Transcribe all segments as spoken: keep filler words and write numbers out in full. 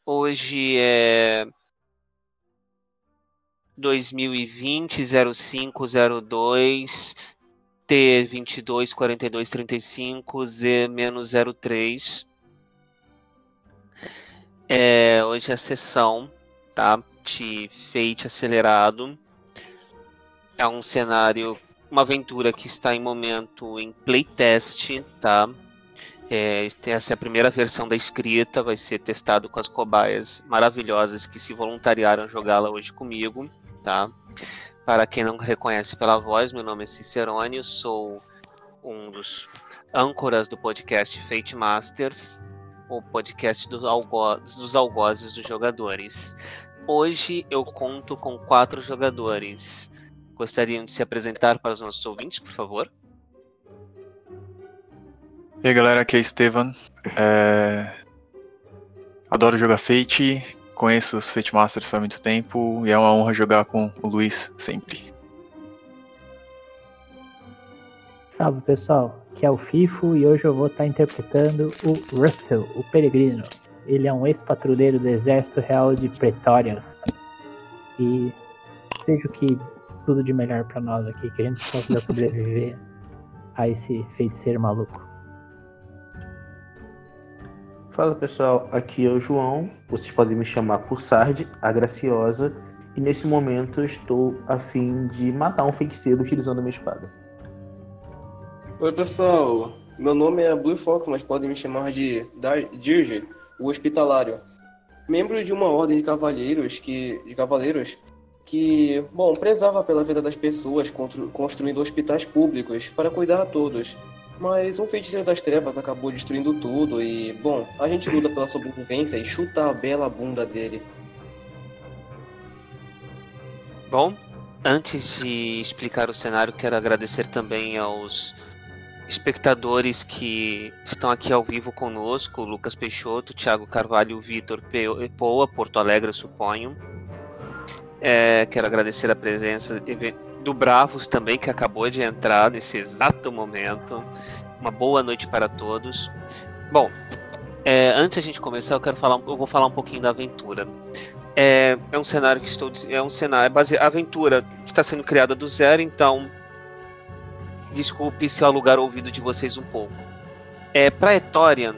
Hoje é dois mil e vinte, zero cinco zero dois, T vinte e dois, quarenta e dois, trinta e cinco, Z menos zero três. É, hoje é a sessão, tá, de Fate acelerado. É um cenário, uma aventura que está em momento em playtest, tá? É, essa é a primeira versão da escrita, vai ser testado com as cobaias maravilhosas que se voluntariaram a jogá-la hoje comigo, tá? Para quem não reconhece pela voz, meu nome é Cicerone, eu sou um dos âncoras do podcast Fate Masters, o podcast dos, algo dos algozes dos jogadores. Hoje eu conto com quatro jogadores. Gostariam de se apresentar para os nossos ouvintes, por favor? E aí galera, aqui é Estevan, é... adoro jogar Fate, conheço os Fate Masters há muito tempo e é uma honra jogar com o Luiz sempre. Salve pessoal, aqui é o Fifo e hoje eu vou estar interpretando o Russell, o Peregrino. Ele é um ex-patrulheiro do Exército Real de Pretória e seja o que tudo de melhor pra nós aqui, que a gente consiga sobreviver a esse feiticeiro maluco. Fala pessoal, aqui é o João, vocês podem me chamar por Sard, a Graciosa, e nesse momento eu estou a fim de matar um feiticeiro utilizando a minha espada. Oi pessoal, meu nome é Blue Fox, mas podem me chamar de Dirge, o Hospitalário. Membro de uma ordem de cavalheiros que, de cavaleiros que, bom, prezava pela vida das pessoas, construindo hospitais públicos para cuidar a todos. Mas um feiticeiro das trevas acabou destruindo tudo e, bom, a gente luta pela sobrevivência e chuta a bela bunda dele. Bom, antes de explicar o cenário, quero agradecer também aos espectadores que estão aqui ao vivo conosco, Lucas Peixoto, Thiago Carvalho, Vitor Poa, Porto Alegre, eu suponho. É, quero agradecer a presença do Bravos também, que acabou de entrar nesse exato momento. Uma boa noite para todos. Bom, é, antes de a gente começar, eu quero falar, eu vou falar um pouquinho da aventura. É, é um cenário que estou, é um cenário, base, a aventura está sendo criada do zero, então desculpe se eu alugar o ouvido de vocês um pouco. É, Praetorian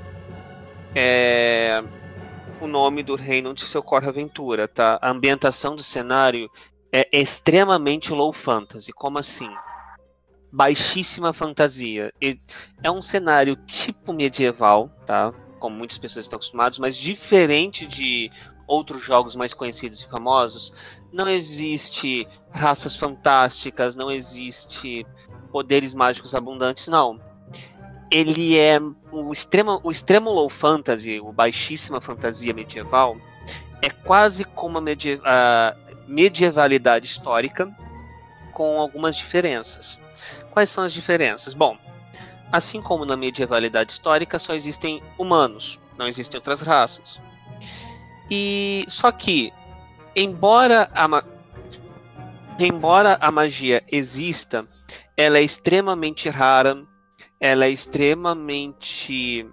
é o nome do reino onde se ocorre a aventura, tá? A ambientação do cenário é extremamente low fantasy. Como assim? Baixíssima fantasia. É um cenário tipo medieval, tá? Como muitas pessoas estão acostumadas, mas diferente de outros jogos mais conhecidos e famosos, não existe raças fantásticas, não existe poderes mágicos abundantes, não. Ele é o extremo, o extremo low fantasy, o baixíssima fantasia medieval, é quase como a, medie, a medievalidade histórica, com algumas diferenças. Quais são as diferenças? Bom, assim como na medievalidade histórica, só existem humanos, não existem outras raças. E só que, embora a, embora a magia exista, ela é extremamente rara, ela é extremamente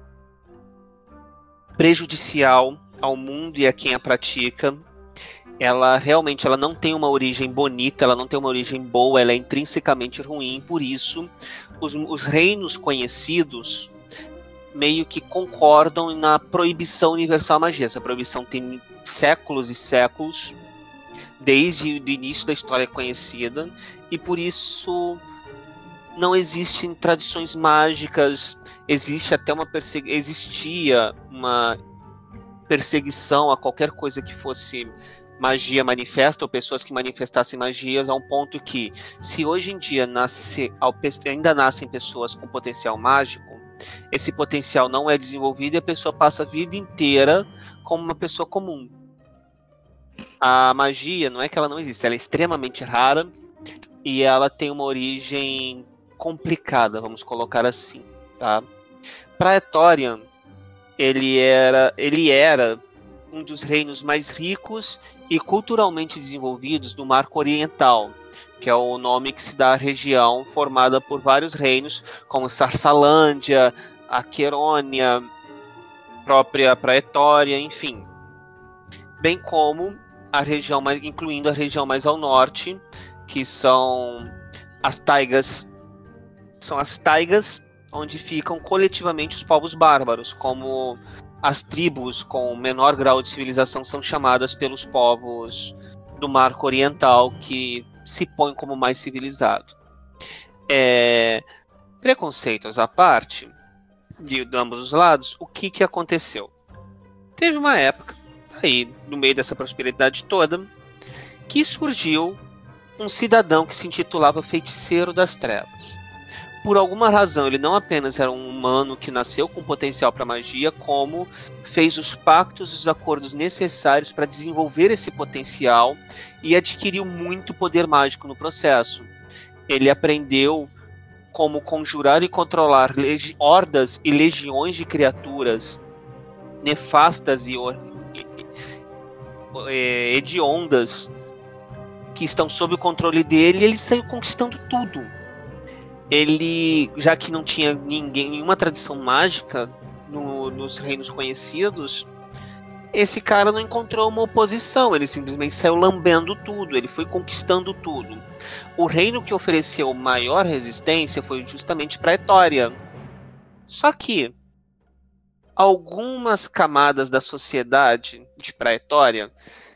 prejudicial ao mundo e a quem a pratica. Ela realmente ela não tem uma origem bonita, ela não tem uma origem boa, ela é intrinsecamente ruim. Por isso, os, os reinos conhecidos meio que concordam na proibição universal da magia. Essa proibição tem séculos e séculos, desde o início da história conhecida, e por isso não existem tradições mágicas, existe até uma persegu... existia uma perseguição a qualquer coisa que fosse magia manifesta, ou pessoas que manifestassem magias, a um ponto que, se hoje em dia nasce, ainda nascem pessoas com potencial mágico, esse potencial não é desenvolvido e a pessoa passa a vida inteira como uma pessoa comum. A magia, não é que ela não existe, ela é extremamente rara e ela tem uma origem complicada, vamos colocar assim, tá? Praetorian, ele era, ele era um dos reinos mais ricos e culturalmente desenvolvidos do Marco Oriental, que é o nome que se dá à região formada por vários reinos, como Sarsalândia, Aquerônia, própria Praetória, enfim. Bem como a região mais, incluindo a região mais ao norte, que são as taigas, são as taigas onde ficam coletivamente os povos bárbaros, como as tribos com menor grau de civilização são chamadas pelos povos do Marco Oriental, que se põem como mais civilizado. É, preconceitos à parte, de, de ambos os lados, o que, que aconteceu? Teve uma época, aí, no meio dessa prosperidade toda, que surgiu um cidadão que se intitulava Feiticeiro das Trevas. Por alguma razão, ele não apenas era um humano que nasceu com potencial para magia, como fez os pactos e os acordos necessários para desenvolver esse potencial e adquiriu muito poder mágico no processo. Ele aprendeu como conjurar e controlar hordas e legiões de criaturas nefastas e hediondas que estão sob o controle dele, e ele saiu conquistando tudo. Ele, já que não tinha ninguém, nenhuma tradição mágica no, nos reinos conhecidos, esse cara não encontrou uma oposição, ele simplesmente saiu lambendo tudo, ele foi conquistando tudo. O reino que ofereceu maior resistência foi justamente Praetória. Só que algumas camadas da sociedade de Praetória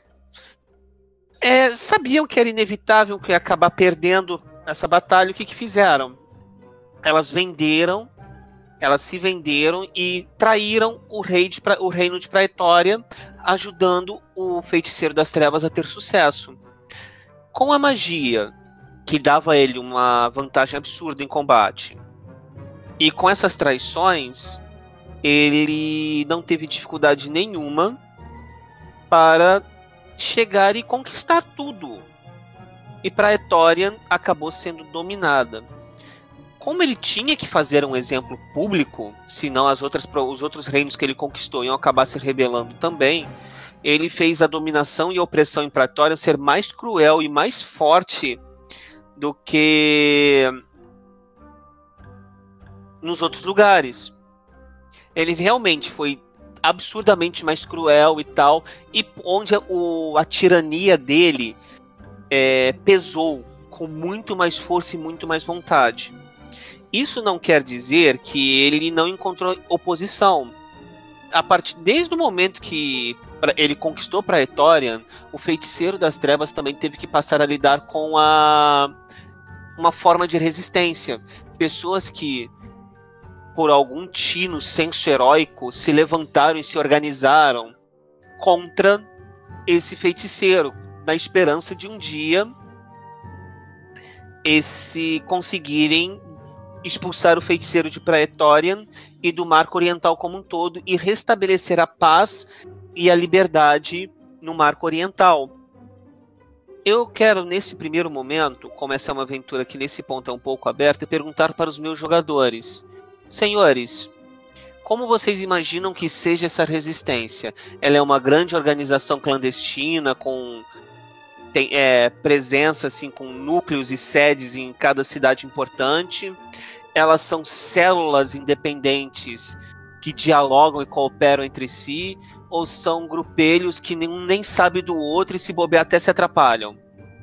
é, sabiam que era inevitável que ia acabar perdendo essa batalha. O que que fizeram? Elas venderam, elas se venderam e traíram o, rei de, o reino de Praetória, ajudando o Feiticeiro das Trevas a ter sucesso. Com a magia, que dava a ele uma vantagem absurda em combate, e com essas traições, ele não teve dificuldade nenhuma para chegar e conquistar tudo. E Praetória acabou sendo dominada. Como ele tinha que fazer um exemplo público, senão as outras, os outros reinos que ele conquistou iam acabar se rebelando também, ele fez a dominação e a opressão em Praetória ser mais cruel e mais forte do que nos outros lugares. Ele realmente foi absurdamente mais cruel e tal, e onde a, o, a tirania dele é, pesou com muito mais força e muito mais vontade. Isso não quer dizer que ele não encontrou oposição. A partir, desde o momento que ele conquistou Praetória, o Feiticeiro das Trevas também teve que passar a lidar com a, uma forma de resistência. Pessoas que, por algum tino senso heróico, se levantaram e se organizaram contra esse feiticeiro, na esperança de um dia esse conseguirem expulsar o feiticeiro de Praetória e do Marco Oriental como um todo e restabelecer a paz e a liberdade no Marco Oriental. Eu quero, nesse primeiro momento, como essa é uma aventura que nesse ponto é um pouco aberta, perguntar para os meus jogadores: senhores, como vocês imaginam que seja essa resistência? Ela é uma grande organização clandestina com tem, é, presença assim, com núcleos e sedes em cada cidade importante? Elas são células independentes que dialogam e cooperam entre si? Ou são grupelhos que nenhum nem sabe do outro e se bobear até se atrapalham?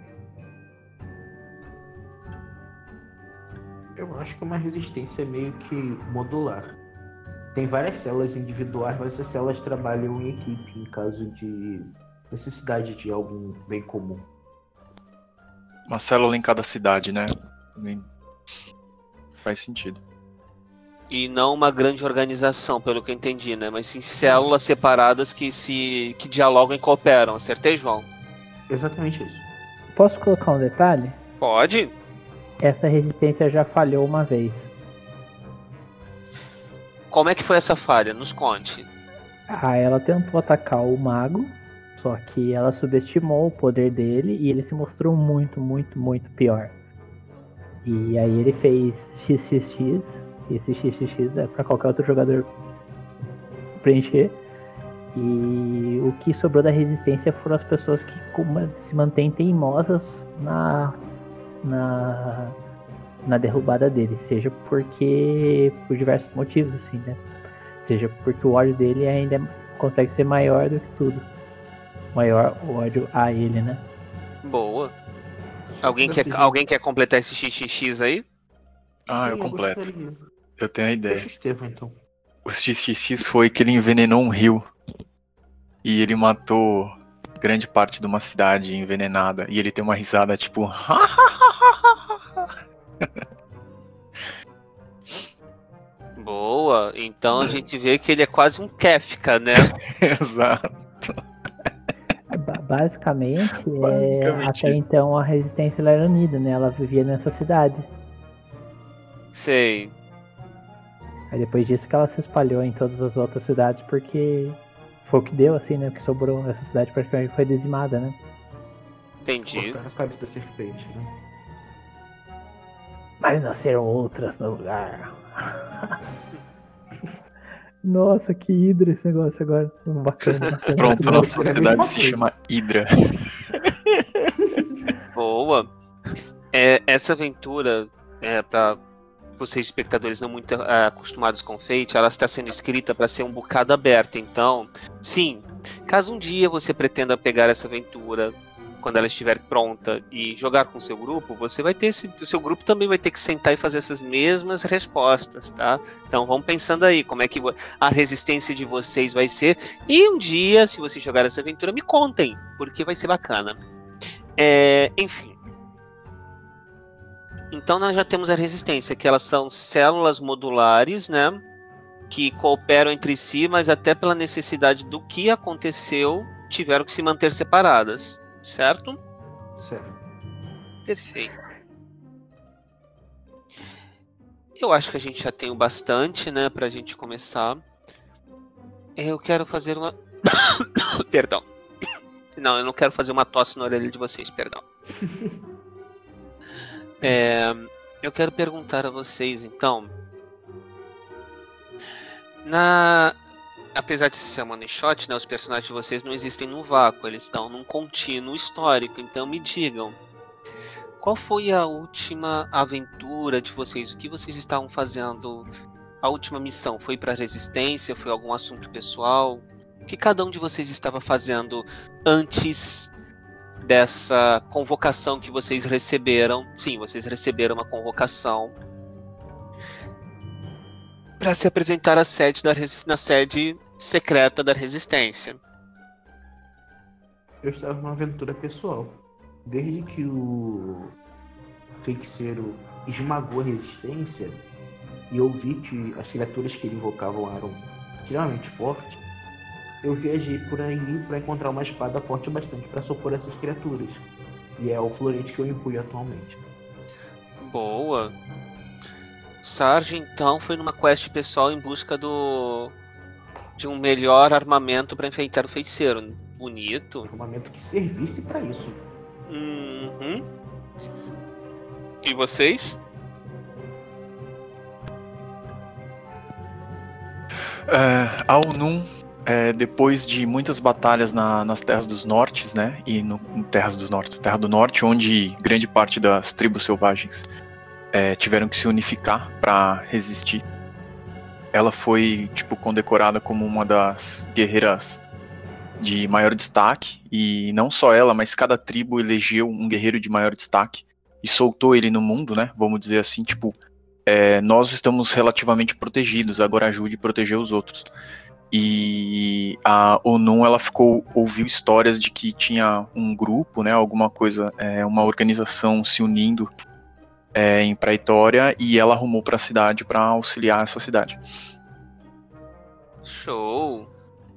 Eu acho que é uma resistência meio que modular. Tem várias células individuais, mas essas células trabalham em equipe em caso de necessidade de algum bem comum. Uma célula em cada cidade, né? Faz sentido. E não uma grande organização, pelo que eu entendi, né? Mas sim células separadas que se que dialogam e cooperam. Acertei, João? Exatamente isso. Posso colocar um detalhe? Pode. Essa resistência já falhou uma vez. Como é que foi essa falha? Nos conte. Ah, ela tentou atacar o mago, só que ela subestimou o poder dele e ele se mostrou muito, muito, muito pior. E aí ele fez X X X, e esse X X X é para qualquer outro jogador preencher. E o que sobrou da resistência foram as pessoas que se mantêm teimosas na, na, na derrubada dele, seja porque por diversos motivos, assim, né? Seja porque o ódio dele ainda consegue ser maior do que tudo. Maior o ódio a ele, né? Boa. Alguém quer, Desse jeito. alguém quer completar esse X X X aí? Ah, Sim, eu completo. gostaria. Eu tenho a ideia. Deixa o Estevam, então. O X X X foi que ele envenenou um rio. E ele matou grande parte de uma cidade envenenada. E ele tem uma risada tipo. Boa. Então a gente vê que ele é quase um Kefka, né? Exato. Ba- Basicamente, é, Basicamente até isso. então a resistência ela era unida, né? Ela vivia nessa cidade. Sei. Aí depois disso que ela se espalhou em todas as outras cidades, porque foi o que deu, assim, né? O que sobrou. Essa cidade praticamente foi dizimada, né? Entendi. Cortaram a cabeça da serpente, né? Mas nasceram outras no lugar. Nossa, que hidra esse negócio agora. Bacana, bacana. Pronto, Muito a bom. nossa É a sociedade mesma se coisa. chama Hydra. Boa. É, essa aventura, é, para vocês espectadores não muito é, acostumados com Fate, ela está sendo escrita para ser um bocado aberta. Então, sim, caso um dia você pretenda pegar essa aventura, quando ela estiver pronta e jogar com o seu grupo, você vai ter esse, o seu grupo também vai ter que sentar e fazer essas mesmas respostas, tá? Então vamos pensando aí como é que a resistência de vocês vai ser. E um dia, se vocês jogarem essa aventura, me contem, porque vai ser bacana. É, enfim. Então nós já temos a resistência, que elas são células modulares, né? Que cooperam entre si, mas até pela necessidade do que aconteceu, tiveram que se manter separadas, certo? Certo. Perfeito. Eu acho que a gente já tem o bastante, né, pra gente começar. Eu quero fazer uma... Perdão. Não, eu não quero fazer uma tosse na orelha de vocês, perdão. É, eu quero perguntar a vocês, então, na... apesar de ser uma one shot, né, os personagens de vocês não existem no vácuo, eles estão num contínuo histórico, então me digam, qual foi a última aventura de vocês? O que vocês estavam fazendo? A última missão foi para a Resistência? Foi algum assunto pessoal? O que cada um de vocês estava fazendo antes dessa convocação que vocês receberam? Sim, vocês receberam uma convocação para se apresentar à sede da Resi- na sede secreta da Resistência. Eu estava numa aventura pessoal. Desde que o feiticeiro esmagou a resistência e eu vi que as criaturas que ele invocava eram extremamente fortes, eu viajei por aí para encontrar uma espada forte o bastante para sopor essas criaturas. E é o florete que eu empunho atualmente. Boa. Sarge, então, foi numa quest pessoal em busca do de um melhor armamento para enfrentar o feiticeiro. Bonito. Armamento que servisse para isso. Uhum. E vocês? É, a Unum, é, depois de muitas batalhas na- nas Terras dos Nortes, né, e no, em Terras dos Nortes, Terra do Norte, onde grande parte das tribos selvagens é, tiveram que se unificar para resistir, ela foi tipo condecorada como uma das guerreiras de maior destaque, e não só ela, mas cada tribo elegeu um guerreiro de maior destaque e soltou ele no mundo, né, vamos dizer assim, tipo, é, nós estamos relativamente protegidos, agora ajude a proteger os outros. E a ONU, ela ficou, ouviu histórias de que tinha um grupo, né, alguma coisa, é, uma organização se unindo é, em Praetória, e ela arrumou para a cidade para auxiliar essa cidade. Show.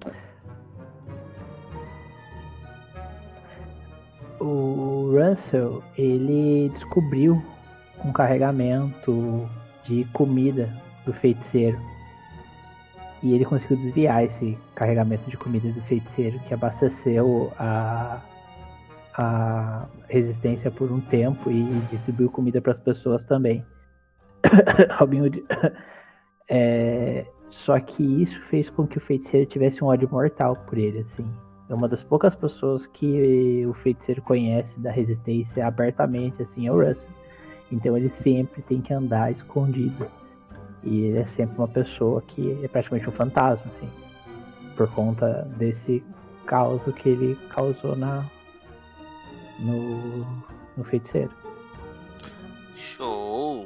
O Russell, ele descobriu um carregamento de comida do feiticeiro. E ele conseguiu desviar esse carregamento de comida do feiticeiro, que abasteceu a, a resistência por um tempo e distribuiu comida para as pessoas também. Robin Hood. É, só que isso fez com que o feiticeiro tivesse um ódio mortal por ele, assim. É uma das poucas pessoas que o feiticeiro conhece da resistência abertamente, assim, é o Russell. Então ele sempre tem que andar escondido. E ele é sempre uma pessoa que é praticamente um fantasma, assim. Por conta desse caos que ele causou na, no, no feiticeiro. Show.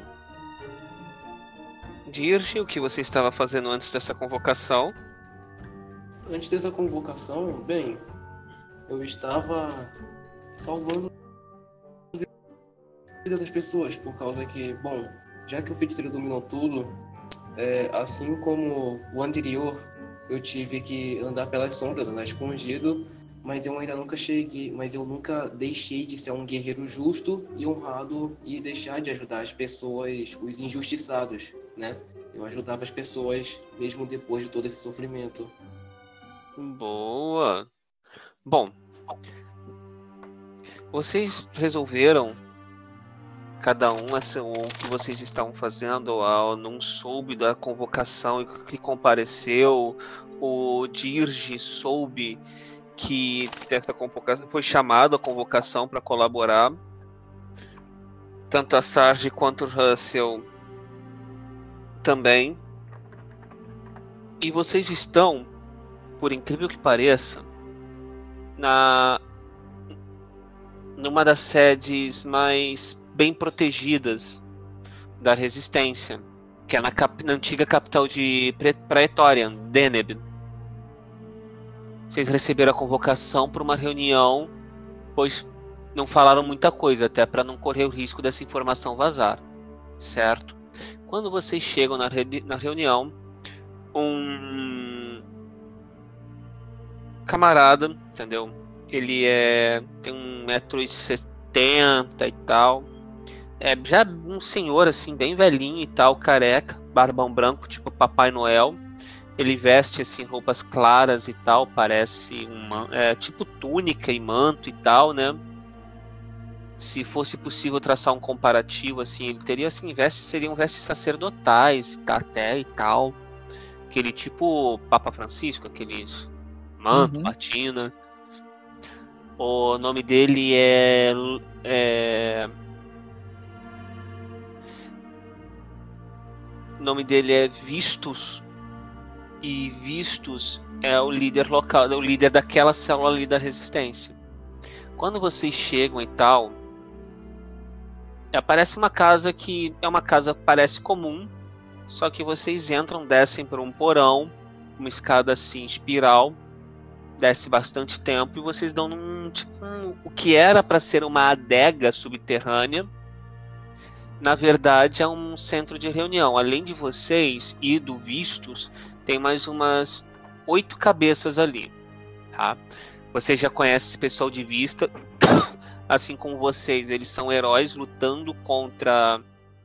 Dirge, o que você estava fazendo antes dessa convocação? Antes dessa convocação, bem, eu estava salvando a vida das pessoas, por causa que, bom, já que o feiticeiro dominou tudo, é, assim como o anterior, eu tive que andar pelas sombras, andar escondido, mas eu ainda nunca cheguei, mas eu nunca deixei de ser um guerreiro justo e honrado e deixar de ajudar as pessoas, os injustiçados, né? Eu ajudava as pessoas mesmo depois de todo esse sofrimento. Boa. Bom, vocês resolveram, cada um, assim, o que vocês estavam fazendo, ao não soube da convocação e que compareceu. O Dirge soube que dessa convocação foi chamado a convocação para colaborar. Tanto a Sarge quanto o Russell também. E vocês estão, por incrível que pareça, na numa das sedes mais bem protegidas da Resistência, que é na, cap, na antiga capital de Praetorian, Deneb. Vocês receberam a convocação para uma reunião, pois não falaram muita coisa, até para não correr o risco dessa informação vazar, certo? Quando vocês chegam na, re, na reunião, um camarada, entendeu? Ele é tem um metro e setenta e tal. É já um senhor assim, bem velhinho e tal, careca, barbão branco, tipo Papai Noel. Ele veste assim roupas claras e tal, parece uma é, tipo túnica e manto e tal, né? Se fosse possível traçar um comparativo assim, ele teria assim, vestes seriam vestes sacerdotais, até e tal. Aquele tipo Papa Francisco, aqueles manto, Uhum. batina. O nome dele é, é... O nome dele é Vistus. E Vistus é o líder local, é o líder daquela célula ali da resistência. Quando vocês chegam e tal, aparece uma casa que é uma casa parece comum, só que vocês entram, descem por um porão, uma escada assim espiral, desce bastante tempo e vocês dão num tipo um, o que era para ser uma adega subterrânea. Na verdade é um centro de reunião. Além de vocês e do Vistus, tem mais umas oito cabeças ali, tá? Vocês já conhecem esse pessoal de vista, assim como vocês, eles são heróis lutando contra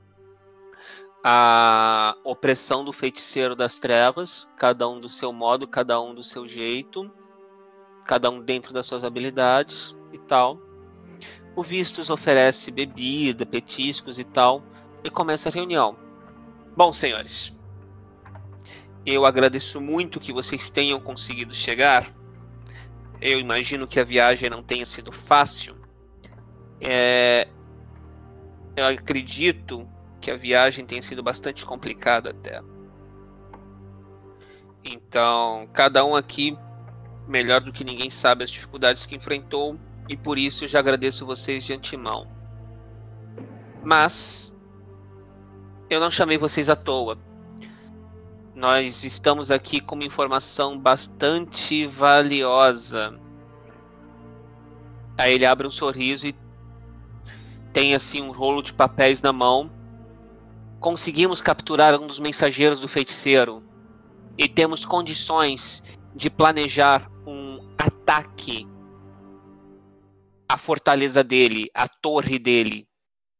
a opressão do feiticeiro das trevas, cada um do seu modo, cada um do seu jeito, cada um dentro das suas habilidades e tal. O Vistus oferece bebida, petiscos e tal, e começa a reunião. Bom, senhores, eu agradeço muito que vocês tenham conseguido chegar. Eu imagino que a viagem não tenha sido fácil. É... Eu acredito que a viagem tenha sido bastante complicada até. Então, cada um aqui, melhor do que ninguém, sabe as dificuldades que enfrentou, e por isso eu já agradeço vocês de antemão. Mas eu não chamei vocês à toa. Nós estamos aqui com uma informação bastante valiosa. Aí ele abre um sorriso e tem assim um rolo de papéis na mão. Conseguimos capturar um dos mensageiros do feiticeiro e temos condições de planejar um ataque à fortaleza dele, à torre dele.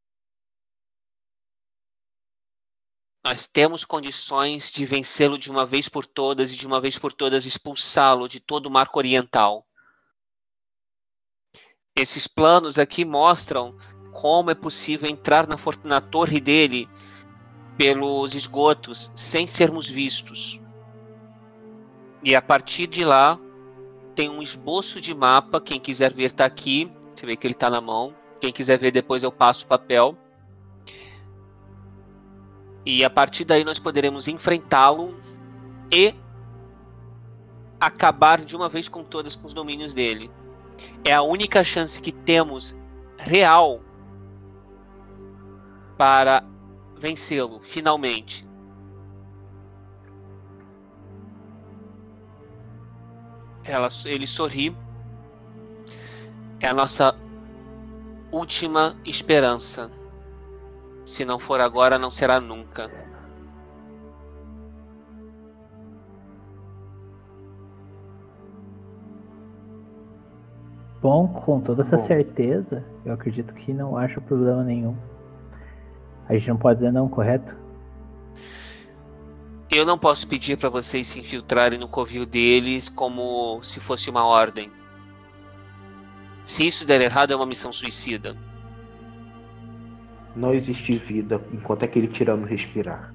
Nós temos condições de vencê-lo de uma vez por todas e de uma vez por todas expulsá-lo de todo o Marco Oriental. Esses planos aqui mostram como é possível entrar na, na torre dele pelos esgotos sem sermos vistos. E a partir de lá tem um esboço de mapa. Quem quiser ver está aqui. Você vê que ele está na mão. Quem quiser ver depois eu passo o papel. E a partir daí nós poderemos enfrentá-lo e acabar de uma vez com todas com os domínios dele. É a única chance que temos real para vencê-lo, finalmente. Ela, ele sorri. É a nossa última esperança. Se não for agora, não será nunca. Bom, com toda essa Bom. certeza, eu acredito que não acho problema nenhum. A gente não pode dizer não, correto? Eu não posso pedir para vocês se infiltrarem no covil deles como se fosse uma ordem. Se isso der errado, é uma missão suicida. Não existe vida enquanto aquele tirano respirar.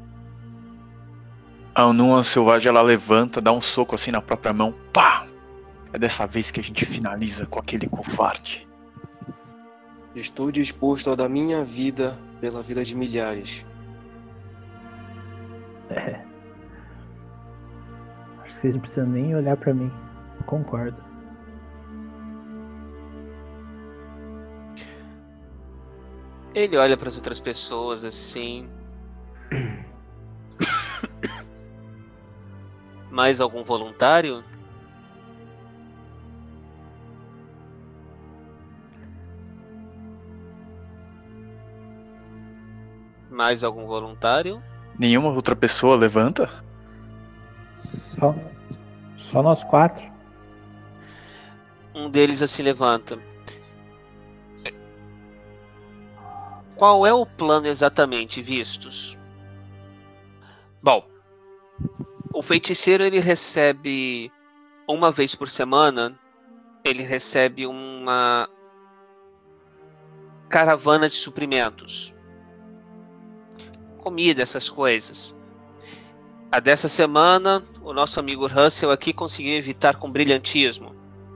A Onua selvagem, ela levanta, dá um soco assim na própria mão. Pá! É dessa vez que a gente finaliza com aquele covarde. Estou disposto a dar minha vida pela vida de milhares. É. Acho que vocês não precisam nem olhar pra mim. Eu concordo. Ele olha para as outras pessoas assim. Mais algum voluntário? Mais algum voluntário? Nenhuma outra pessoa levanta? Só, só nós quatro. Um deles se levanta. Qual é o plano exatamente, Vistos? Bom, o feiticeiro ele recebe uma vez por semana, ele recebe uma caravana de suprimentos. Comida, essas coisas. A dessa semana, o nosso amigo Russell aqui conseguiu evitar com brilhantismo.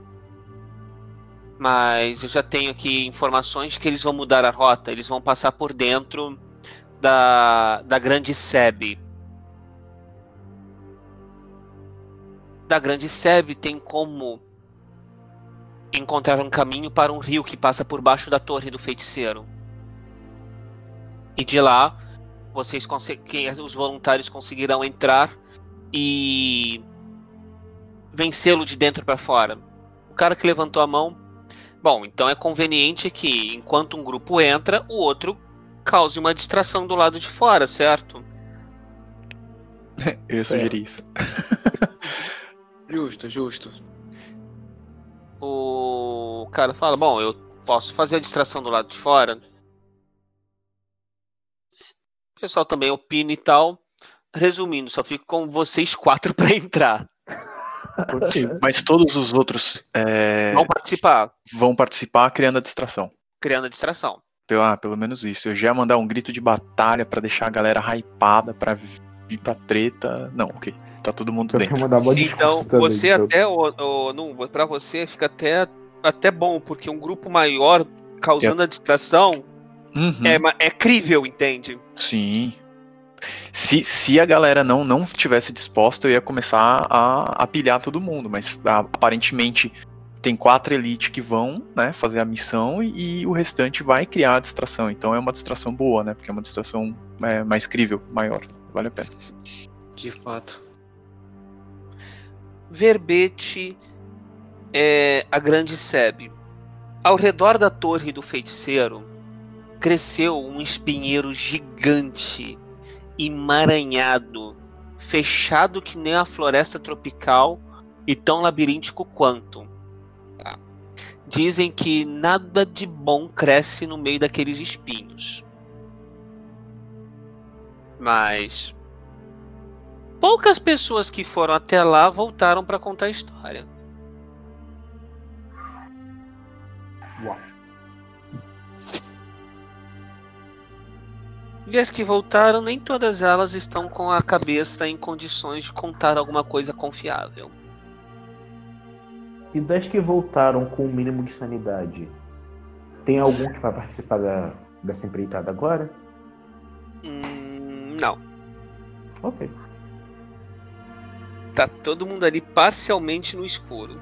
Mas eu já tenho aqui informações de que eles vão mudar a rota. Eles vão passar por dentro da, da Grande Sebe. Da Grande Sebe tem como encontrar um caminho para um rio que passa por baixo da torre do feiticeiro. E de lá, vocês conseguem, os voluntários conseguirão entrar e vencê-lo de dentro para fora. O cara que levantou a mão. Bom, então é conveniente que, enquanto um grupo entra, o outro cause uma distração do lado de fora, certo? Eu ia sugerir isso. Justo, justo. O cara fala, bom, eu posso fazer a distração do lado de fora. O pessoal também opina e tal. Resumindo, só fico com vocês quatro para entrar. Mas todos os outros é, Vão participar, vão participar criando a distração. criando a distração. Ah, pelo menos isso. Eu já ia mandar um grito de batalha pra deixar a galera hypada pra vir pra treta. Não, ok. Tá todo mundo Eu dentro. quero mandar uma Então, discurso também, você então. até, o, o, não, pra você fica até, até bom, porque um grupo maior causando a distração Uhum. é, ma- é crível, entende? Sim. Se, se a galera não, não tivesse disposta, eu ia começar a, a pilhar todo mundo. Mas a- aparentemente tem quatro elites que vão, né, fazer a missão e, e o restante vai criar a distração. Então é uma distração boa, né? Porque é uma distração é, mais crível, maior. Vale a pena. De fato. Verbete é a Grande Sebe. Ao redor da torre do feiticeiro cresceu um espinheiro gigante, emaranhado, fechado que nem a floresta tropical e tão labiríntico quanto. Tá. Dizem que nada de bom cresce no meio daqueles espinhos. Mas poucas pessoas que foram até lá voltaram para contar a história. Uau. E as que voltaram, nem todas elas estão com a cabeça em condições de contar alguma coisa confiável. E das que voltaram com o mínimo de sanidade, tem algum que vai participar da, dessa empreitada agora? Hum, não. Ok. Tá todo mundo ali parcialmente no escuro.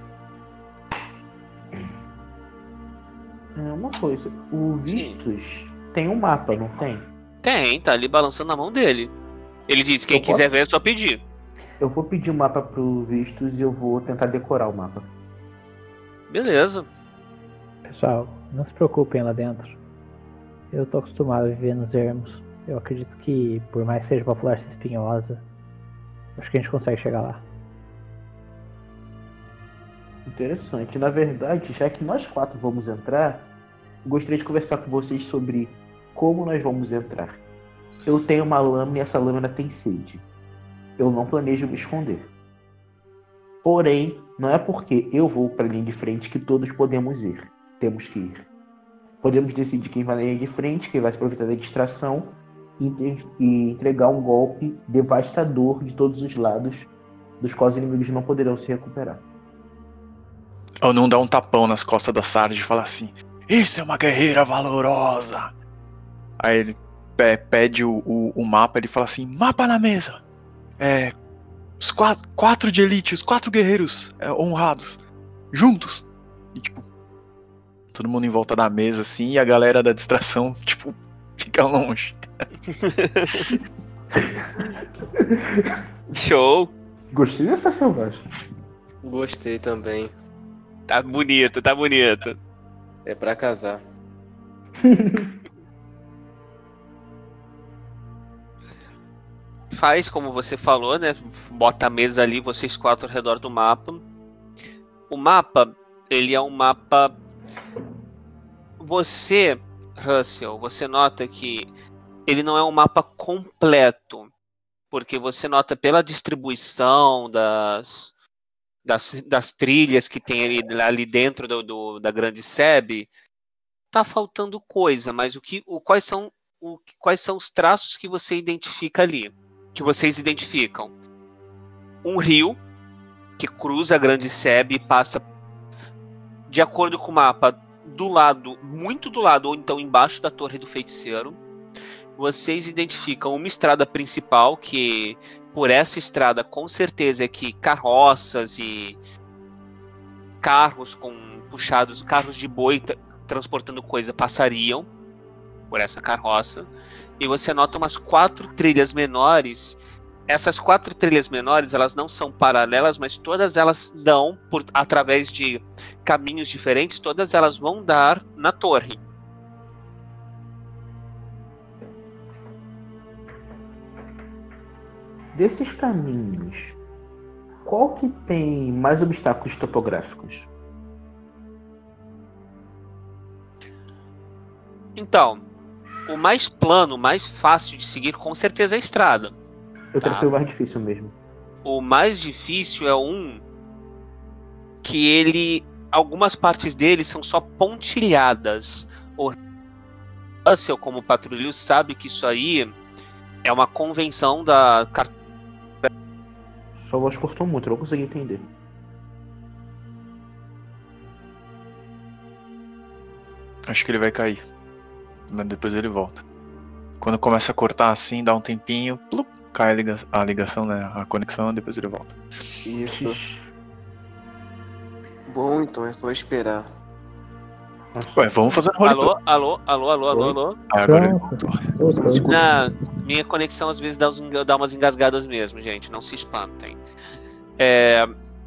É uma coisa, o Sim. Vistos tem um mapa, não tem? Tem, tá ali balançando na mão dele. Ele disse, quem Eu quiser posso? ver é só pedir. Eu vou pedir o mapa pro Vistos e eu vou tentar decorar o mapa. Beleza. Pessoal, não se preocupem lá dentro. Eu tô acostumado a viver nos ermos. Eu acredito que, por mais que seja uma floresta espinhosa, acho que a gente consegue chegar lá. Interessante. Na verdade, já que nós quatro vamos entrar, gostaria de conversar com vocês sobre como nós vamos entrar. Eu tenho uma lâmina e essa lâmina tem sede. Eu não planejo me esconder. Porém, não é porque eu vou para a linha de frente que todos podemos ir. Temos que ir. Podemos decidir quem vai na linha de frente, quem vai se aproveitar da distração e entregar um golpe devastador de todos os lados, dos quais os inimigos não poderão se recuperar. Ou não dá um tapão nas costas da Sarge e fala assim: isso é uma guerreira valorosa. Aí ele pe- pede o, o, o mapa, ele fala assim: mapa na mesa. É, os quatro, quatro de elite, os quatro guerreiros é, honrados, juntos. E tipo, todo mundo em volta da mesa assim, e a galera da distração, tipo, fica longe. Show. Gostei dessa selvagem. Gostei também. Tá bonito, tá bonito. É pra casar. Faz como você falou, né? Bota a mesa ali, vocês quatro ao redor do mapa. O mapa, ele é um mapa... Você, Russell, você nota que ele não é um mapa completo. Porque você nota pela distribuição das, das, das trilhas que tem ali, ali dentro do, do, da grande sebe, tá faltando coisa, mas o que, o, quais, são, o, quais são os traços que você identifica ali? Que vocês identificam? Um rio que cruza a grande sebe e passa, de acordo com o mapa, do lado, muito do lado, ou então embaixo da Torre do Feiticeiro. Vocês identificam uma estrada principal, que por essa estrada com certeza é que carroças e carros com puxados, carros de boi t- transportando coisa passariam por essa carroça. E você nota umas quatro trilhas menores. Essas quatro trilhas menores, elas não são paralelas, mas todas elas dão, por, através de caminhos diferentes, todas elas vão dar na torre. Desses caminhos, qual que tem mais obstáculos topográficos? Então, o mais plano, o mais fácil de seguir, com certeza é a estrada. Eu Tá. tracei o mais difícil mesmo. O mais difícil é um que ele... Algumas partes dele são só pontilhadas. O Russell, como patrulheiro, sabe que isso aí é uma convenção da... Sua voz cortou muito, eu não consegui entender. Acho que ele vai cair. Mas depois ele volta. Quando começa a cortar assim, dá um tempinho, plup, cai a, liga- a ligação, né? A conexão, depois ele volta. Isso. Bom, então é só esperar. Ué, vamos fazer um roleplay. Alô, alô, alô, alô, alô, Oi? alô. Ah, agora ele Pronto. voltou. Você não se escuta? Na minha conexão às vezes dá, uns, enga- dá umas engasgadas mesmo, gente. Não se espantem. É,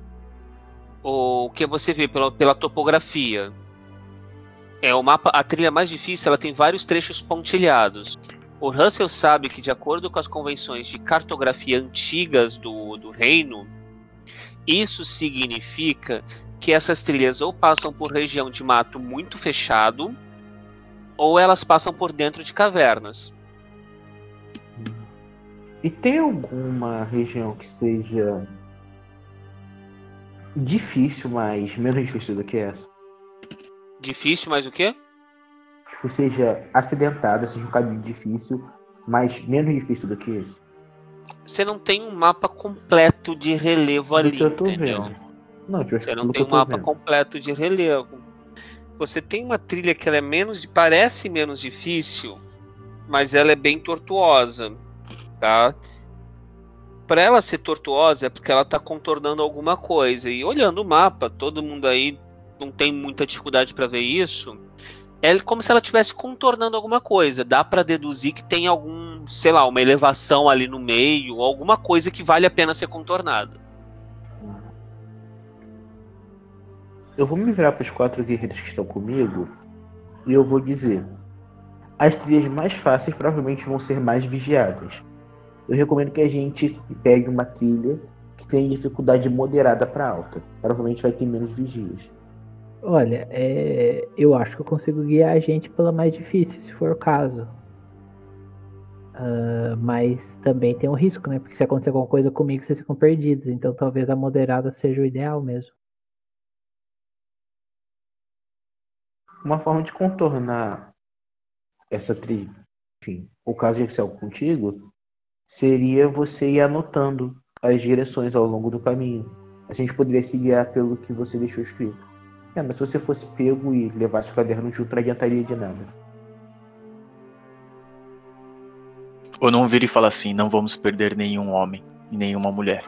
o que você vê pela, pela topografia é o mapa. A trilha mais difícil, ela tem vários trechos pontilhados. O Russell sabe que, de acordo com as convenções de cartografia antigas do, do reino, isso significa que essas trilhas ou passam por região de mato muito fechado, ou elas passam por dentro de cavernas. E tem alguma região que seja difícil, mas menos difícil do que essa? Difícil, mas o quê? Tipo, seja acidentada, seja um caminho difícil, mas menos difícil do que esse? Você não tem um mapa completo de relevo Do ali, que eu tô entendeu? vendo. Não, tipo, Você não pelo tem um que eu tô mapa vendo. completo de relevo. Você tem uma trilha que ela é menos, parece menos difícil, mas ela é bem tortuosa, tá? Para ela ser tortuosa é porque ela tá contornando alguma coisa. E olhando o mapa, todo mundo aí não tem muita dificuldade para ver isso. É como se ela estivesse contornando alguma coisa. Dá para deduzir que tem algum, sei lá, uma elevação ali no meio, alguma coisa que vale a pena ser contornada. Eu vou me virar para os quatro guerreiros que estão comigo e eu vou dizer: as trilhas mais fáceis provavelmente vão ser mais vigiadas. Eu recomendo que a gente pegue uma trilha que tenha dificuldade moderada para alta. Provavelmente vai ter menos vigias. Olha, é, eu acho que eu consigo guiar a gente pela mais difícil, se for o caso. Uh, mas também tem um risco, né? Porque se acontecer alguma coisa comigo, vocês ficam perdidos. Então talvez a moderada seja o ideal mesmo. Uma forma de contornar essa trilha, enfim, o caso de Excel contigo, seria você ir anotando as direções ao longo do caminho. A gente poderia se guiar pelo que você deixou escrito. É, mas se você fosse pego e levasse o caderno junto, não adiantaria de nada. Ou não vira e fala assim: não vamos perder nenhum homem e nenhuma mulher.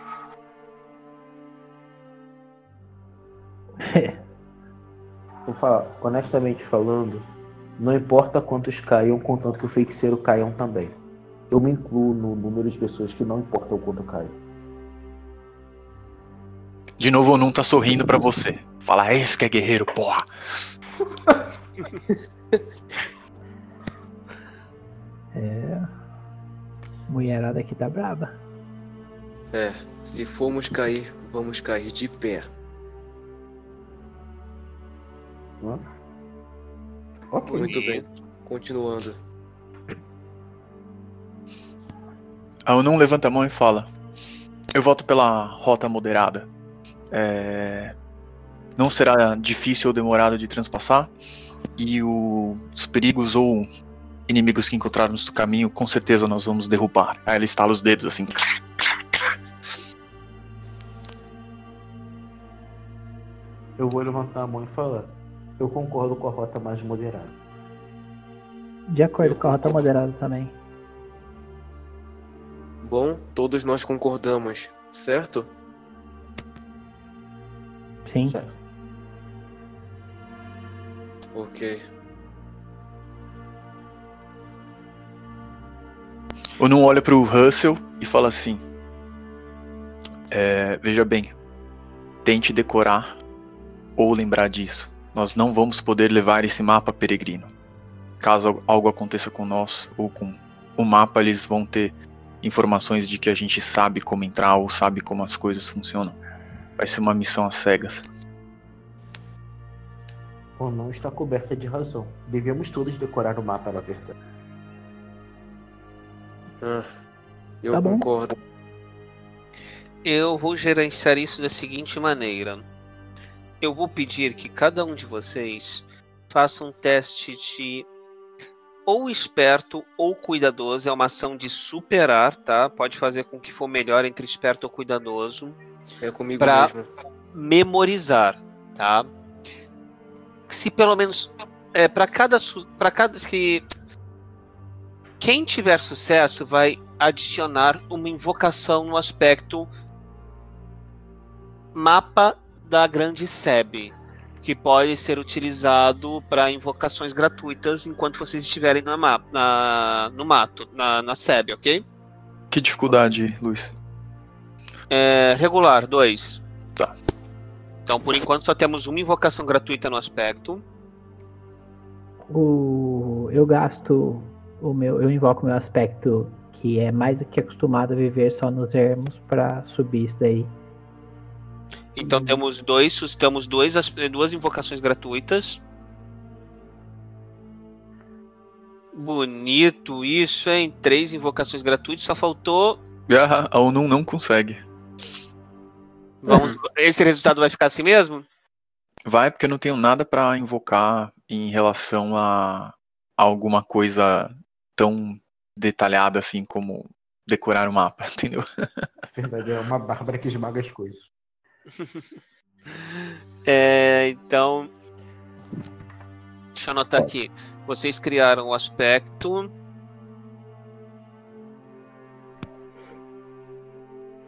Vou falar, honestamente falando, não importa quantos caiam, contanto que o feiticeiro caiam também. Eu me incluo no número de pessoas que não importam o quanto caiam. De novo, o Num tá sorrindo pra você. Fala: esse que é guerreiro, porra. É. Mulherada aqui tá braba. É, se formos cair, vamos cair de pé. Hã? Ok. Muito bem, continuando. Aí o Num levanta a mão e fala: eu volto pela rota moderada. É... Não será difícil ou demorado de transpassar. E o... os perigos ou inimigos que encontrarmos no caminho, com certeza nós vamos derrubar. Aí ele estala os dedos assim. Eu vou levantar a mão e falar: eu concordo com a rota mais moderada. De acordo Eu com a rota concordo. moderada também. Bom, todos nós concordamos, certo? Sim. Certo. Ok. O Num olha pro Russell e fala assim: é, veja bem, tente decorar ou lembrar disso. Nós não vamos poder levar esse mapa peregrino. Caso algo aconteça com nós ou com o mapa, eles vão ter informações de que a gente sabe como entrar ou sabe como as coisas funcionam. Vai ser uma missão às cegas. Ou não está coberta de razão. Devemos todos decorar o mapa, na verdade. Ah, eu Tá bom. concordo. Eu vou gerenciar isso da seguinte maneira. Eu vou pedir que cada um de vocês faça um teste de ou esperto ou cuidadoso. É uma ação de superar, tá? Pode fazer com que for melhor entre esperto ou cuidadoso. É comigo Pra mesmo. memorizar, tá? Se pelo menos é para cada para cada que quem tiver sucesso vai adicionar uma invocação no aspecto mapa da Grande Sebe, que pode ser utilizado para invocações gratuitas enquanto vocês estiverem na, ma- na, no mato, na, na Sebe, ok? Que dificuldade, Luiz? É, regular, dois. Tá. Então, por enquanto, só temos uma invocação gratuita no aspecto. O... Eu gasto o meu. Eu invoco o meu aspecto que é mais que acostumado a viver só nos ermos pra subir isso daí. Então, Hum. temos dois, temos dois, as- duas invocações gratuitas. Bonito isso, hein? Três invocações gratuitas, só faltou. Ah, a Onum não consegue. Vamos, esse resultado vai ficar assim mesmo? Vai, porque eu não tenho nada pra invocar em relação a alguma coisa tão detalhada assim como decorar o mapa, entendeu? Na verdade, é uma bárbara que esmaga as coisas. É, então. Deixa eu anotar aqui. Vocês criaram o aspecto.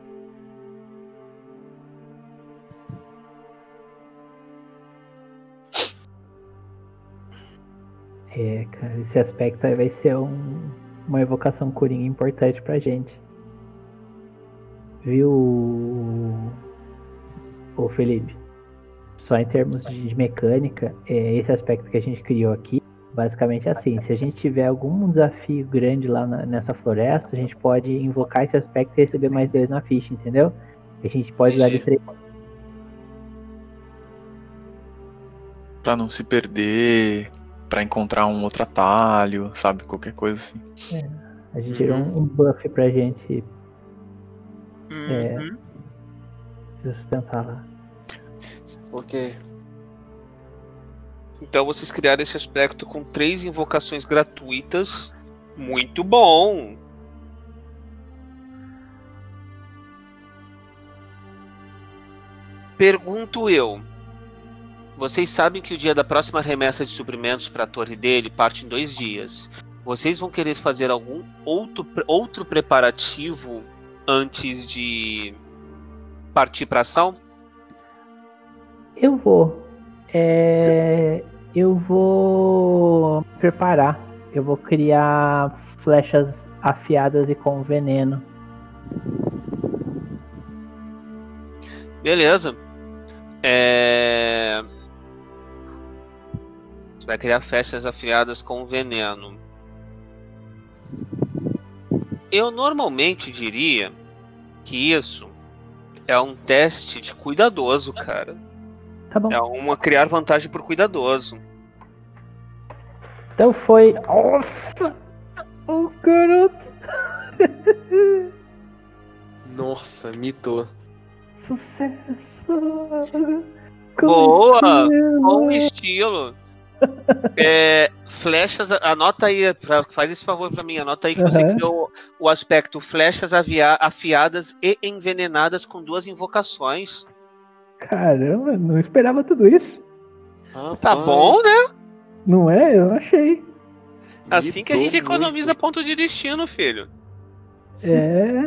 É, cara, esse aspecto aí vai ser um, uma evocação coringa importante pra gente. Viu, ô Felipe? Só em termos de mecânica, é, esse aspecto que a gente criou aqui, basicamente é assim, se a gente tiver algum desafio grande lá na, nessa floresta, a gente pode invocar esse aspecto e receber mais dois na ficha, entendeu? A gente pode usar de Entendi. três. Pra não se perder, pra encontrar um outro atalho, sabe? Qualquer coisa assim. A gente tirou um, um buff pra gente É. Uhum. se sustentar lá. Ok. Então vocês criaram esse aspecto com três invocações gratuitas. Muito bom! Pergunto eu. Vocês sabem que o dia da próxima remessa de suprimentos para a torre dele parte em dois dias. Vocês vão querer fazer algum outro, outro preparativo antes de partir para ação? Eu vou. É, eu vou me preparar. Eu vou criar flechas afiadas e com veneno. Beleza. É... Você vai criar flechas afiadas com veneno. Eu normalmente diria que isso é um teste de cuidadoso, cara. Tá bom. É uma criar vantagem por cuidadoso. Então foi. Nossa! Oh, garoto! Nossa, mitou. Sucesso! Boa! estilo. Com estilo. É, flechas, anota aí, pra, faz esse favor pra mim, anota aí que você Aham. criou o aspecto flechas avia- afiadas e envenenadas com duas invocações. Caramba, não esperava tudo isso. Tá bom, né? Não é? Eu achei. Assim que a Mitou gente economiza muito. ponto de destino, filho. É.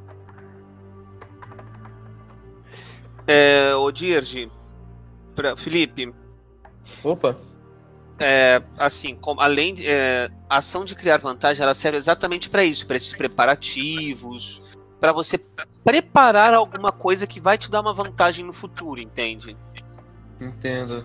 É, ô Dirge, pra, Felipe, Opa. é, assim, com, além de, é, a ação de criar vantagem, ela serve exatamente para isso, para esses preparativos, para você preparar alguma coisa que vai te dar uma vantagem no futuro, entende? Entendo.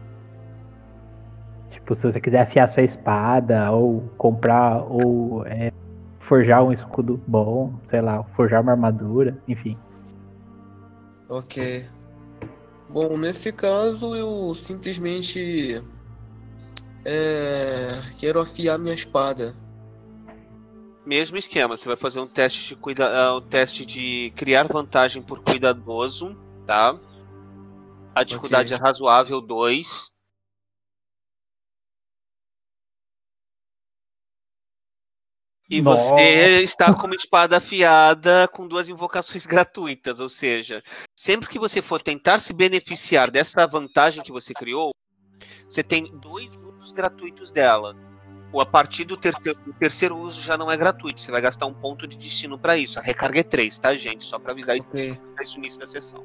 Tipo, se você quiser afiar sua espada, ou comprar, ou é, forjar um escudo bom, sei lá, forjar uma armadura, enfim. Ok. Bom, nesse caso eu simplesmente é, quero afiar minha espada. Mesmo esquema, você vai fazer um teste de cuida, uh, um teste de criar vantagem por cuidadoso, tá? A dificuldade Ok. é razoável dois. E Nossa. você está com uma espada afiada com duas invocações gratuitas, ou seja, sempre que você for tentar se beneficiar dessa vantagem que você criou, você tem dois usos gratuitos dela. Ou a partir do terceiro, do terceiro uso já não é gratuito, você vai gastar um ponto de destino para isso. A recarga é três, tá, gente? Só para avisar Ok. isso no início da sessão.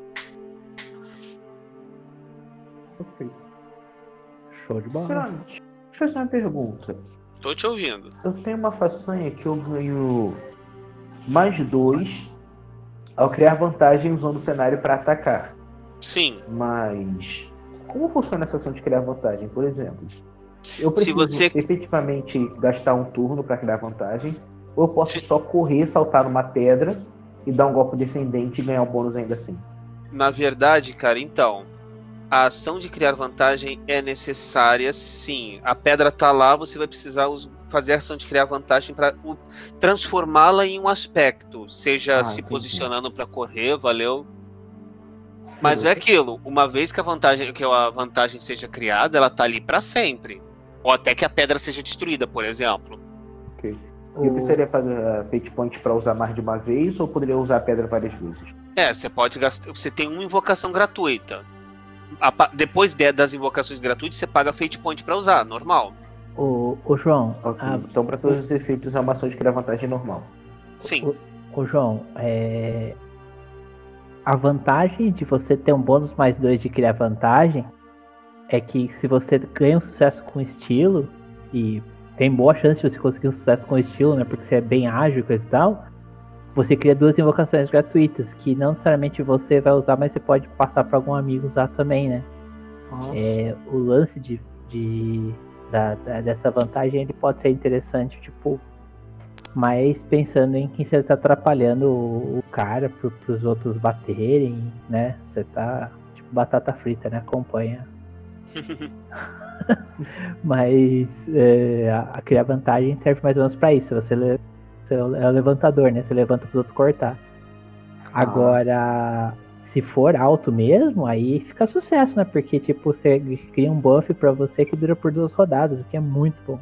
Perfeito. Show de bola. Fernando, deixa eu fazer uma pergunta. Tô te ouvindo. Eu tenho uma façanha que eu ganho mais dois ao criar vantagem usando o cenário para atacar. Sim. Mas como funciona essa ação de criar vantagem? Por exemplo, eu preciso você- efetivamente gastar um turno para criar vantagem, ou eu posso Se- só correr, saltar numa pedra e dar um golpe descendente e ganhar um bônus ainda assim? Na verdade, cara, então, a ação de criar vantagem é necessária, sim. A pedra tá lá, você vai precisar us- fazer a ação de criar vantagem para transformá-la em um aspecto, seja Ah, se entendi. posicionando para correr, valeu? Mas é aquilo, uma vez que a vantagem, que a vantagem seja criada, ela tá ali para sempre. Ou até que a pedra seja destruída, por exemplo. Ok. E eu precisaria fazer uh, fate point para usar mais de uma vez, ou poderia usar a pedra várias vezes? É, você pode gastar. Você tem uma invocação gratuita. A pa- depois de- das invocações gratuitas, você paga Fate Point pra usar, normal. Ô, ô João, Ok. a- Então, para todos os efeitos, é uma ação de criar vantagem normal. Sim. ô João, é... a vantagem de você ter um bônus mais dois de criar vantagem é que se você ganha um sucesso com estilo, e tem boa chance de você conseguir um sucesso com estilo, né? Porque você é bem ágil e coisa e tal, você cria duas invocações gratuitas, que não necessariamente você vai usar, mas você pode passar para algum amigo usar também, né? É, o lance de, de, da, da, dessa vantagem ele pode ser interessante, tipo, mas pensando em que você tá atrapalhando o, o cara pro, pros outros baterem, né? Você tá tipo batata frita, né? Acompanha. Mas é, a, a criar vantagem serve mais ou menos pra isso. Você, le, você é o levantador, né? Você levanta pros outros cortar. Agora, se for alto mesmo, aí fica sucesso, né? Porque tipo, você cria um buff pra você que dura por duas rodadas, o que é muito bom.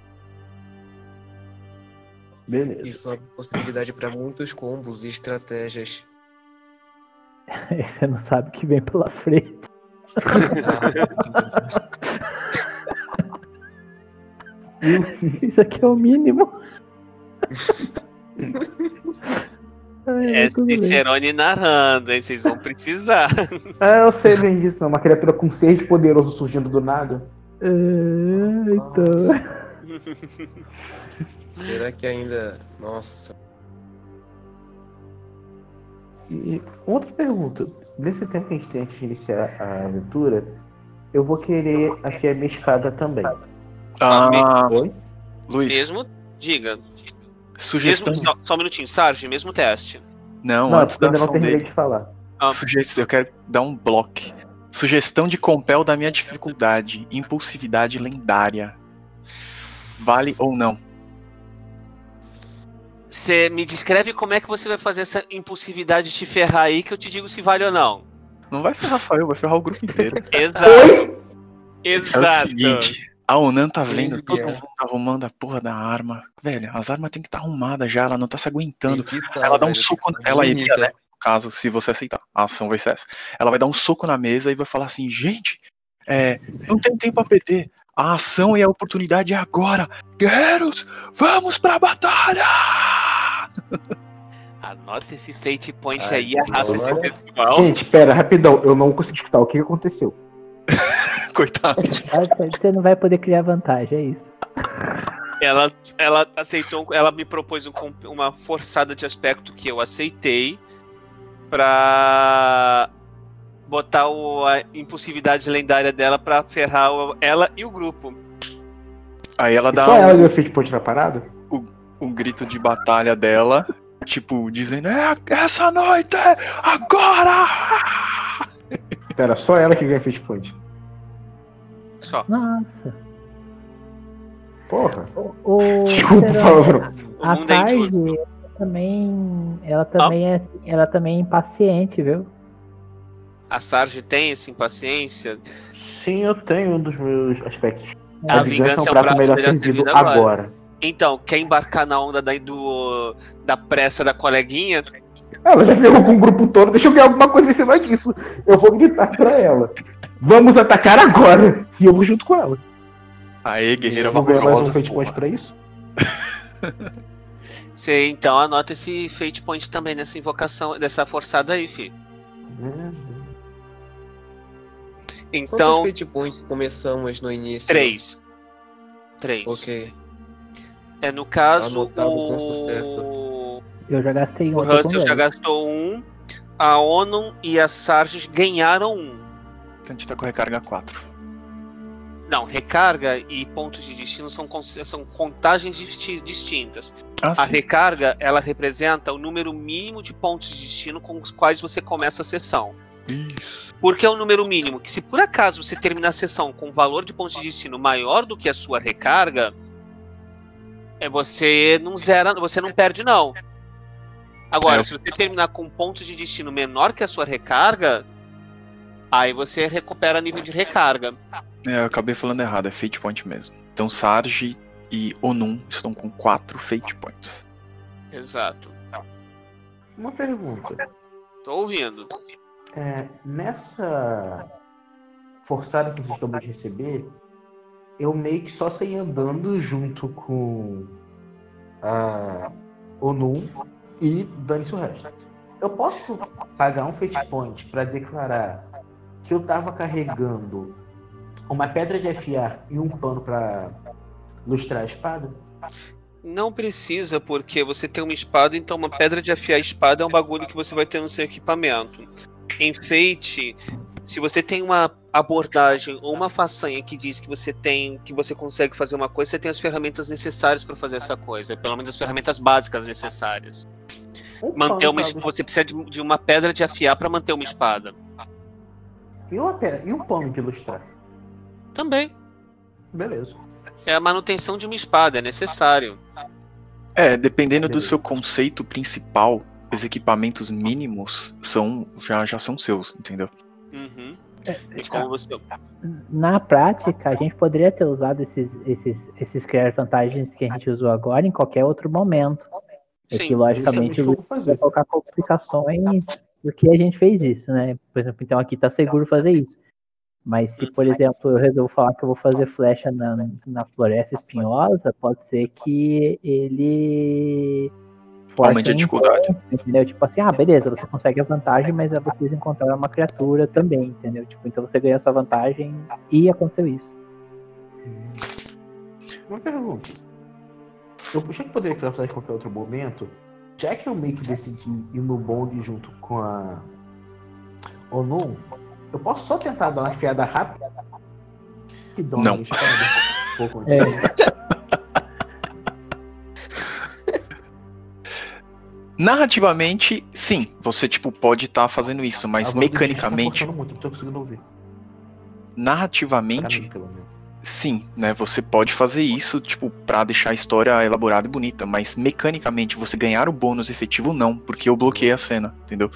Beleza. Isso abre possibilidade para muitos combos e estratégias. Você não sabe o que vem pela frente. Isso aqui é o mínimo. É Cicerone narrando, hein? Vocês vão precisar. Ah, eu sei bem disso, não. Uma criatura com sede poderoso surgindo do nada. Ah, então. Será que ainda... Nossa. E outra pergunta. Nesse tempo que a gente tem antes de iniciar a aventura, eu vou querer afiar minha espada também. Ah, Oi? Luiz, Mesmo, diga. sugestão. Mesmo, só, só um minutinho, Sarge, mesmo teste. Não, Não, antes da ainda não ação terminei dele. de falar. Ah, Sugestão, eu quero dar um bloco. Sugestão de compel da minha dificuldade. Impulsividade lendária. Vale ou não? Você me descreve como é que você vai fazer essa impulsividade te ferrar aí, que eu te digo se vale ou não. Não vai ferrar só eu, vai ferrar o grupo inteiro. Exato. É Exato. o seguinte, a Onan tá vendo Ele todo é. mundo arrumando a porra da arma. Velho, as armas tem que estar arrumadas já, ela não tá se aguentando. Tem que tá, Ela dá um velho, soco, tem que tá ela bonita. iria, né? No caso, se você aceitar, a ação vai ser essa. Ela vai dar um soco na mesa e vai falar assim, gente, é, não tem tempo a perder. A ação e a oportunidade é agora. Guerreiros, vamos pra batalha! Anota esse fate point Ai, aí, arrasta esse agora- pessoal. Gente, pera, rapidão. Eu não consegui escutar. O que aconteceu? Coitado. Você não vai poder criar vantagem, é isso. Ela, ela aceitou, ela me propôs um comp- uma forçada de aspecto que eu aceitei pra botar o- a impulsividade lendária dela pra ferrar o- ela e o grupo. Aí ela E dá só um, ela deu feito ponte na parada? um grito de batalha dela, tipo, dizendo, é essa noite, agora! Pera, só ela que ganha feito point. Só. Nossa. Porra. O, o, Desculpa, Cicerone, palavrão. O a mundo é Tarde, injusto. ela também, ela também é, ela também é impaciente, viu? A Sarge tem essa impaciência. Sim, eu tenho um dos meus aspectos. A A vingança é um vingança prato melhor servido agora. agora. Então, quer embarcar na onda da, do, da pressa da coleguinha? Ela já ferrou com o grupo todo, deixa eu ganhar alguma coisa em cima disso. Eu vou gritar pra ela. Vamos atacar agora! E eu vou junto com ela. Aê, guerreira Eu vou ganhar mais um valorosa. fate porra. point pra isso? Você então anota esse fate point também nessa invocação, dessa forçada aí, fi. Então, Quantos fate points começamos no início? três. Três. Ok. É no caso, Anotado com o... sucesso. Eu já gastei um. o eu tô com Russell já dez. gastou um, a Onon e a Sarge ganharam um. Então a gente tá com recarga quatro. Não, recarga e pontos de destino são, cons- são contagens disti- distintas. Ah, A sim. recarga, ela representa o número mínimo de pontos de destino com os quais você começa a sessão. Isso. Por que é o número mínimo? Que se por acaso você terminar a sessão com um valor de pontos de destino maior do que a sua recarga, é você não zera, você não perde não. Agora, É. se você terminar com pontos de destino menor que a sua recarga, aí você recupera nível de recarga. É, eu acabei falando errado, é Fate Point mesmo. Então Sarge e Onum estão com quatro Fate Points. Exato. Uma pergunta. Tô ouvindo. É, nessa forçada que a gente acabou de receber, eu meio que só saí andando junto com a Onum e dane-se o resto. Eu posso pagar um fate point pra declarar que eu tava carregando uma pedra de afiar e um pano pra lustrar a espada? Não precisa, porque você tem uma espada, então uma pedra de afiar a espada é um bagulho que você vai ter no seu equipamento. Enfeite, se você tem uma abordagem ou uma façanha que diz que você tem, que você consegue fazer uma coisa, você tem as ferramentas necessárias para fazer essa coisa, pelo menos as ferramentas básicas necessárias. Um Manter pano uma, pra es- lustrar. você precisa de, de uma pedra de afiar para manter uma espada. E, uma pedra, e um pano de lustrar? Também. Beleza. É a manutenção de uma espada, é necessário. É, dependendo do Beleza. seu conceito principal, os equipamentos mínimos são já, já são seus, entendeu? Uhum. É, E como você. Na prática, a gente poderia ter usado esses, esses, esses criar vantagens que a gente usou agora em qualquer outro momento. É que, Sim. logicamente, Justamente o o que eu Luiz vou vai fazer. colocar complicações porque a gente fez isso, né? Por exemplo, então aqui tá seguro fazer isso. Mas se, por exemplo, eu resolvo falar que eu vou fazer flecha na, na floresta espinhosa, pode ser que ele force Aumente a um dificuldade. encontro, entendeu? Tipo assim, ah, beleza, você consegue a vantagem, mas é vocês encontraram uma criatura também, entendeu? Tipo, então você ganha a sua vantagem e aconteceu isso. Uma pergunta. Eu puxei que poderia craftar em qualquer outro momento. Já que eu meio que decidi ir no bonde junto com a Onu, eu posso só tentar dar uma enfiada rápida? Que dá Não. uma espada? Vou continuar. É, Narrativamente, sim, você tipo pode estar fazendo isso, mas A voz do Dias mecanicamente, Tá cortando muito, não tô conseguindo ouvir. Pra narrativamente, mim, pelo menos. sim, né? Você pode fazer isso, tipo, pra deixar a história elaborada e bonita, mas mecanicamente você ganhar o bônus efetivo, não, porque eu bloqueei a cena, entendeu?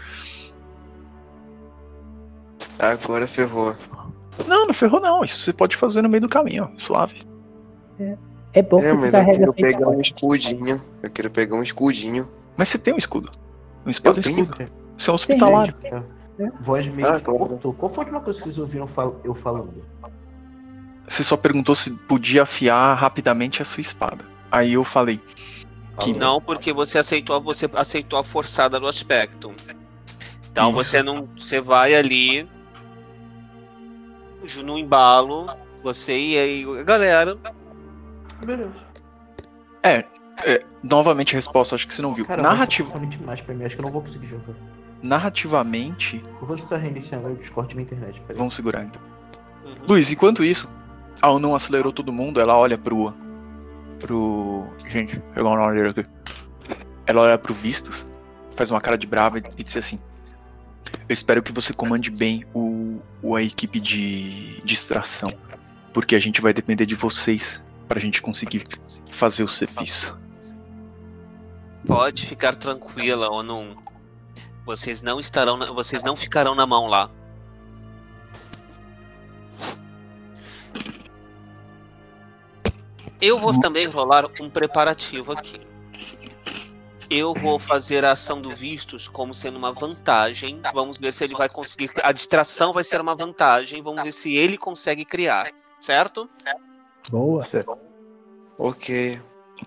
Agora ferrou. Não, não ferrou não, isso você pode fazer no meio do caminho, ó, suave. é bom É, porque mas eu carrega quero feita pegar um ótima. escudinho. Eu quero pegar um escudinho. Mas você tem um escudo. Um espada Eu é tenho. escudo. Você é um hospitalário. Voz meio Ah, que claro. cortou. Qual foi a última coisa que vocês ouviram fal- eu falando? Você só perguntou se podia afiar rapidamente a sua espada. Aí eu falei, Que- Falou. Não, porque você aceitou, você aceitou a forçada do aspecto. Então Isso. você não. Você vai ali ju- no embalo, você e aí, galera. Beleza. é, é, novamente a resposta, acho que você não viu. Cara, Narrativ- vai ser demais pra mim. Acho que eu não vou conseguir jogar. Narrativamente, Eu vou estar reiniciando o Discord de minha internet. Peraí. vamos segurar então. Uhum. Luiz, enquanto isso, a não acelerou todo mundo, ela olha pro. pro. Gente, pegar o nome dele aqui. Ela olha pro Vistos, faz uma cara de brava e, e diz assim: eu espero que você comande bem o, o a equipe de distração, porque a gente vai depender de vocês pra gente conseguir fazer o serviço. Pode ficar tranquila, ou não. Vocês não estarão, na- vocês não ficarão na mão lá. Eu vou também rolar um preparativo aqui. Eu vou fazer a ação do Vistos como sendo uma vantagem. Vamos ver se ele vai conseguir. A distração vai ser uma vantagem. Vamos ver se ele consegue criar. Certo? Boa. Ok.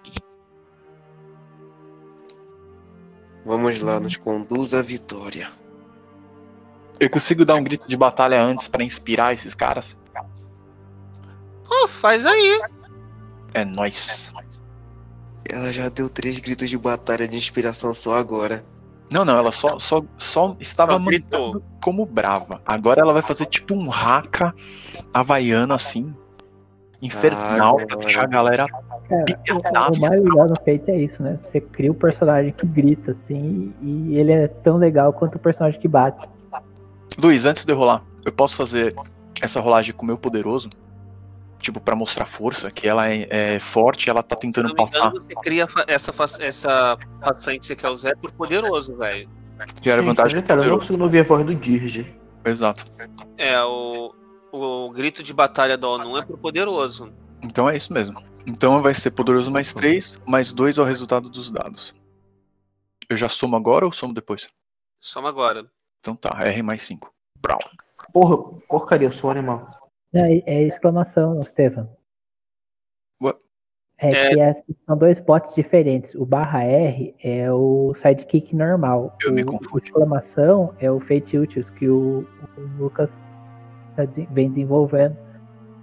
Vamos lá, nos conduz à vitória. Eu consigo dar um grito de batalha antes pra inspirar esses caras? Pô, faz aí. É nóis. Ela já deu três gritos de batalha de inspiração só agora. Não, não, ela só, só, só estava Só gritou. mandando como brava. Agora ela vai fazer tipo um haka havaiano assim, infernal, Ah, pra deixar a galera. Cara, o, o mais legal no Fate é isso, né? Você cria um personagem que grita, assim, e ele é tão legal quanto o personagem que bate. Luiz, antes de eu rolar, eu posso fazer essa rolagem com o meu poderoso? Tipo, pra mostrar força, que ela é, é forte e ela tá Se tentando não me passar. engano, você cria fa- essa, fa- essa façanha que você quer usar é por poderoso, velho. Gera vantagem Gente, com o cara, eu não poderoso. consigo ouvir a voz do Dirge. Exato. É, o, o grito de batalha da ONU é por poderoso. Então é isso mesmo. Então vai ser poderoso mais três, mais dois ao resultado dos dados. Eu já somo agora ou somo depois? Soma agora. Então tá, R mais cinco. Brown. Porra, porcaria, eu sou um animal. É, é exclamação, Estevam. What? É, É. que é- são dois bots diferentes. O barra R é o sidekick normal. Eu o, me o confundi. exclamação é o Fate Utils que o, o Lucas tá desen- vem desenvolvendo.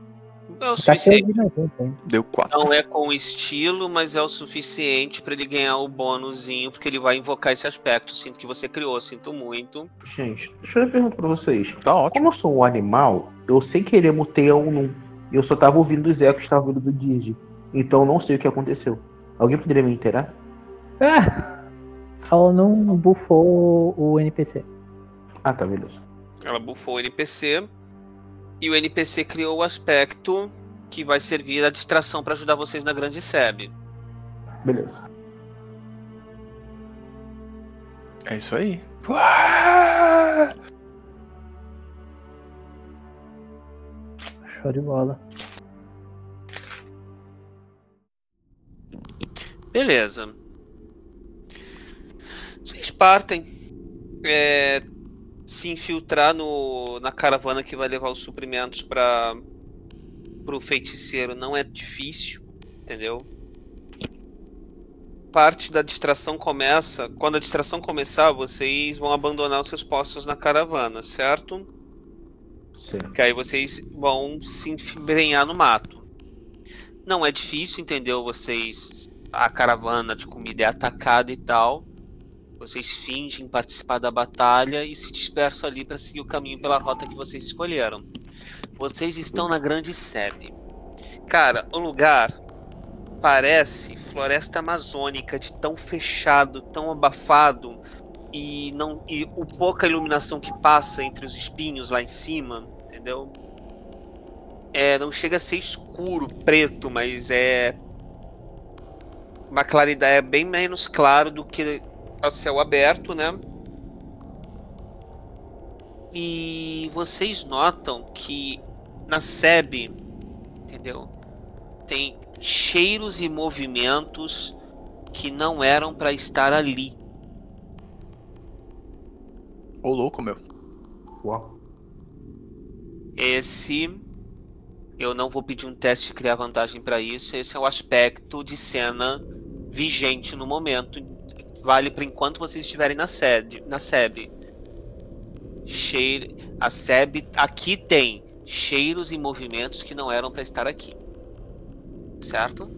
É o Tá aqui suficiente. ouvindo a gente, hein? Deu quatro. Não é com estilo, mas é o suficiente pra ele ganhar o bônusinho, porque ele vai invocar esse aspecto. Sinto que você criou, sinto muito. Gente, deixa eu perguntar pra vocês. Tá ótimo. Como eu sou um animal, eu sem querer mutei a um num. E eu só tava ouvindo os ecos, tava ouvindo do Digi. Então eu não sei o que aconteceu. Alguém poderia me inteirar? Ah! Ela não bufou o N P C. Ah, tá, beleza. Ela bufou o N P C. E o N P C criou o aspecto que vai servir a distração pra ajudar vocês na grande sebe. Beleza. É isso aí. Uá! Show de bola. Beleza. Vocês partem. É, se infiltrar no, na caravana que vai levar os suprimentos para o feiticeiro não é difícil, entendeu? Parte da distração começa. Quando a distração começar, vocês vão abandonar os seus postos na caravana, certo? Certo. Que aí vocês vão se embrenhar no mato. Não é difícil, entendeu? Vocês. A caravana de comida é atacada e tal. Vocês fingem participar da batalha e se dispersam ali para seguir o caminho pela rota que vocês escolheram. Vocês estão na Grande Sebe. Cara, o lugar parece floresta amazônica, de tão fechado, tão abafado, e não e o pouca iluminação que passa entre os espinhos lá em cima, entendeu? É, não chega a ser escuro, preto, mas é uma claridade, é bem menos claro do que a céu aberto, né? E vocês notam que na Sebe, entendeu? Tem cheiros e movimentos que não eram para estar ali. Ô, louco, meu. Uau. Esse eu não vou pedir um teste de criar vantagem para isso. Esse é o aspecto de cena vigente no momento. Vale para enquanto vocês estiverem na sede, na Sebe. Cheiro, a Sebe aqui tem cheiros e movimentos que não eram para estar aqui. Certo?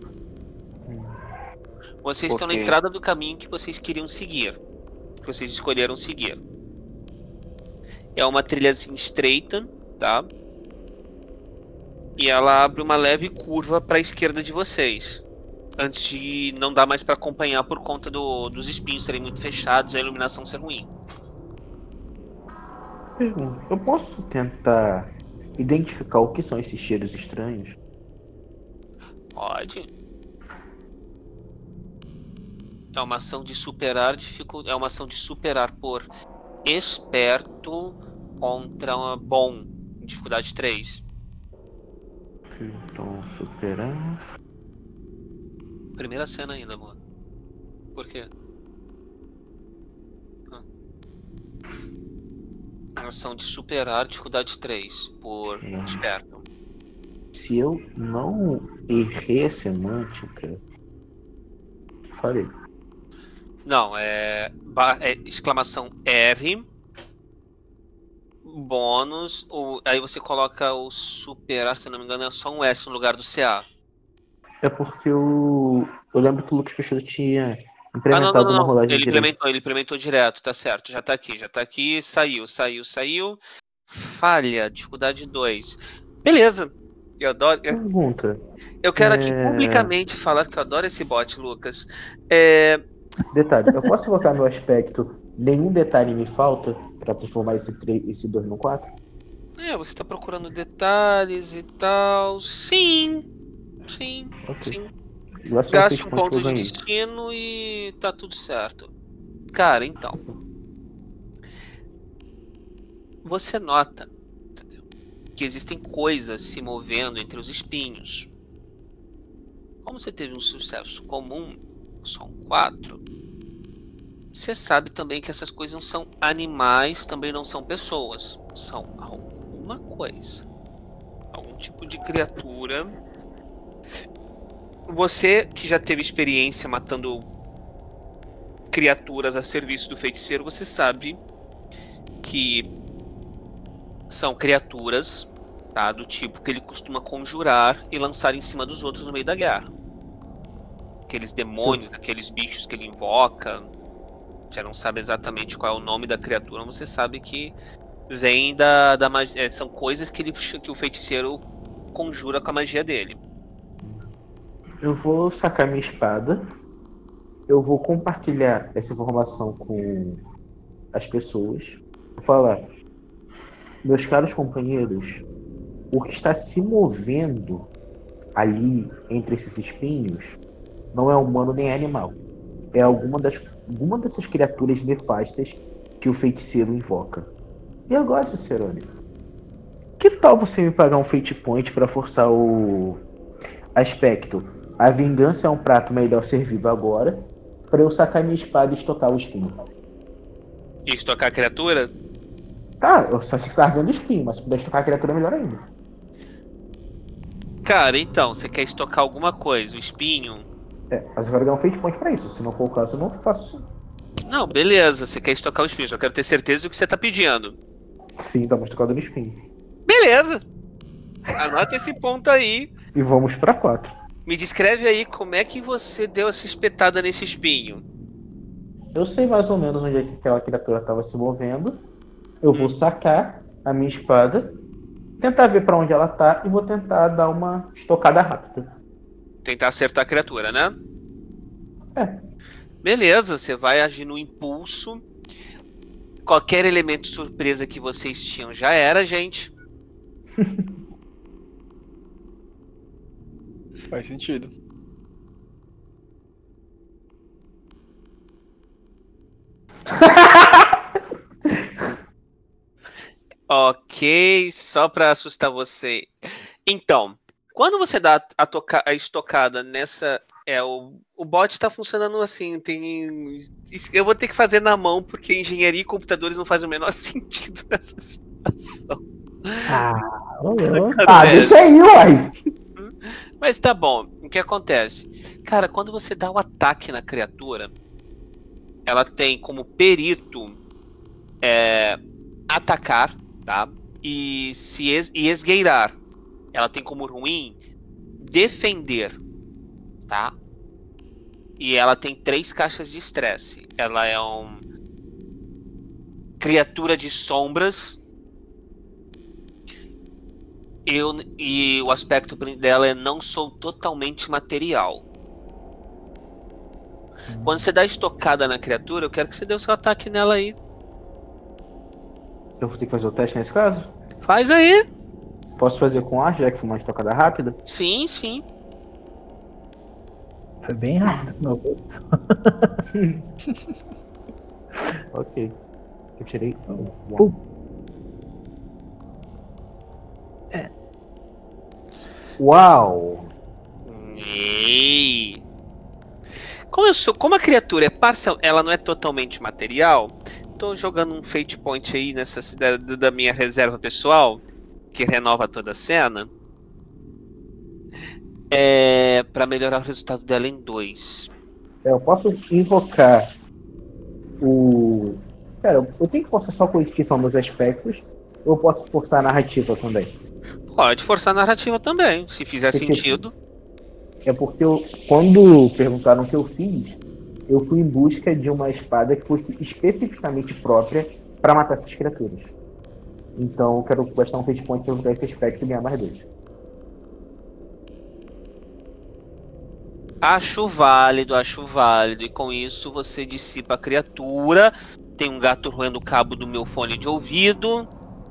Vocês estão na Ok. entrada do caminho que vocês queriam seguir, que vocês escolheram seguir. É uma trilhazinha estreita, tá? E ela abre uma leve curva para a esquerda de vocês, antes de não dar mais para acompanhar por conta do, dos espinhos serem muito fechados e a iluminação ser ruim. Pergunta. Eu posso tentar identificar o que são esses cheiros estranhos? Pode. É uma ação de superar dificu... é uma ação de superar por esperto contra uma bom, dificuldade três. Então, superar. Primeira cena ainda, amor. Por quê? Ah. Ação de superar, dificuldade três por Hum. esperto. Se eu não errei a semântica, falei. Não, é, ba- é exclamação R, bônus, ou, aí você coloca o superar, se eu não me engano, é só um S no lugar do C A. É porque eu, eu lembro que o Lucas Peixoto tinha Ah, não, implementado não, uma não, rolagem ele direita. implementou, ele implementou direto, tá certo, já tá aqui, já tá aqui, saiu, saiu, saiu, falha, dificuldade dois. Beleza, eu adoro, eu, Pergunta. eu quero aqui É. publicamente falar que eu adoro esse bot, Lucas. É, Detalhe, eu posso colocar meu aspecto, nenhum detalhe me falta pra transformar esse, tre- esse dois no quatro? é, você tá procurando detalhes e tal, sim, sim, Ok. sim. Lá são Gaste seis um pontos que ponto eu de ganhei. destino e tá tudo certo. Cara, então. Você nota, entendeu, que existem coisas se movendo entre os espinhos. Como você teve um sucesso comum, só um quatro, você sabe também que essas coisas não são animais, também não são pessoas. São alguma coisa. Algum tipo de criatura. Você que já teve experiência matando criaturas a serviço do feiticeiro, você sabe que são criaturas tá? Do tipo que ele costuma conjurar e lançar em cima dos outros no meio da guerra. Aqueles demônios, aqueles bichos que ele invoca. Você não sabe exatamente qual é o nome da criatura, mas você sabe que vem da, da magia. São coisas que, ele, que o feiticeiro conjura com a magia dele. Eu vou sacar minha espada. Eu vou compartilhar essa informação com as pessoas. Vou falar, meus caros companheiros, o que está se movendo ali entre esses espinhos não é humano nem animal. É alguma, das, alguma dessas criaturas nefastas que o feiticeiro invoca. E agora, Cicerone? Que tal você me pagar um fate point para forçar o aspecto? A vingança é um prato melhor servido agora, para eu sacar minha espada e estocar o espinho. E estocar a criatura? Tá, eu só estava vendo espinho, mas se puder estocar a criatura é melhor ainda. Cara, então, você quer estocar alguma coisa? O espinho? É, mas eu quero ganhar um fate point pra isso. Se não for o caso, eu não faço isso. Não, beleza, você quer estocar o espinho. Só quero ter certeza do que você tá pedindo. Sim, dá uma estocada no espinho. Beleza! Anota esse ponto aí. E vamos pra quatro. Me descreve aí como é que você deu essa espetada nesse espinho. Eu sei mais ou menos onde é que aquela criatura estava se movendo. Eu vou sacar a minha espada, tentar ver pra onde ela tá e vou tentar dar uma estocada rápida. Tentar acertar a criatura, né? É. Beleza, você vai agir no impulso. Qualquer elemento surpresa que vocês tinham já era, gente. Faz sentido. Ok, só pra assustar você. Então, quando você dá a, toca a estocada nessa... É, o, o bot tá funcionando assim, tem... Eu vou ter que fazer na mão, porque engenharia e computadores não fazem o menor sentido nessa situação. Ah, ô, louco. Ah, deixa aí, uai! Mas tá bom, o que acontece? Cara, quando você dá o ataque na criatura, ela tem como perito é, atacar, tá? E, se es e esgueirar. Ela tem como ruim defender, tá? E ela tem três caixas de estresse. Ela é um criatura de sombras. Eu, e o aspecto dela é não sou totalmente material. Quando você dá estocada na criatura, eu quero que você dê o seu ataque nela aí. Eu vou ter que fazer o teste nesse caso? Faz aí. Posso fazer com ar, já que foi uma estocada rápida? Sim, sim. Foi bem rápido, meu gosto. Ok. Eu tirei um. Pum. Uau! Ei. Como, eu sou, como a criatura é parcial, ela não é totalmente material, tô jogando um fate point aí nessa da, da minha reserva pessoal, que renova toda a cena. É, pra melhorar o resultado dela em dois. É, eu posso invocar o... Cara, eu tenho que forçar só a constituição dos aspectos, ou eu posso forçar a narrativa também? Pode forçar a narrativa também, se fizer Porque- sentido. É porque eu, quando perguntaram o que eu fiz, eu fui em busca de uma espada que fosse especificamente própria para matar essas criaturas. Então eu quero gastar um fate point para jogar esse aspecto e ganhar mais dois. Acho válido, acho válido. E com isso você dissipa a criatura. Tem um gato roendo o cabo do meu fone de ouvido.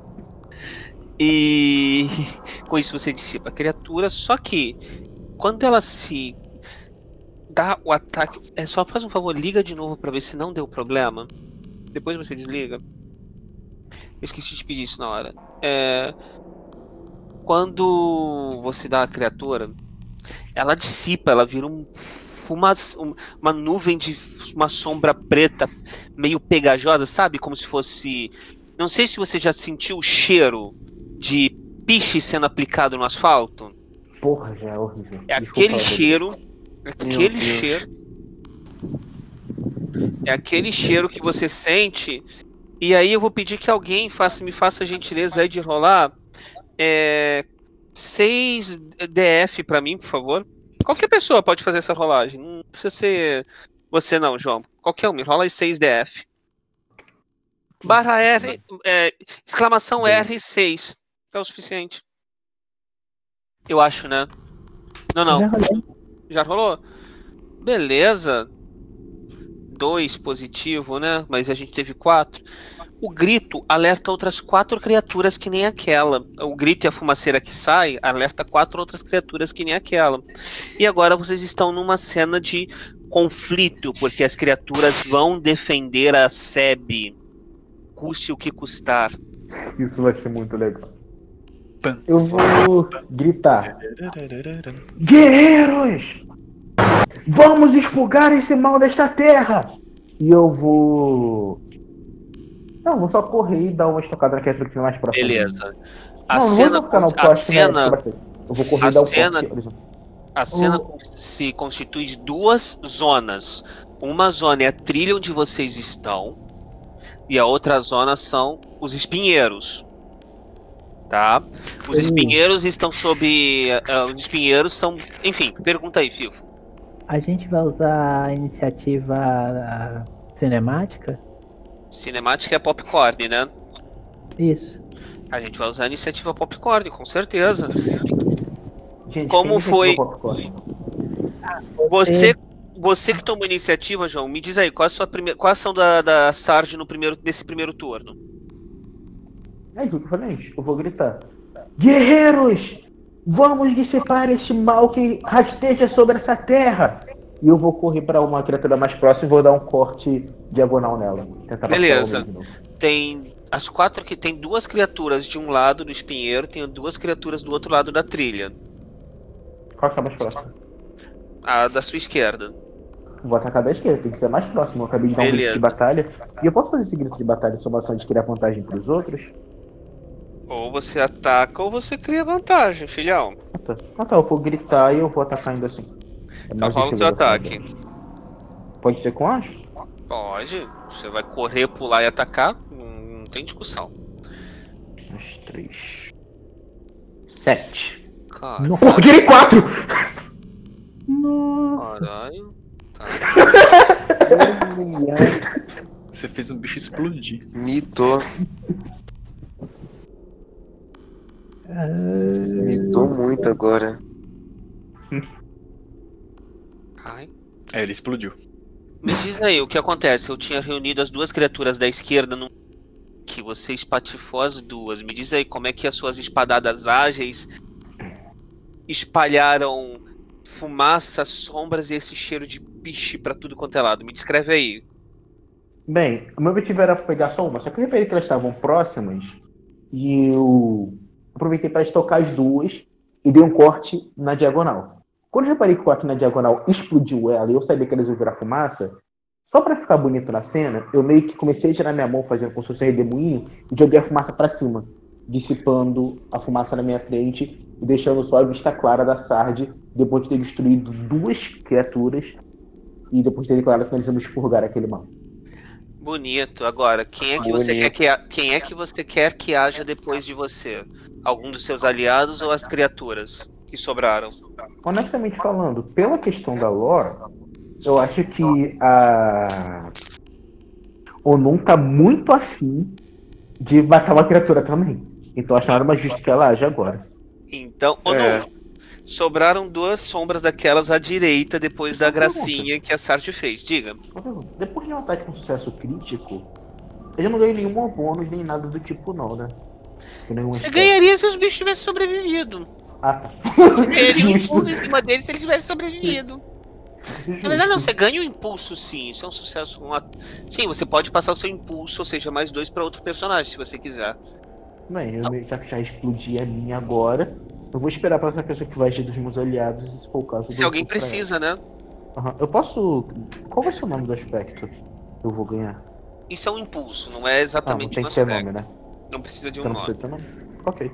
E com isso você dissipa a criatura. Só que quando ela se dá o ataque... É só faz um favor, liga de novo pra ver se não deu problema. Depois você desliga. Eu esqueci de pedir isso na hora. É... Quando você dá a criatura, ela dissipa, ela vira um, uma, uma nuvem de uma sombra preta meio pegajosa, sabe? Como se fosse... Não sei se você já sentiu o cheiro de piche sendo aplicado no asfalto. Porra, já é horrível. É Desculpa, aquele Rodrigo. cheiro, aquele Deus. cheiro, é aquele cheiro que você sente. E aí eu vou pedir que alguém faça, me faça a gentileza aí de rolar É, seis D F pra mim, por favor. Qualquer pessoa pode fazer essa rolagem. Não precisa ser você não, João. Qualquer um, me rola aí seis D F. Barra R, é, exclamação R seis. É o suficiente. Eu acho, né? Não, não. Já rolei. Já rolou? Beleza. Dois positivo, né? Mas a gente teve quatro. O grito alerta outras quatro criaturas que nem aquela. O grito e a fumaceira que sai alerta quatro outras criaturas que nem aquela. E agora vocês estão numa cena de conflito, porque as criaturas vão defender a Seb, custe o que custar. Isso vai ser muito legal. Pam. Eu vou gritar. Guerreiros! Vamos expurgar esse mal desta terra! E eu vou... Não, vou só correr e dar uma estocada na criatura que é mais próxima. Beleza. A Não, não cena, vou ficar no a poste, cena, né? Eu vou correr a e dar um cena- corte horizontal. a cena O- se constitui de duas zonas. Uma zona é a trilha onde vocês estão, e a outra zona são os espinheiros. Tá? Os Hum. espinheiros estão sob. ah, os espinheiros são. Enfim, pergunta aí, Fifo. A gente vai usar a iniciativa ah, cinemática? Cinemática é popcorn, né? Isso. A gente vai usar a iniciativa popcorn, com certeza. Gente, Como quem foi- incentivou o popcorn? Você, você que tomou a iniciativa, João, me diz aí, qual a sua primeira. Qual a ação da, da Sarge no primeiro, nesse primeiro turno? É aquilo que eu falei, gente. Eu vou gritar. Guerreiros! Vamos dissipar este mal que rasteja sobre essa terra! E eu vou correr para uma criatura mais próxima e vou dar um corte diagonal nela. Tentar Beleza. passar o de novo. Tem as quatro que tem duas criaturas de um lado do espinheiro, tem duas criaturas do outro lado da trilha. Qual que tá mais próximo? A da sua esquerda. Vou atacar da esquerda, tem que ser mais próximo. Eu acabei de dar um Beleza. grito de batalha. E eu posso fazer esse grito de batalha sob a ação de criar vantagem para os outros? Ou você ataca ou você cria vantagem, filhão. Ah tá. ah tá, eu vou gritar e eu vou atacar ainda assim. É Então mais rola o estilo seu da ataque. cidade. Pode ser com acho? Pode. Você vai correr, pular e atacar. Não, não tem discussão. Uns três. Sete. Cara, Não, porra, eu tirei quatro! caralho. Tá. Você fez um bicho explodir. Mitou. Mitou muito agora. Ai. É, ele explodiu. Me diz aí, o que acontece? Eu tinha reunido as duas criaturas da esquerda num... que você espatifou as duas. Me diz aí como é que as suas espadadas ágeis espalharam fumaça, sombras e esse cheiro de piche pra tudo quanto é lado. Me descreve aí. Bem, o meu objetivo era pegar só uma, só que eu reparei que elas estavam próximas e eu aproveitei para estocar as duas e dei um corte na diagonal. Quando eu reparei que o corte na diagonal explodiu ela e eu sabia que elas iam virar fumaça, só para ficar bonito na cena, eu meio que comecei a girar minha mão fazendo como se fosse um redemoinho e joguei a fumaça para cima, dissipando a fumaça na minha frente e deixando só a vista clara da Sarge depois de ter destruído duas criaturas e depois de ter declarado que nós íamos expurgar aquele mal. Bonito. Agora, quem é que você quer Bonito. que a- quem é que você quer que haja depois de você? Algum dos seus aliados ou as criaturas que sobraram? Honestamente falando, pela questão da lore, eu acho que a Onum tá muito afim de matar uma criatura também. Então acho nada mais justo que ela age agora. Então, ou É. não, sobraram duas sombras daquelas à direita depois da Só pergunta. gracinha que a Sarge fez. Diga. Depois de um ataque com sucesso crítico, eu já não ganhei nenhum bônus nem nada do tipo não, né? Nenhum Você aspecto. ganharia se os bichos tivessem sobrevivido. Ah, tá. Você ganharia um Justo. impulso em cima deles se eles tivessem sobrevivido. Na verdade, não, você ganha um impulso sim. Isso é um sucesso. Um at... Sim, você pode passar o seu impulso, ou seja, mais dois pra outro personagem, se você quiser. Bem, eu meio- já que já explodi a minha agora, eu vou esperar para essa pessoa que vai agir dos meus aliados, se for o caso. eu Se dou alguém um pra ela. precisa, né? Aham. Eu posso. Qual vai ser o nome do aspecto que eu vou ganhar? Isso é um impulso, não é Ah, não exatamente tem um que ser aspecto. nome, né? Não precisa de um Então não nome. precisa ter nome. Ok.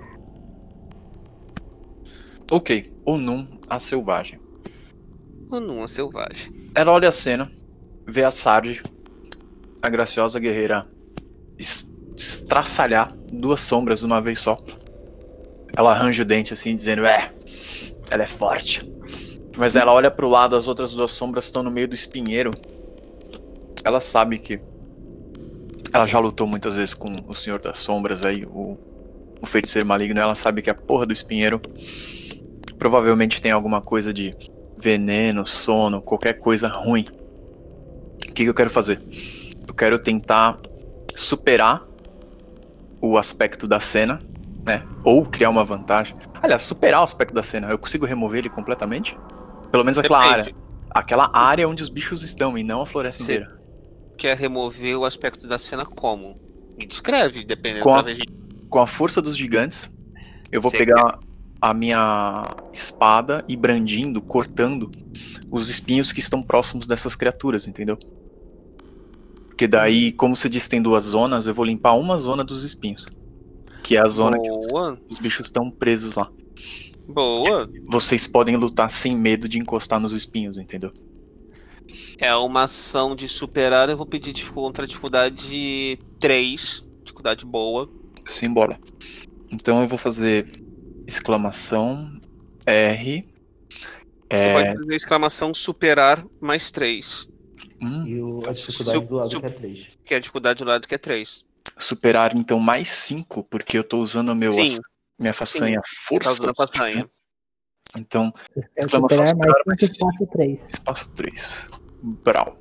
Ok, Onum, a selvagem. Ou não, a selvagem. Ela olha a cena, vê a Sarge, a graciosa guerreira, es- estraçalhar duas sombras de uma vez só. ela arranja o dente assim, dizendo, é, ela é forte. Mas ela olha pro lado, as outras duas sombras estão no meio do espinheiro. Ela sabe que ela já lutou muitas vezes com o Senhor das Sombras aí, o, o feiticeiro maligno. Ela sabe que a porra do espinheiro provavelmente tem alguma coisa de veneno, sono, qualquer coisa ruim. O que, que eu quero fazer? Eu quero tentar superar o aspecto da cena, né? Ou criar uma vantagem. Aliás, superar o aspecto da cena. Eu consigo remover ele completamente? Pelo menos aquela Depende. área. Aquela área onde os bichos estão e não a floresta Você inteira. quer remover o aspecto da cena como? Me descreve, dependendo Com a- da gente. Com a força dos gigantes, eu vou Você pegar a minha espada e brandindo, cortando os espinhos que estão próximos dessas criaturas, entendeu? Porque daí, como você disse, tem duas zonas, eu vou limpar uma zona dos espinhos. Que é a zona que os, Boa, os bichos estão presos lá. boa. Vocês podem lutar sem medo de encostar nos espinhos, entendeu? É uma ação de superar, eu vou pedir dificu- contra a dificuldade três. Dificuldade boa. Simbora. Então eu vou fazer exclamação R. Você É, pode fazer exclamação superar mais três. hum, E o, a dificuldade Su- do lado su- que é três. Que é a dificuldade do lado que é três. superar então mais cinco, porque eu tô usando o meu, Sim. as- minha façanha Você força. tá usando a façanha. Então, Vocês querem exclamação superar mais superar mais cinco espaço três. espaço três. Brau.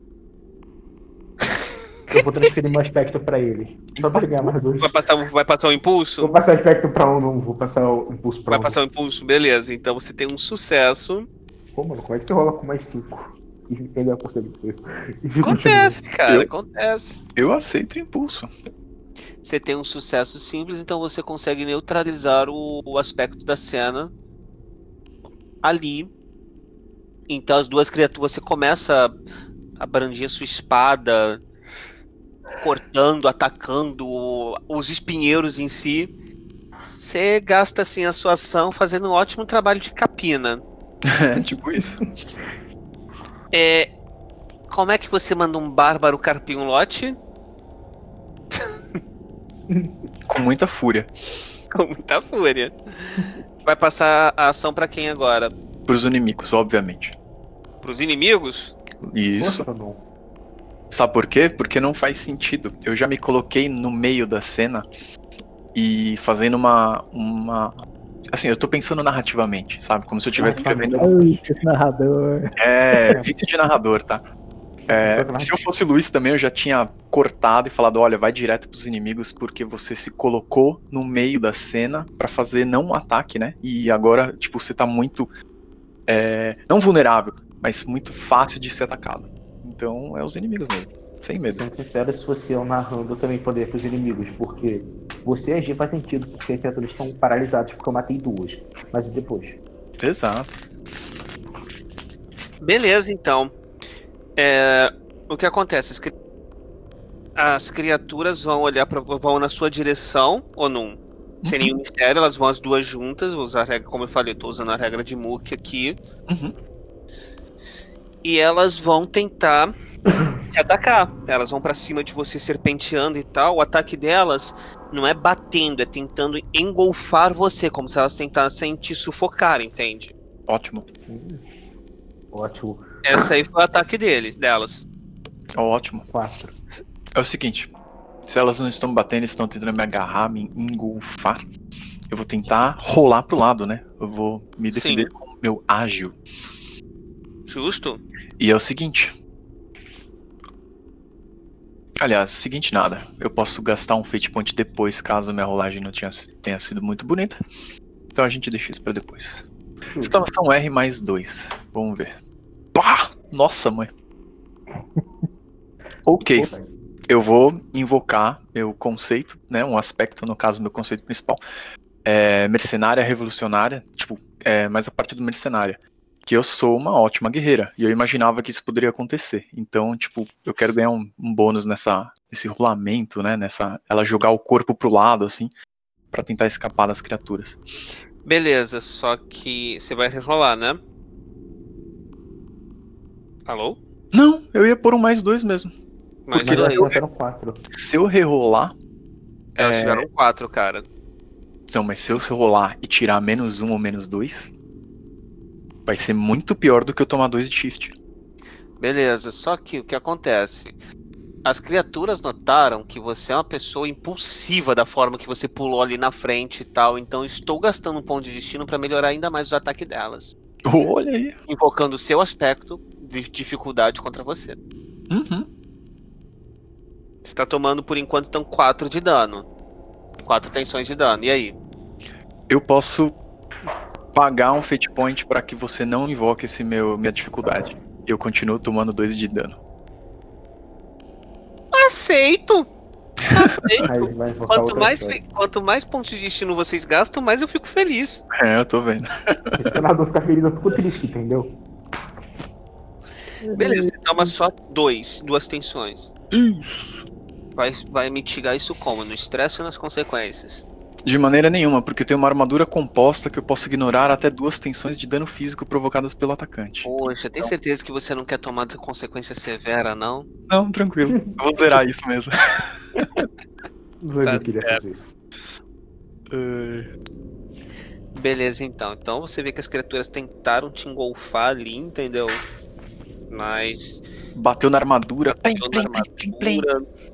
Eu vou transferir meu aspecto pra ele. Só pra ele ganhar mais dois. Vai passar, um- vai passar um impulso? Vou passar o aspecto pra um, não vou passar o impulso pra Vai um. passar um impulso, beleza. Então você tem um sucesso. Pô, mano, como é que você rola com mais cinco? E ele é por Acontece, cara, Eu- acontece. Eu aceito o impulso. Você tem um sucesso simples, então você consegue neutralizar o, o aspecto da cena ali. Então as duas criaturas, você começa a, a brandir a sua espada, cortando, atacando os espinheiros em si. Você gasta assim a sua ação fazendo um ótimo trabalho de capina. É tipo isso. É, como é que você manda um bárbaro carpir um lote? Com muita fúria. Com muita fúria. Vai passar a ação pra quem agora? Pros inimigos, obviamente. Pros inimigos? Isso. Nossa, não. Sabe por quê? Porque não faz sentido. Eu já me coloquei no meio da cena e fazendo uma. uma... Assim, eu tô pensando narrativamente, sabe? Como se eu estivesse escrevendo. Ui, esse narrador. É, vídeo de narrador, tá? É, se eu fosse o Luiz também, eu já tinha cortado e falado, olha, vai direto pros inimigos porque você se colocou no meio da cena pra fazer não um ataque, né? E agora, tipo, você tá muito, é, não vulnerável, mas muito fácil de ser atacado. Então, é os inimigos mesmo, sem medo. Sendo sincero, se fosse eu narrando, eu também poderia pros inimigos, porque você agir faz sentido, porque as criaturas estão paralisadas, porque eu matei duas. Mas e depois? Exato. Beleza, então. É, o que acontece? As, cri- as criaturas vão olhar pra, vão na sua direção, ou não? Sem nenhum mistério, elas vão as duas juntas. Vou usar a regra, como eu falei, eu tô usando a regra de Mook aqui. Uhum. E elas vão tentar te atacar. Elas vão pra cima de você serpenteando e tal. O ataque delas não é batendo, é tentando engolfar você, como se elas tentassem te sufocar, entende? Ótimo, Hum, ótimo. Esse aí foi o ataque deles, delas. ótimo. Quatro. É o seguinte, se elas não estão batendo, estão tentando me agarrar, me engolfar, eu vou tentar rolar pro lado, né? Eu vou me defender Sim. com o meu ágil. Justo? E é o seguinte. Aliás, seguinte nada. Eu posso gastar um Fate Point depois, caso minha rolagem não tinha, tenha sido muito bonita. Então a gente deixa isso pra depois. Exclamação R mais dois. Vamos ver. Pá! Nossa, mãe. Ok. Eu vou invocar meu conceito, né? Um aspecto, no caso, meu conceito principal. É mercenária revolucionária. Tipo, é mais a parte do mercenária. Que eu sou uma ótima guerreira. E eu imaginava que isso poderia acontecer. Então, tipo, eu quero ganhar um, um bônus nessa, nesse rolamento, né? Nessa, ela jogar o corpo pro lado, assim, pra tentar escapar das criaturas. Beleza, só que você vai rerolar, né? Alô? Não, eu ia pôr um mais dois mesmo. Mas Porque Mas aí, elas tiveram quatro. Se eu rerolar, elas é- tiveram quatro, cara. Não, mas se eu rolar e tirar menos um ou menos dois, vai ser muito pior do que eu tomar dois de shift. Beleza, só que o que acontece? As criaturas notaram que você é uma pessoa impulsiva da forma que você pulou ali na frente e tal, então estou gastando um ponto de destino para melhorar ainda mais o ataque delas. Olha aí. Invocando o seu aspecto de dificuldade contra você. Uhum. Você tá tomando, por enquanto, então quatro de dano. quatro tensões de dano, e aí? Eu posso pagar um fate point pra que você não invoque esse meu, minha dificuldade. Eu continuo tomando dois de dano. Aceito! Aceito! Aí vai invocar Quanto outra mais, coisa. quanto mais pontos de destino vocês gastam, mais eu fico feliz. É, eu tô vendo. Se o senador ficar feliz, eu fico triste, entendeu? Beleza, você toma só dois, duas tensões. Isso. Vai, vai mitigar isso como? No estresse ou nas consequências? De maneira nenhuma, porque eu tenho uma armadura composta que eu posso ignorar até duas tensões de dano físico provocadas pelo atacante. Poxa, tem certeza que você não quer tomar de consequência severa, não? Não, tranquilo. Eu vou zerar isso mesmo. Zoe Tá não queria certo. fazer isso. Beleza, então. Então você vê que as criaturas tentaram te engolfar ali, entendeu? Mas Bateu na armadura. Plim, bateu na plim, plim, plim, plim. armadura.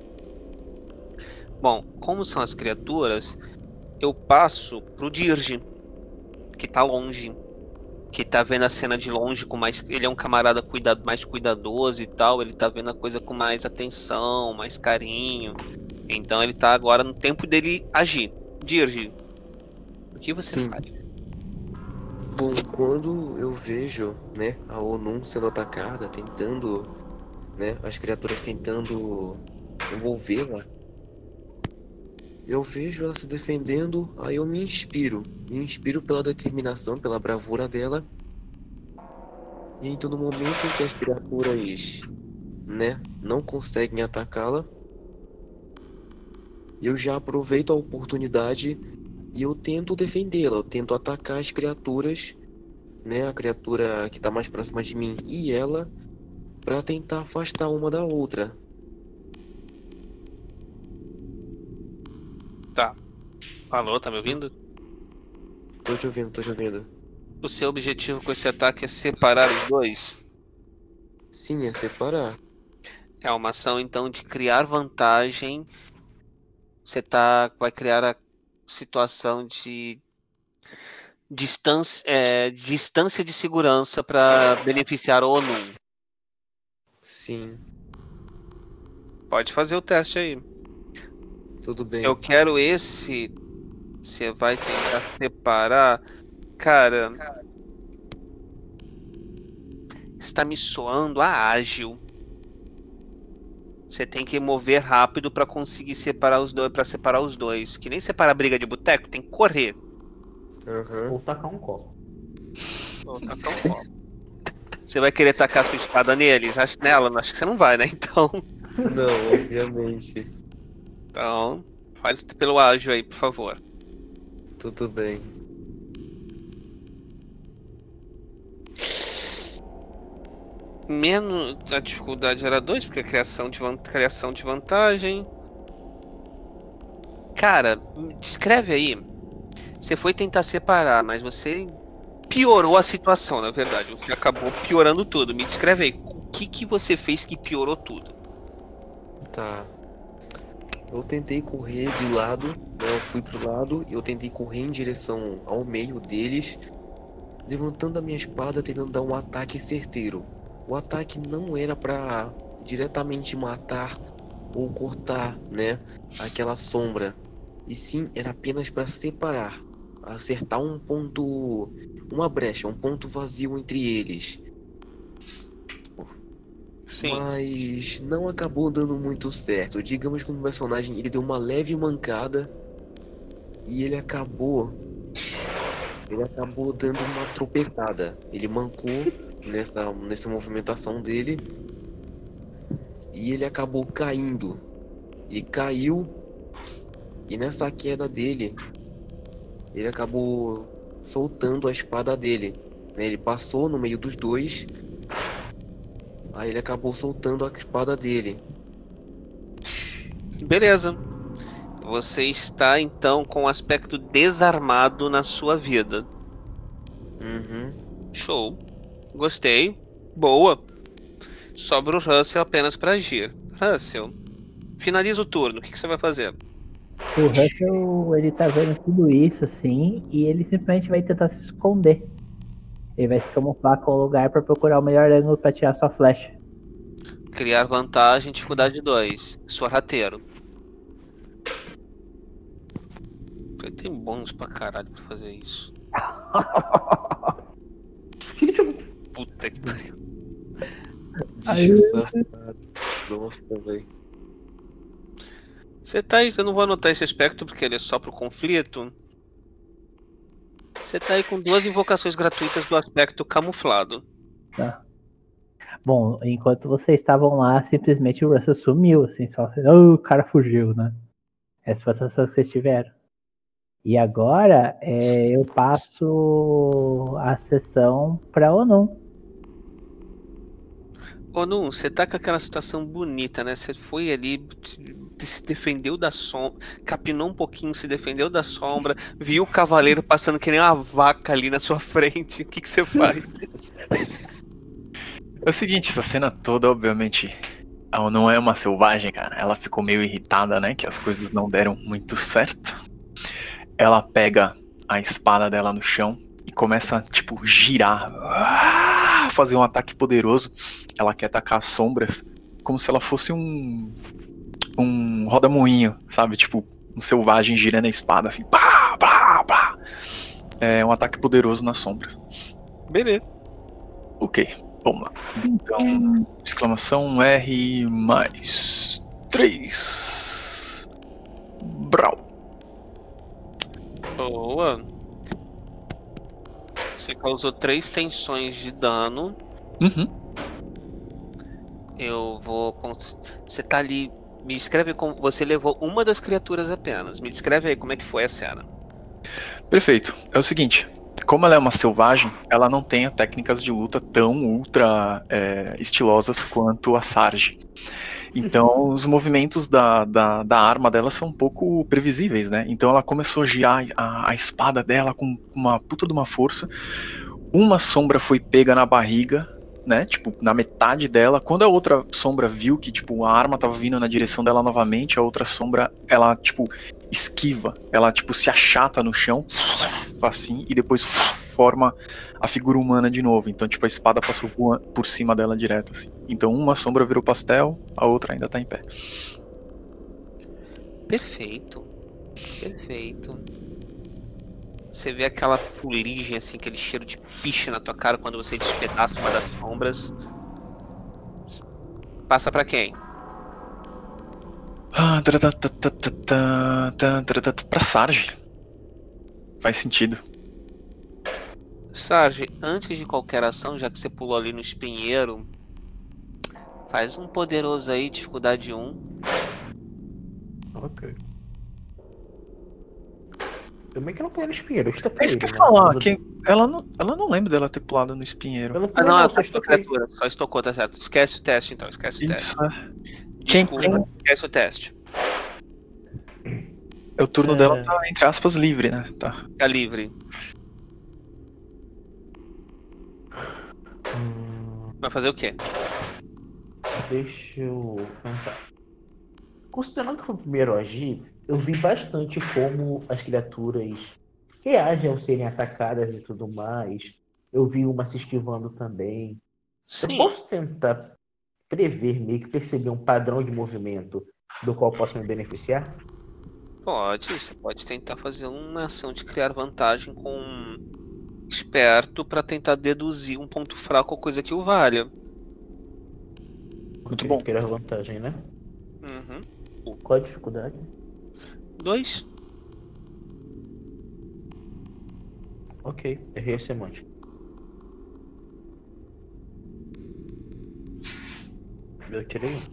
Bom, como são as criaturas, eu passo pro Dirge, que tá longe. Que tá vendo a cena de longe com mais. Ele é um camarada cuidado, mais cuidadoso e tal. Ele tá vendo a coisa com mais atenção, mais carinho. Então ele tá agora no tempo dele agir. Dirge, o que você Sim. faz? Bom, quando eu vejo, né, a Onum sendo atacada, tentando, né, as criaturas tentando envolvê-la, eu vejo ela se defendendo, aí eu me inspiro. Me inspiro pela determinação, pela bravura dela. E então no momento em que as criaturas, né, não conseguem atacá-la, eu já aproveito a oportunidade e eu tento defendê-la, eu tento atacar as criaturas, né, a criatura que tá mais próxima de mim e ela, pra tentar afastar uma da outra. Tá. Falou, tá me ouvindo? Tô te ouvindo, tô te ouvindo. O seu objetivo com esse ataque é separar os dois? Sim, é separar. É uma ação então de criar vantagem. Você tá, vai criar a situação de distância, é, distância de segurança para beneficiar o ONU. Sim, Pode fazer o teste aí. tudo bem. Eu quero esse. Você vai tentar separar. Cara. Está me soando a ágil. Você tem que mover rápido para conseguir separar os dois, para separar os dois. Que nem separar briga de boteco, tem que correr. Aham. Ou tacar um copo. Ou tacar um copo. Você vai querer tacar sua espada neles? Acho nela, acho que você não vai, né? Então, Não, obviamente. então faz pelo ágil aí, por favor. Tudo bem. Menos a dificuldade era dois, porque a criação de, van- criação de vantagem. Cara, me descreve aí. Você foi tentar separar, mas você piorou a situação, na verdade. Você acabou piorando tudo. Me descreve aí. O que, que você fez que piorou tudo? Tá. Eu tentei correr de lado, né? Eu fui pro lado e eu tentei correr em direção ao meio deles, levantando a minha espada, tentando dar um ataque certeiro. O ataque não era pra diretamente matar ou cortar, né, aquela sombra, e sim era apenas para separar, acertar um ponto, uma brecha, um ponto vazio entre eles. Sim. Mas não acabou dando muito certo. Digamos que o personagem ele deu uma leve mancada e ele acabou ele acabou dando uma tropeçada. Ele mancou nessa nessa movimentação dele e ele acabou caindo. Ele caiu e nessa queda dele ele acabou soltando a espada dele, né? Ele passou no meio dos dois. Aí ele acabou soltando a espada dele. Beleza. você está então com um aspecto desarmado na sua vida. Uhum. Show. Gostei. Boa. Sobra o Russell apenas para agir. Russell, finaliza o turno. O que, que você vai fazer? O Russell, ele tá vendo tudo isso, assim, e ele simplesmente vai tentar se esconder. Ele vai se camuflar com o lugar pra procurar o melhor ângulo pra tirar sua flecha. Criar vantagem, dificuldade dois. Sorrateiro. Ele tem bônus pra caralho pra fazer isso. Puta que pariu. Aí- Safado. Nossa, velho. Você tá aí, eu não vou anotar esse aspecto porque ele é só pro conflito. Você tá aí com duas invocações gratuitas do aspecto camuflado. Tá. Bom, enquanto vocês estavam lá, simplesmente o Russell sumiu, assim, só assim, oh, o cara fugiu, né? Essa foi a sensação que vocês tiveram. E agora, é, eu passo a sessão pra Onum. Ô Num, você tá com aquela situação bonita, né? Você foi ali, se defendeu da sombra, capinou um pouquinho, se defendeu da sombra, viu o cavaleiro passando que nem uma vaca ali na sua frente. O que, que você faz? É o seguinte, essa cena toda, obviamente, ela não é uma selvagem, cara. Ela ficou meio irritada, né? Que as coisas não deram muito certo. Ela pega a espada dela no chão e começa, tipo, girar. Fazer um ataque poderoso. Ela quer atacar as sombras como se ela fosse um. Um roda-moinho, sabe? Tipo, um selvagem girando a espada assim. Pá, pá, pá. É um ataque poderoso nas sombras. Beleza. Ok, vamos lá. Então, exclamação R mais três. Brau. Boa. Você causou três tensões de dano. Uhum. Eu vou. Cons... Você tá ali. Me descreve como. Você levou uma das criaturas apenas. Me descreve aí como é que foi a cena. Perfeito. É o seguinte. Como ela é uma selvagem, ela não tem técnicas de luta tão ultra é, estilosas quanto a Sarge. Então, os movimentos da, da, da arma dela são um pouco previsíveis, né? Então, ela começou a girar a, a espada dela com uma puta de uma força. Uma sombra foi pega na barriga, né? Tipo, na metade dela. Quando a outra sombra viu que, tipo, a arma tava vindo na direção dela novamente, a outra sombra, ela, tipo, esquiva. Ela, tipo, se achata no chão, assim, e depois forma a figura humana de novo. Então, tipo, a espada passou por, por cima dela direto, assim. Então, uma sombra virou pastel, a outra ainda tá em pé. Perfeito. Perfeito. Você vê aquela fuligem, assim, aquele cheiro de piche na tua cara quando você despedaça uma das sombras. Passa pra quem? Ah, tá, tá, tá, tá, tá, tá, tá, tá, tá, pra Sarge. Faz sentido. Sarge, antes de qualquer ação, já que você pulou ali no espinheiro, faz um poderoso aí, dificuldade um. Ok. Também que eu não pulei no espinheiro, eu estou É isso que eu ia falar, que ela não, ela não lembra dela ter pulado no espinheiro. Eu não Ah, pulei, não, não, é só só estoquei. criatura, só estocou, tá certo. Esquece o teste então, esquece o teste. Isso, é. Quem Desculpa, tem- esquece o teste. É, o turno É. dela tá, entre aspas, livre, né? Tá. Tá livre. Hum, Vai fazer o quê? deixa eu pensar. Considerando que foi o primeiro a agir, eu vi bastante como as criaturas reagem ao serem atacadas e tudo mais. Eu vi uma se esquivando também. Eu Sim. posso tentar prever, meio que perceber um padrão de movimento do qual posso me beneficiar? Pode, você pode tentar fazer uma ação de criar vantagem com um esperto pra tentar deduzir um ponto fraco ou coisa que o valha. Muito Ok, bom. criar vantagem, né? Uhum. Qual a dificuldade? Dois. Ok, errei a semântica. Eu tirei um.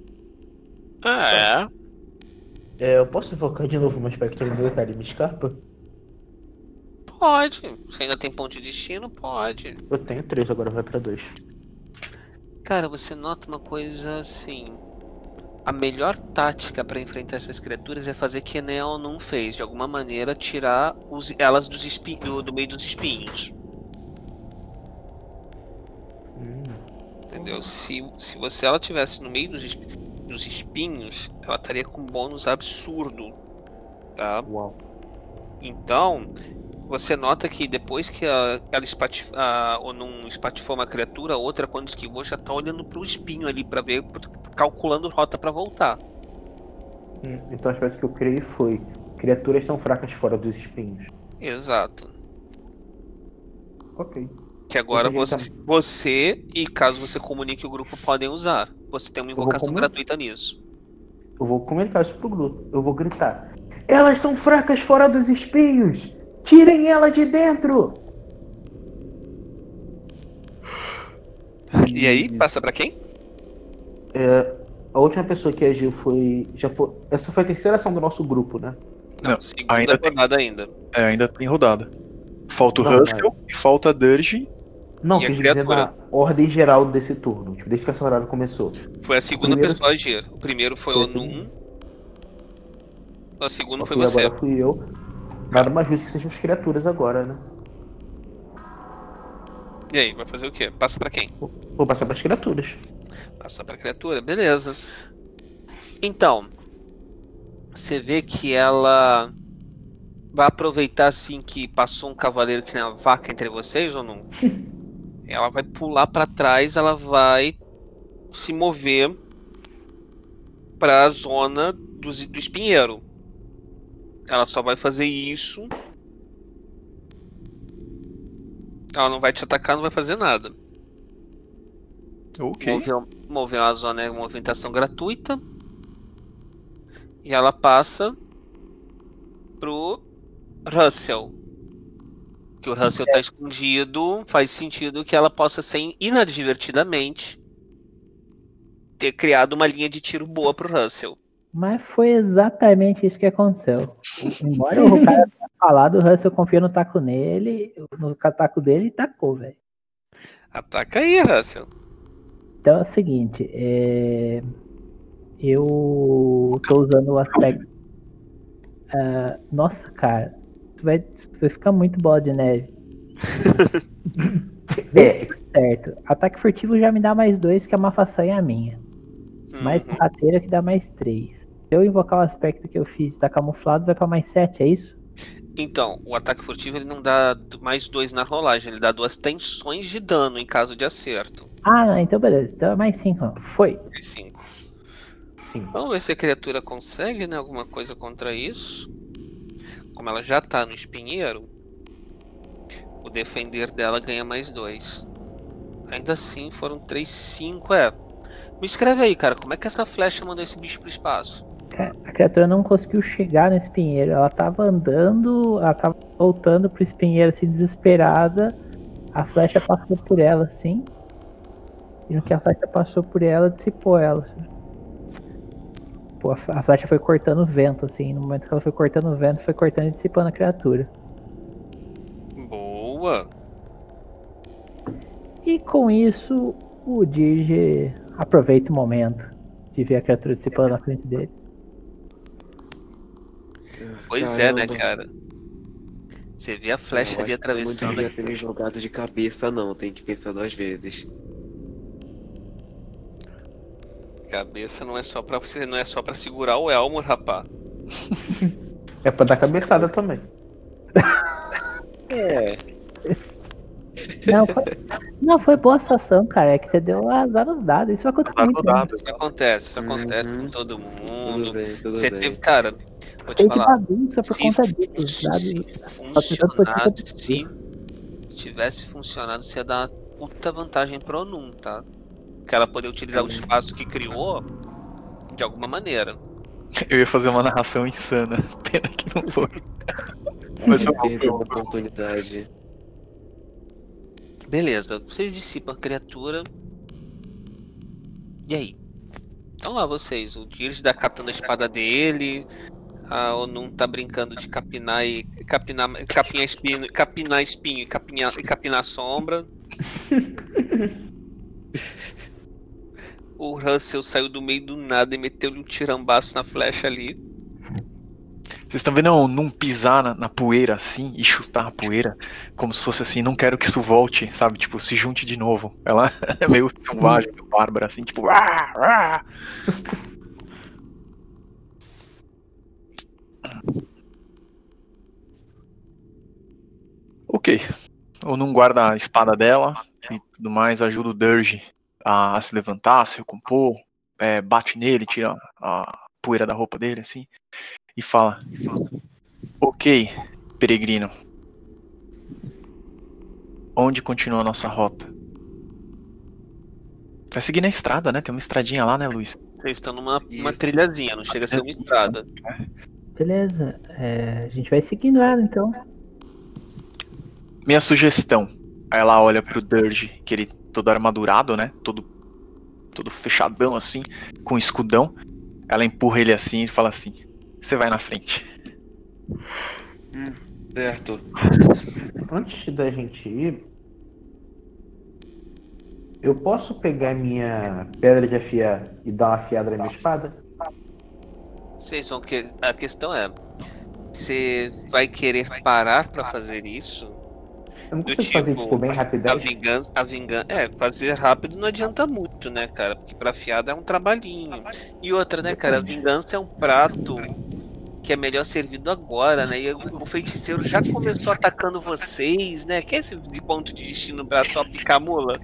Ah, é. É, eu posso invocar de novo uma espectro militar e me escapa? Pode. Você ainda tem ponto de destino? Pode. Eu tenho três, agora vai pra dois. Cara, você nota uma coisa assim. A melhor tática para enfrentar essas criaturas é fazer que nem a Onum fez, de alguma maneira tirar os, elas dos espin- do, do meio dos espinhos. Hum. Entendeu? Se, se você ela tivesse no meio dos, esp- dos espinhos, ela estaria com um bônus absurdo, tá? Uau. Então, você nota que depois que a, ela espatif, a Onum espatifou uma criatura, a outra, quando esquivou, já tá olhando pro espinho ali pra ver, calculando rota pra voltar. Hum. Então a aspecto que eu criei foi: criaturas são fracas fora dos espinhos. Exato. Ok. Que agora Entendi, você, você, e caso você comunique o grupo, podem usar. Você tem uma vou invocação comer. gratuita nisso. Eu vou comunicar isso pro grupo. Eu vou gritar: elas são fracas fora dos espinhos! Tirem ela de dentro! E aí, passa pra quem? É, a última pessoa que agiu foi. Já foi. Essa foi a terceira ação do nosso grupo, né? Não, Não, segunda ainda tem- rodada ainda. É, ainda tem rodada. Falta o Não, Russell e falta a Dirge. Não, E a quis dizer criatura? na ordem geral desse turno, tipo, desde que essa rodada começou. Foi a segunda Primeiro- pessoa a agir. O primeiro foi Foi o a segunda. Num. O segundo Ok, foi você. agora fui eu. Nada mais justo que sejam as criaturas agora, né? E aí, vai fazer o quê? Passa pra quem? Vou passar para as criaturas. Passa pra criatura, beleza. Então, você vê que ela vai aproveitar assim que passou um cavaleiro que nem a vaca entre vocês ou não? Ela vai pular pra trás, ela vai se mover pra zona do, do espinheiro. Ela só vai fazer isso. Ela não vai te atacar, não vai fazer nada. Ok. Mover, mover uma zona é movimentação gratuita. E ela passa pro Russell. Que o Russell tá escondido. Faz sentido que ela possa ser inadvertidamente ter criado uma linha de tiro boa pro Russell. Mas foi exatamente isso que aconteceu. O- Embora o cara tenha falado, o Russell confia no taco nele, no taco dele e tacou, velho. Ataca aí, Russell. Então é o seguinte, é, eu tô usando o aspecto. Ah, nossa, cara, tu vai, tu vai ficar muito bola de neve. É, Certo, ataque furtivo já me dá mais dois, que é uma façanha minha. Mais Uhum. rateira que dá mais três. Se eu invocar o aspecto que eu fiz, tá camuflado, vai pra mais sete, é isso? Então, o ataque furtivo ele não dá mais dois na rolagem, ele dá duas tensões de dano em caso de acerto. Ah, então beleza, então é mais cinco. Foi. Mais cinco. sim. Vamos ver se a criatura consegue, né, alguma coisa contra isso. Como ela já tá no espinheiro, o defender dela ganha mais dois. Ainda assim, foram três, cinco, é. Me escreve aí, cara, como é que essa flecha mandou esse bicho pro espaço? A criatura não conseguiu chegar no espinheiro. Ela tava andando, ela tava voltando pro espinheiro assim, desesperada. A flecha passou por ela, assim. E no que a flecha passou por ela, dissipou ela. Pô, a a flecha foi cortando o vento, assim. No momento que ela foi cortando o vento, foi cortando e dissipando a criatura. Boa! E com isso, o Dirge aproveita o momento de ver a criatura dissipando na frente dele. Pois é, né, Caramba. cara? Você vê a flecha Eu ali acho que eu não atravessando. devia ter me jogado de cabeça, não. Tem que pensar duas vezes. Cabeça não é só pra você, não é só para segurar o elmo, rapá. É pra dar cabeçada também. É. Não, foi, não, foi boa a situação, cara. É que você deu azar nos dados. Isso vai acontecer Azar muito, no né? dado. Isso acontece, isso acontece Uhum. com todo Tudo mundo. bem, tudo Você bem. teve, cara, vou te Teve falar. bagunça por Se conta fu- disso. se Dados, funcionasse, se tivesse funcionado, você ia dar uma puta vantagem pro Onum, tá? Que ela poder utilizar o espaço que criou de alguma maneira. Eu ia fazer uma narração insana. Pena que não foi. Mas eu Perder essa oportunidade. Beleza, vocês dissipam a criatura. E aí? Então lá vocês, o Dirge tá catando a espada dele, a Onum tá brincando de capinar e. capinar, capinhar espinho, capinar espinho e capinar, e capinar sombra. o Russell saiu do meio do nada e meteu-lhe um tirambaço na flecha ali. Vocês estão vendo eu não pisar na, na poeira assim e chutar a poeira como se fosse assim, não quero que isso volte, sabe? Tipo, se junte de novo. Ela é meio selvagem, meio bárbara, assim, tipo. "Ah, ah". Ok. Ou não guarda a espada dela e tudo mais, ajuda o Dirge a, a se levantar, se recompor, é, bate nele, tira a poeira da roupa dele, assim, e fala: Ok, peregrino. Onde continua a nossa rota? Vai seguir na estrada, né? Tem uma estradinha lá, né, Luiz? Vocês estão numa uma Isso. trilhazinha, não chega a ser uma estrada. Beleza, é, a gente vai seguindo ela então. Minha sugestão. Aí ela olha pro Dirge, que ele todo armadurado, né? Todo, todo fechadão assim, com escudão. Ela empurra ele assim e fala assim: Você vai na frente. Hum, certo. Antes da gente ir, eu posso pegar minha pedra de afiar e dar uma afiada na minha espada? Vocês vão que a questão é, você vai querer parar pra fazer isso? Eu não Do consigo fazer tipo bem a rapidez. vingança, a vingança, é, fazer rápido não adianta muito, né, cara? Porque pra afiada é um trabalhinho. E outra, né, cara, a vingança é um prato que é melhor servido agora, né? E o feiticeiro já começou atacando vocês, né? Quer esse de ponto de destino pra só picar mula?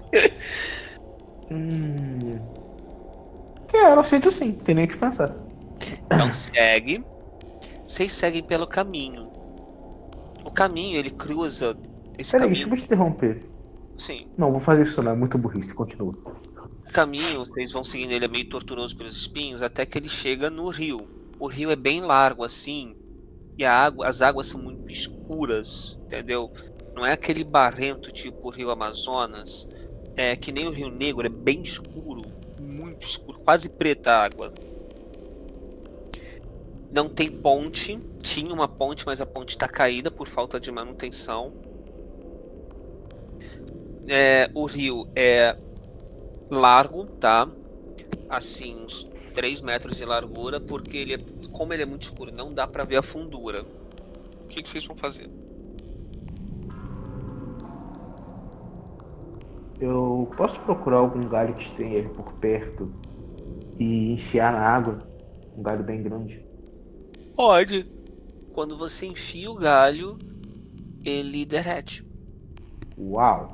Hum. Quero, aceito sim, tem nem o que pensar. Então segue. Vocês seguem pelo caminho. O caminho, ele cruza esse Peraí, caminho. deixa eu te interromper. Sim. Não, vou fazer isso não, é muito burrice, continua. O caminho, vocês vão seguindo ele, é meio tortuoso pelos espinhos, até que ele chega no rio. O rio é bem largo assim, e a água, as águas são muito escuras, entendeu? Não é aquele barrento tipo o rio Amazonas, é que nem o Rio Negro, é bem escuro, muito escuro, quase preta a água. Não tem ponte, tinha uma ponte, mas a ponte está caída por falta de manutenção. É, o rio é largo, tá? Assim, uns três metros de largura, porque ele é, como ele é muito escuro, não dá pra ver a fundura. O que, que vocês vão fazer? Eu posso procurar algum galho que esteja por perto e enfiar na água? Um galho bem grande. Pode. Quando você enfia o galho, ele derrete. Uau!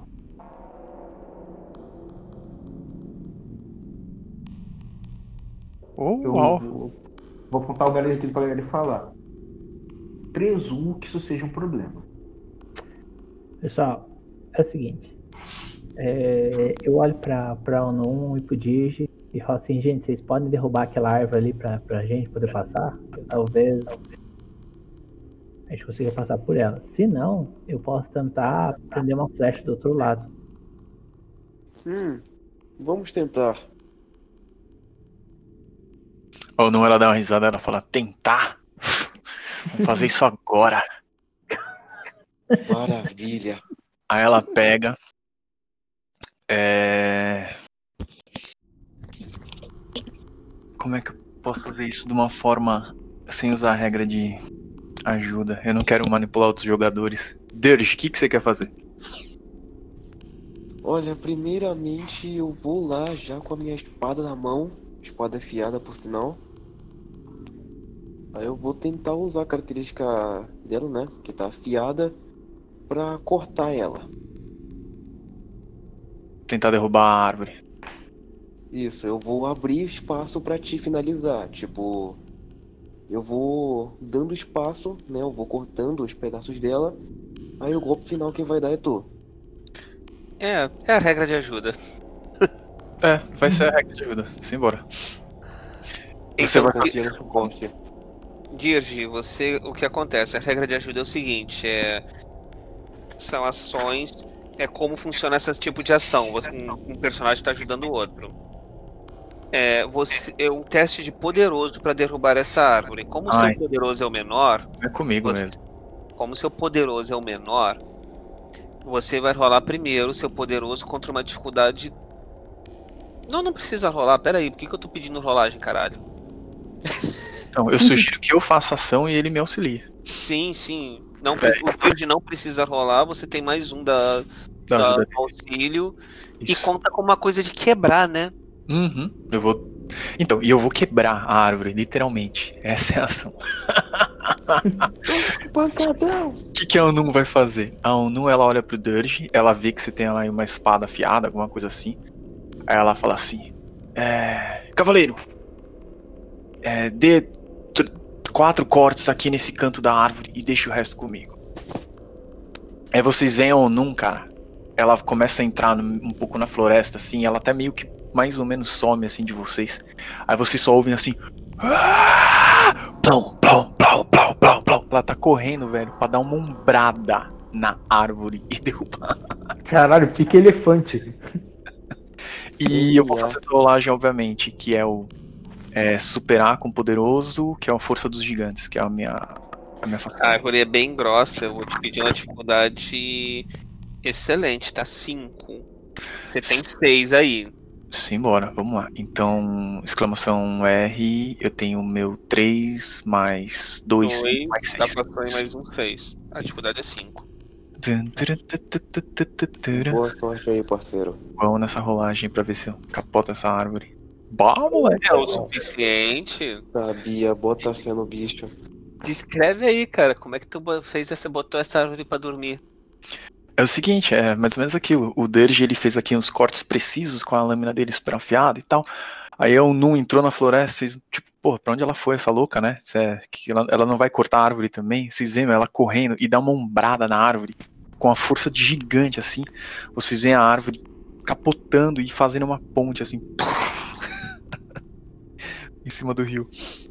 Oh, Eu, uau. eu vou apontar o galho aqui para ele falar. Presumo que isso seja um problema. Pessoal, é o seguinte. É, eu olho pra, pra Onum e pro Dirge e falo assim, gente, vocês podem derrubar aquela árvore ali pra, pra gente poder passar? Talvez a gente consiga passar por ela. Se não, eu posso tentar prender uma flecha do outro lado. Hum, vamos tentar. Ou não, ela dá uma risada, ela fala: Tentar? Vamos fazer isso agora. Maravilha. Aí ela pega. É... Como é que eu posso fazer isso de uma forma sem usar a regra de ajuda? Eu não quero manipular outros jogadores. Dirge, o que, que você quer fazer? Olha, primeiramente eu vou lá já com a minha espada na mão, espada afiada por sinal. Aí eu vou tentar usar a característica dela, né, que tá afiada, pra cortar ela. Tentar derrubar a árvore. Isso, eu vou abrir espaço pra te finalizar, tipo, eu vou dando espaço, né, eu vou cortando os pedaços dela, aí o golpe final quem vai dar é tu. É, é a regra de ajuda. É, vai ser a regra de ajuda. Simbora. Você Então, vai... Confia no suporte. Dirge, você, o que acontece? A regra de ajuda é o seguinte, é, são ações, é como funciona esse tipo de ação. Você, um, um personagem está ajudando o outro. É, você, é um teste de poderoso para derrubar essa árvore. Como o Ai. seu poderoso é o menor, É comigo você, mesmo. como o seu poderoso é o menor, você vai rolar primeiro o seu poderoso contra uma dificuldade Não, não precisa rolar. Pera aí, por que, que eu tô pedindo rolagem, caralho? Então, eu sugiro que eu faça ação e ele me auxilie. Sim, sim. Não, É. o verde não precisa rolar, você tem mais um da, Da da ajuda do auxílio. E Isso. conta com uma coisa de quebrar, né? Uhum. Eu vou. Então, e eu vou quebrar a árvore, literalmente. Essa é a ação. Pancadão! O que, que a Onum vai fazer? A Onum, ela olha pro Durge, ela vê que você tem lá uma espada afiada, alguma coisa assim. Aí ela fala assim: é, Cavaleiro, é, dê tr- quatro cortes aqui nesse canto da árvore e deixe o resto comigo. Aí vocês veem a Onum, cara. Ela começa a entrar um pouco na floresta, assim. Ela até meio que mais ou menos some, assim, de vocês. Aí vocês só ouvem assim. Plum, plum, plum, plum, plum, plum. Ela tá correndo, velho, pra dar uma umbrada na árvore e derrubar. Caralho, pique elefante. E eu vou Eia. fazer essa rolagem, obviamente, que é o é, superar com poderoso, que é a força dos gigantes, que é a minha, a minha A facilidade. árvore é bem grossa, eu vou te pedir uma dificuldade excelente, tá? cinco. Você tem seis aí. Simbora, vamos lá. Então, exclamação R, eu tenho o meu três mais dois, dois, mais dá seis. pra sair mais um seis. A dificuldade é cinco. Boa sorte aí, parceiro. Vamos nessa rolagem pra ver se eu capoto essa árvore. Bah, moleque. É o suficiente. Sabia, bota fé no bicho. Descreve aí, cara, como é que tu bo- fez essa, botou essa árvore pra dormir? É o seguinte, é mais ou menos aquilo. O Durge, ele fez aqui uns cortes precisos com a lâmina dele super afiada e tal. Aí a Onum entrou na floresta, vocês, tipo, pô, pra onde ela foi, essa louca, né? Cê, que ela, ela não vai cortar a árvore também? Vocês veem ela correndo e dá uma ombrada na árvore com a força de gigante, assim. Vocês veem a árvore capotando e fazendo uma ponte, assim, em cima do rio.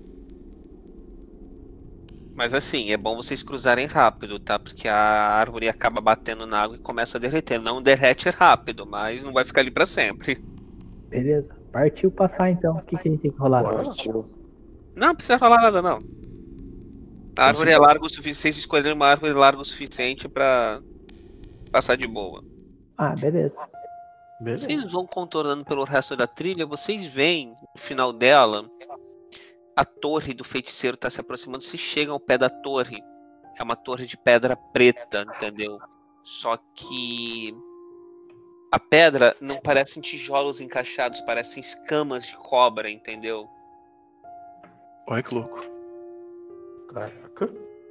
Mas assim, é bom vocês cruzarem rápido, tá? Porque a árvore acaba batendo na água e começa a derreter. Não derrete rápido, mas não vai ficar ali pra sempre. Beleza. Partiu passar então. O que, que a gente tem que rolar? Partiu. Não precisa rolar nada, não. A árvore é larga o suficiente, vocês escolheram uma árvore larga o suficiente pra passar de boa. Ah, beleza. Beleza. Vocês vão contornando pelo resto da trilha, vocês veem no final dela a torre do feiticeiro tá se aproximando. Vocês chegam ao pé da torre. É uma torre de pedra preta, entendeu? Só que a pedra não parecem tijolos encaixados, parecem escamas de cobra, entendeu? Olha que louco. Caraca.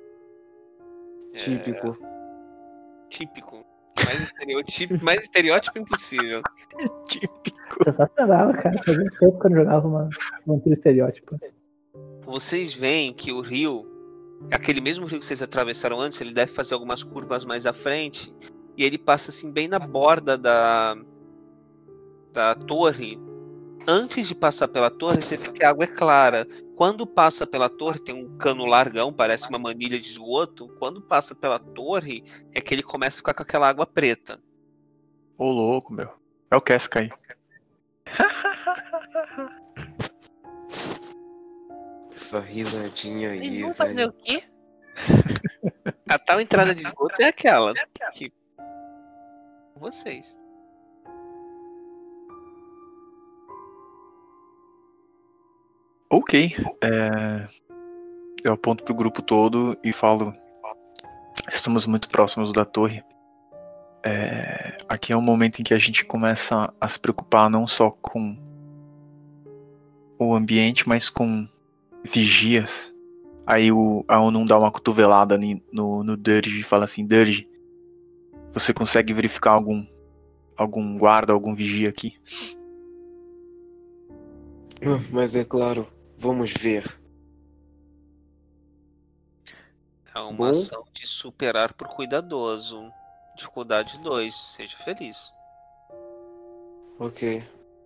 Típico. Típico. Mais estereótipo, mais estereótipo impossível. Sensacional, cara. Fazia tempo que eu não jogava uma, um trio estereótipo. Vocês veem que o rio, aquele mesmo rio que vocês atravessaram antes, ele deve fazer algumas curvas mais à frente. E ele passa assim bem na borda da, da torre. Antes de passar pela torre, você vê que a água é clara. Quando passa pela torre, tem um cano largão, parece uma manilha de esgoto. Quando passa pela torre, é que ele começa a ficar com aquela água preta. Ô, louco, meu. É o Kefka aí. Essa risadinha aí, Eles vão velho. fazer o quê? A tal entrada de esgoto é aquela. Que... Vocês. Ok. É... Eu aponto pro grupo todo e falo: estamos muito próximos da torre. É... Aqui é um momento em que a gente começa a se preocupar não só com o ambiente, mas com vigias. Aí o a Onum dá uma cotovelada no, no Durge e fala assim: Durge, você consegue verificar algum, algum guarda, algum vigia aqui? Ah, mas é claro, vamos ver. É uma Bom. ação de superar por cuidadoso. Dificuldade dois. Seja feliz. Ok.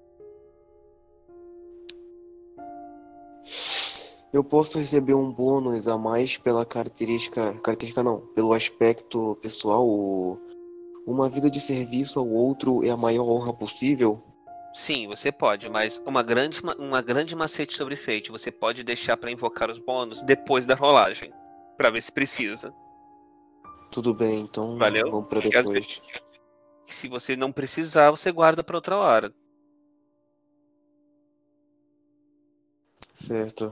Eu posso receber um bônus a mais pela característica. Característica não, pelo aspecto pessoal. o- Uma vida de serviço ao outro é a maior honra possível. Sim, você pode, mas uma grande, ma- uma grande macete sobre Fate. Você pode deixar pra invocar os bônus depois da rolagem. Pra ver se precisa. Tudo bem, então Valeu? vamos pra E às depois. Se você não precisar, você guarda pra outra hora. Certo.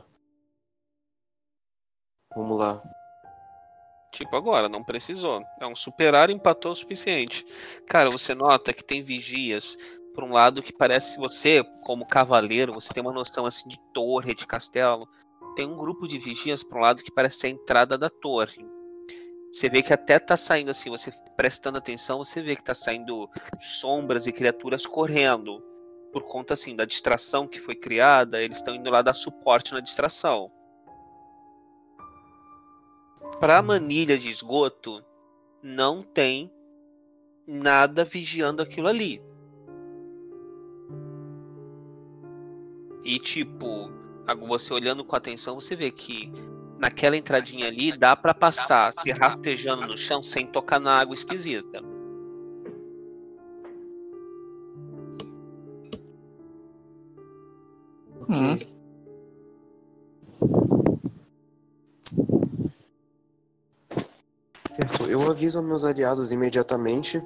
Vamos lá. Tipo agora, não precisou. É um superar empatou o suficiente. Cara, você nota que tem vigias por um lado que parece você, como cavaleiro, você tem uma noção assim de torre, de castelo. Tem um grupo de vigias por um lado que parece a entrada da torre. Você vê que até tá saindo assim, você prestando atenção, você vê que tá saindo sombras e criaturas correndo. Por conta assim da distração que foi criada, eles estão indo lá dar suporte na distração. Pra manilha de esgoto, não tem nada vigiando aquilo ali. E tipo, você olhando com atenção, você vê que naquela entradinha ali dá pra passar se rastejando no chão sem tocar na água esquisita. Hum. Certo, eu aviso aos meus aliados imediatamente.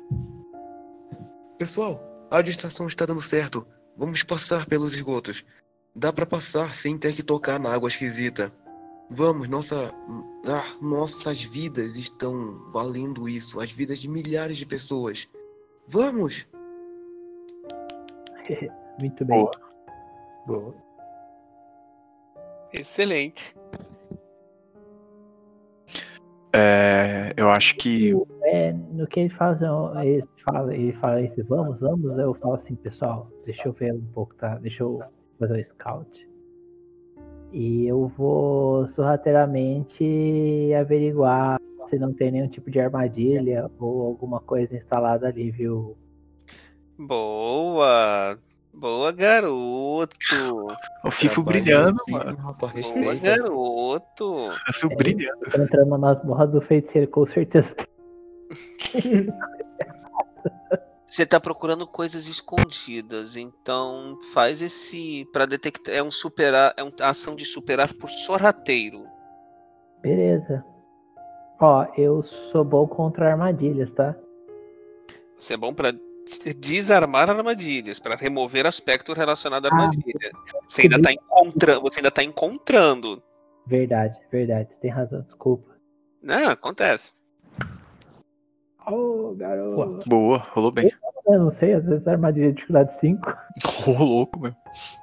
Pessoal, a distração está dando certo. Vamos passar pelos esgotos. Dá pra passar sem ter que tocar na água esquisita. Vamos, nossa, ah, nossas vidas estão valendo isso. As vidas de milhares de pessoas. Vamos! Muito bem. Boa. Boa. Excelente. É, eu acho que. É, no que ele faz, ele fala, ele fala isso, vamos, vamos, eu falo assim, pessoal, deixa eu ver um pouco, tá? Deixa eu fazer um scout. E eu vou sorrateiramente averiguar se não tem nenhum tipo de armadilha ou alguma coisa instalada ali, viu? Boa! Boa, garoto! O Fifo Trabalho brilhando, digno, mano. rapaz, Boa, respeita. garoto! Azul brilhando. Tô entrando na masmorra do feiticeiro, com certeza. Você tá procurando coisas escondidas, então faz esse para detectar, é um superar, é uma ação de superar por sorrateiro. Beleza. Ó, eu sou bom contra armadilhas, tá? Você é bom pra desarmar armadilhas, pra remover aspecto relacionado à Ah, armadilha. Você ainda tá encontrando, você ainda tá encontrando. Verdade, verdade, você tem razão, desculpa. Não, acontece. Ô, garoto. Boa, rolou bem. Eu não sei, às vezes a armadilha de dificuldade cinco. Ô, louco, meu.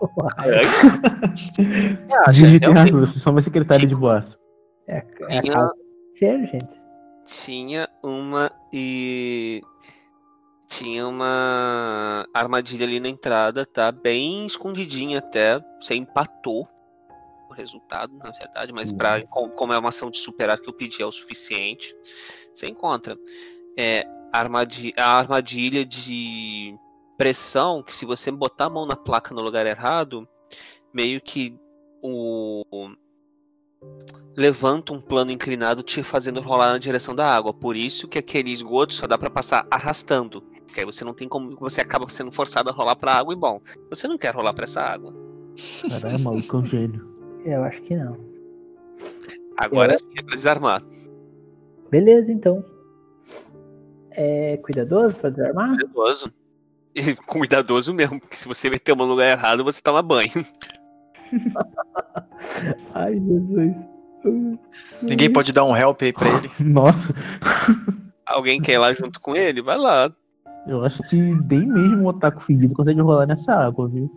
Gigi tem razão, eu sou uma secretária de boas. É, é a Tinha- casa do cheiro, gente. Tinha uma e tinha uma armadilha ali na entrada, tá? Bem escondidinha até. Você empatou o resultado, na verdade, mas pra, com- como é uma ação de superar que eu pedi é o suficiente, você encontra. É, armadi- a armadilha de pressão, que se você botar a mão na placa no lugar errado, meio que o levanta um plano inclinado te fazendo rolar na direção da água. Por isso que aquele esgoto só dá pra passar arrastando. Que aí você não tem como. Você acaba sendo forçado a rolar pra água e bom. Você não quer rolar pra essa água. Caralho, maluco, é um gênio. Eu acho que não. Agora Eu- sim é pra desarmar. Beleza, então. É cuidadoso pra desarmar? Cuidadoso. E cuidadoso mesmo, porque se você meter a mão no lugar errado, você toma banho. Ai, Jesus. Ninguém pode dar um help aí pra ele. Nossa, Alguém quer ir lá junto com ele? Vai lá. eu acho que nem mesmo um otaku fedido consegue rolar nessa água, viu?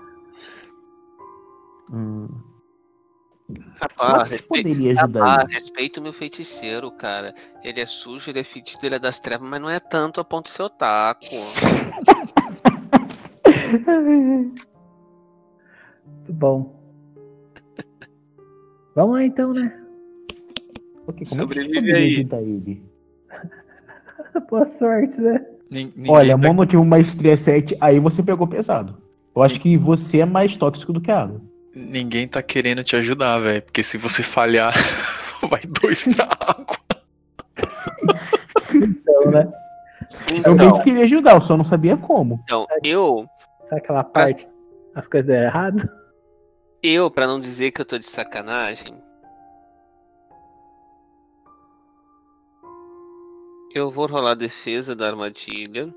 Hum. Rapaz, Claro que respeita, poderia ajudar rapaz, ele. respeita o meu feiticeiro, cara. Ele é sujo, ele é fedido, ele é das trevas, mas não é tanto a ponto de ser otaku. Muito bom. Vamos lá então, né? Ok, como é que a gente Sobrevive poderia aí. ajudar ele? Boa sorte, né? Nin- Ninguém Olha, tá- monotivo maestria sete, aí você pegou pesado. Eu acho que você é mais tóxico do que a água. Ninguém tá querendo te ajudar, velho. Porque se você falhar, vai dois pra água. Então, né? Eu Então, mesmo queria ajudar, eu só não sabia como. então eu, Sabe aquela parte? As coisas deram errado? eu, pra não dizer que eu tô de sacanagem, eu vou rolar a defesa da armadilha.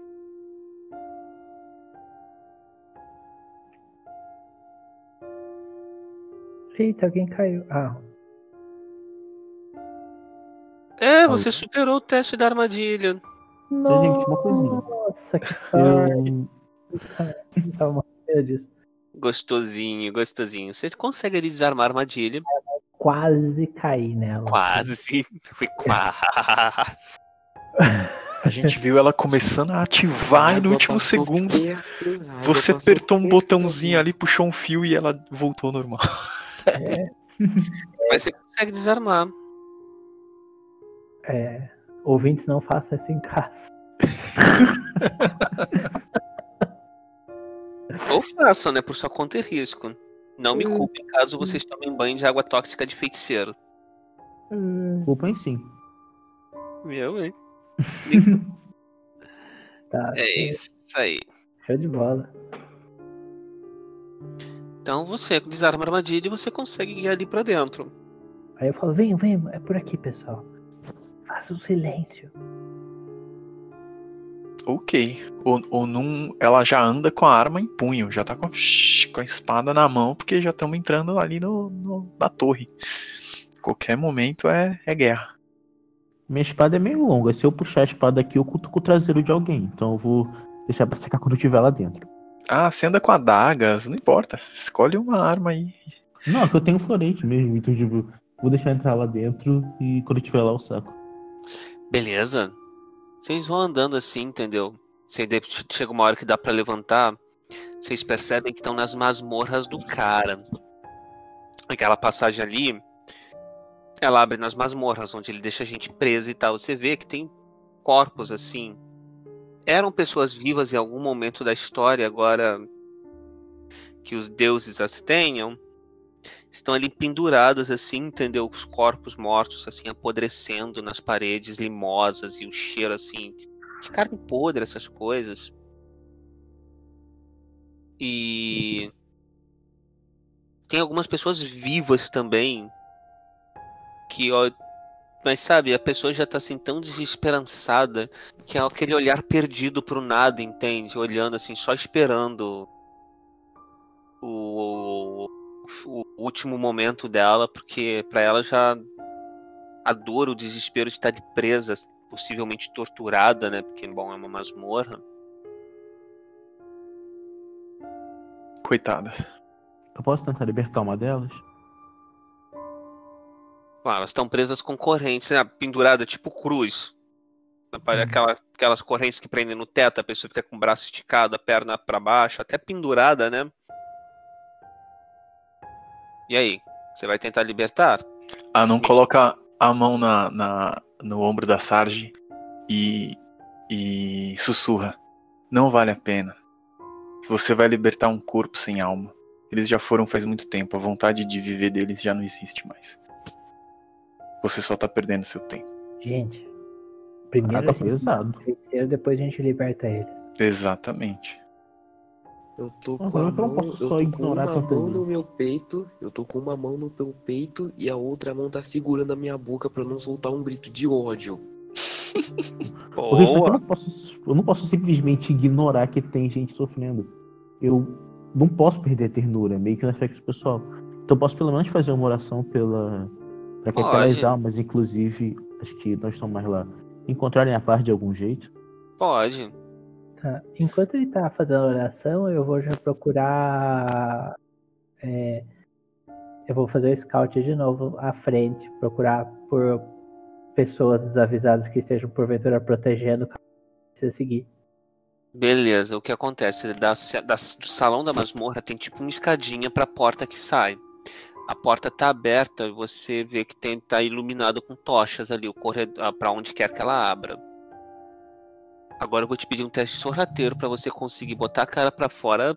Eita, alguém caiu. Ah, É, você superou o teste da armadilha. Gente, uma coisinha. nossa, que sorte. Eu. Não tava morrendo disso. Gostosinho, gostosinho. Você consegue ali desarmar a armadilha. Quase caí nela. Quase. Foi quase. A gente viu ela começando a ativar e no Água último passou segundo perto, água você passou apertou um perto botãozinho da ali, puxou um fio e ela voltou ao normal. Mas você consegue desarmar. É, ouvintes, não façam isso em casa. Ou façam, né? Por sua conta e risco. Não me culpem caso vocês tomem banho de água tóxica de feiticeiro. Culpa em sim. Meu, hein? Tá, É isso aí. show de bola. Então você desarma a armadilha e você consegue ir ali pra dentro. Aí eu falo, vem, vem, é por aqui, pessoal. Faça um silêncio. Ok. Ou, ou num, ela já anda com a arma em punho, já tá com, com a espada na mão, porque já estamos entrando ali no, no, na torre. Qualquer momento é, é guerra. Minha espada é meio longa. Se eu puxar a espada aqui, eu cutuco o traseiro de alguém. Então eu vou deixar pra secar quando eu estiver lá dentro. Ah, você anda com adagas, não importa. Escolhe uma arma aí. Não, é que eu tenho florete mesmo. Então, tipo, vou deixar entrar lá dentro e quando eu estiver lá eu saco. Beleza? Vocês vão andando assim, entendeu? Você de- chega uma hora que dá pra levantar. Vocês percebem que estão nas masmorras do cara. Aquela passagem ali, ela abre nas masmorras, onde ele deixa a gente presa e tal. Você vê que tem corpos assim. Eram pessoas vivas em algum momento da história, agora que os deuses as tenham, estão ali penduradas assim, entendeu? Os corpos mortos assim apodrecendo nas paredes limosas e o cheiro assim de carne podre, essas coisas. E tem algumas pessoas vivas também que, ó, mas sabe, a pessoa já tá assim tão desesperançada que é aquele olhar perdido pro nada, entende? Olhando assim, só esperando o, o último momento dela, porque pra ela já a dor, o desespero de estar de presa, possivelmente torturada, né? Porque, bom, é uma masmorra. Coitada. Eu posso tentar libertar uma delas? Ah, elas estão presas com correntes, né? Pendurada tipo cruz. Aquela, aquelas correntes que prendem no teto, a pessoa fica com o braço esticado, a perna pra baixo, até pendurada, né? E aí? Você vai tentar libertar? Ah, não coloca a mão na, na, no ombro da Sarge e, e sussurra. Não vale a pena. Você vai libertar um corpo sem alma. Eles já foram faz muito tempo. A vontade de viver deles já não existe mais. Você só tá perdendo seu tempo. Gente, primeiro Água a gente pesado. mata o feiticeiro, depois a gente liberta eles. Exatamente. Eu tô Não, com a eu não mão, posso eu só tô com ignorar uma tantas mão no vezes. meu peito, eu tô com uma mão no meu peito e a outra mão tá segurando a minha boca pra eu não soltar um grito de ódio. Porque só que eu Boa! não posso, eu não posso simplesmente ignorar que tem gente sofrendo. Eu não posso perder a ternura, meio que no aspecto pessoal. Então eu posso pelo menos fazer uma oração pela para que aquelas Pode. almas, inclusive, acho que nós estamos mais lá, encontrarem a paz de algum jeito. Pode. Tá. Enquanto ele tá fazendo a oração, eu vou já procurar. é, eu vou fazer o scout de novo à frente, procurar por pessoas desavisadas que estejam porventura protegendo caso precisa seguir. Beleza, o que acontece? Da, da, do salão da masmorra tem tipo uma escadinha pra porta que sai. A porta tá aberta e você vê que tem, tá iluminado com tochas ali, o corredor, pra onde quer que ela abra. Agora eu vou te pedir um teste sorrateiro pra você conseguir botar a cara pra fora.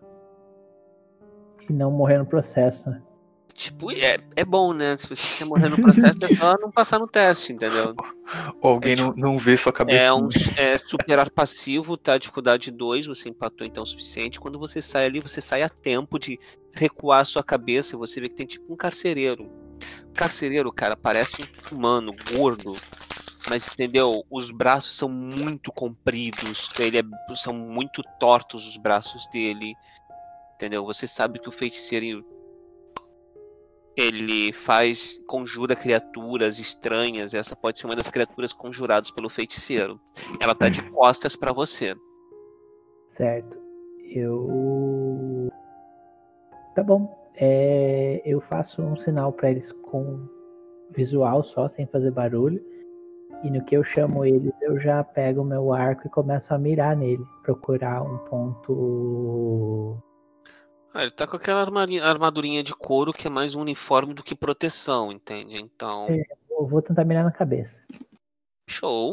E não morrer no processo, né? Tipo, é, é bom, né? Se você quer morrer no processo, é só não passar no teste, entendeu? Ou alguém É, não, não vê sua É cabecinha. um é, superar passivo, tá? Dificuldade dois, você empatou então o suficiente. Quando você sai ali, você sai a tempo de recuar a sua cabeça e você vê que tem tipo um carcereiro. O carcereiro, cara, parece um humano, gordo. Mas, entendeu? Os braços são muito compridos. Ele é, são muito tortos os braços dele. Entendeu? Você sabe que o feiticeiro ele faz, conjura criaturas estranhas. Essa pode ser uma das criaturas conjuradas pelo feiticeiro. Ela tá de costas pra você. Certo. Eu. Tá bom. É, eu faço um sinal pra eles com visual só, sem fazer barulho. E no que eu chamo eles, eu já pego o meu arco e começo a mirar nele. Procurar um ponto. Ah, ele tá com aquela armari- armadurinha de couro que é mais um uniforme do que proteção, entende? Então, É. Eu vou tentar mirar na cabeça. show.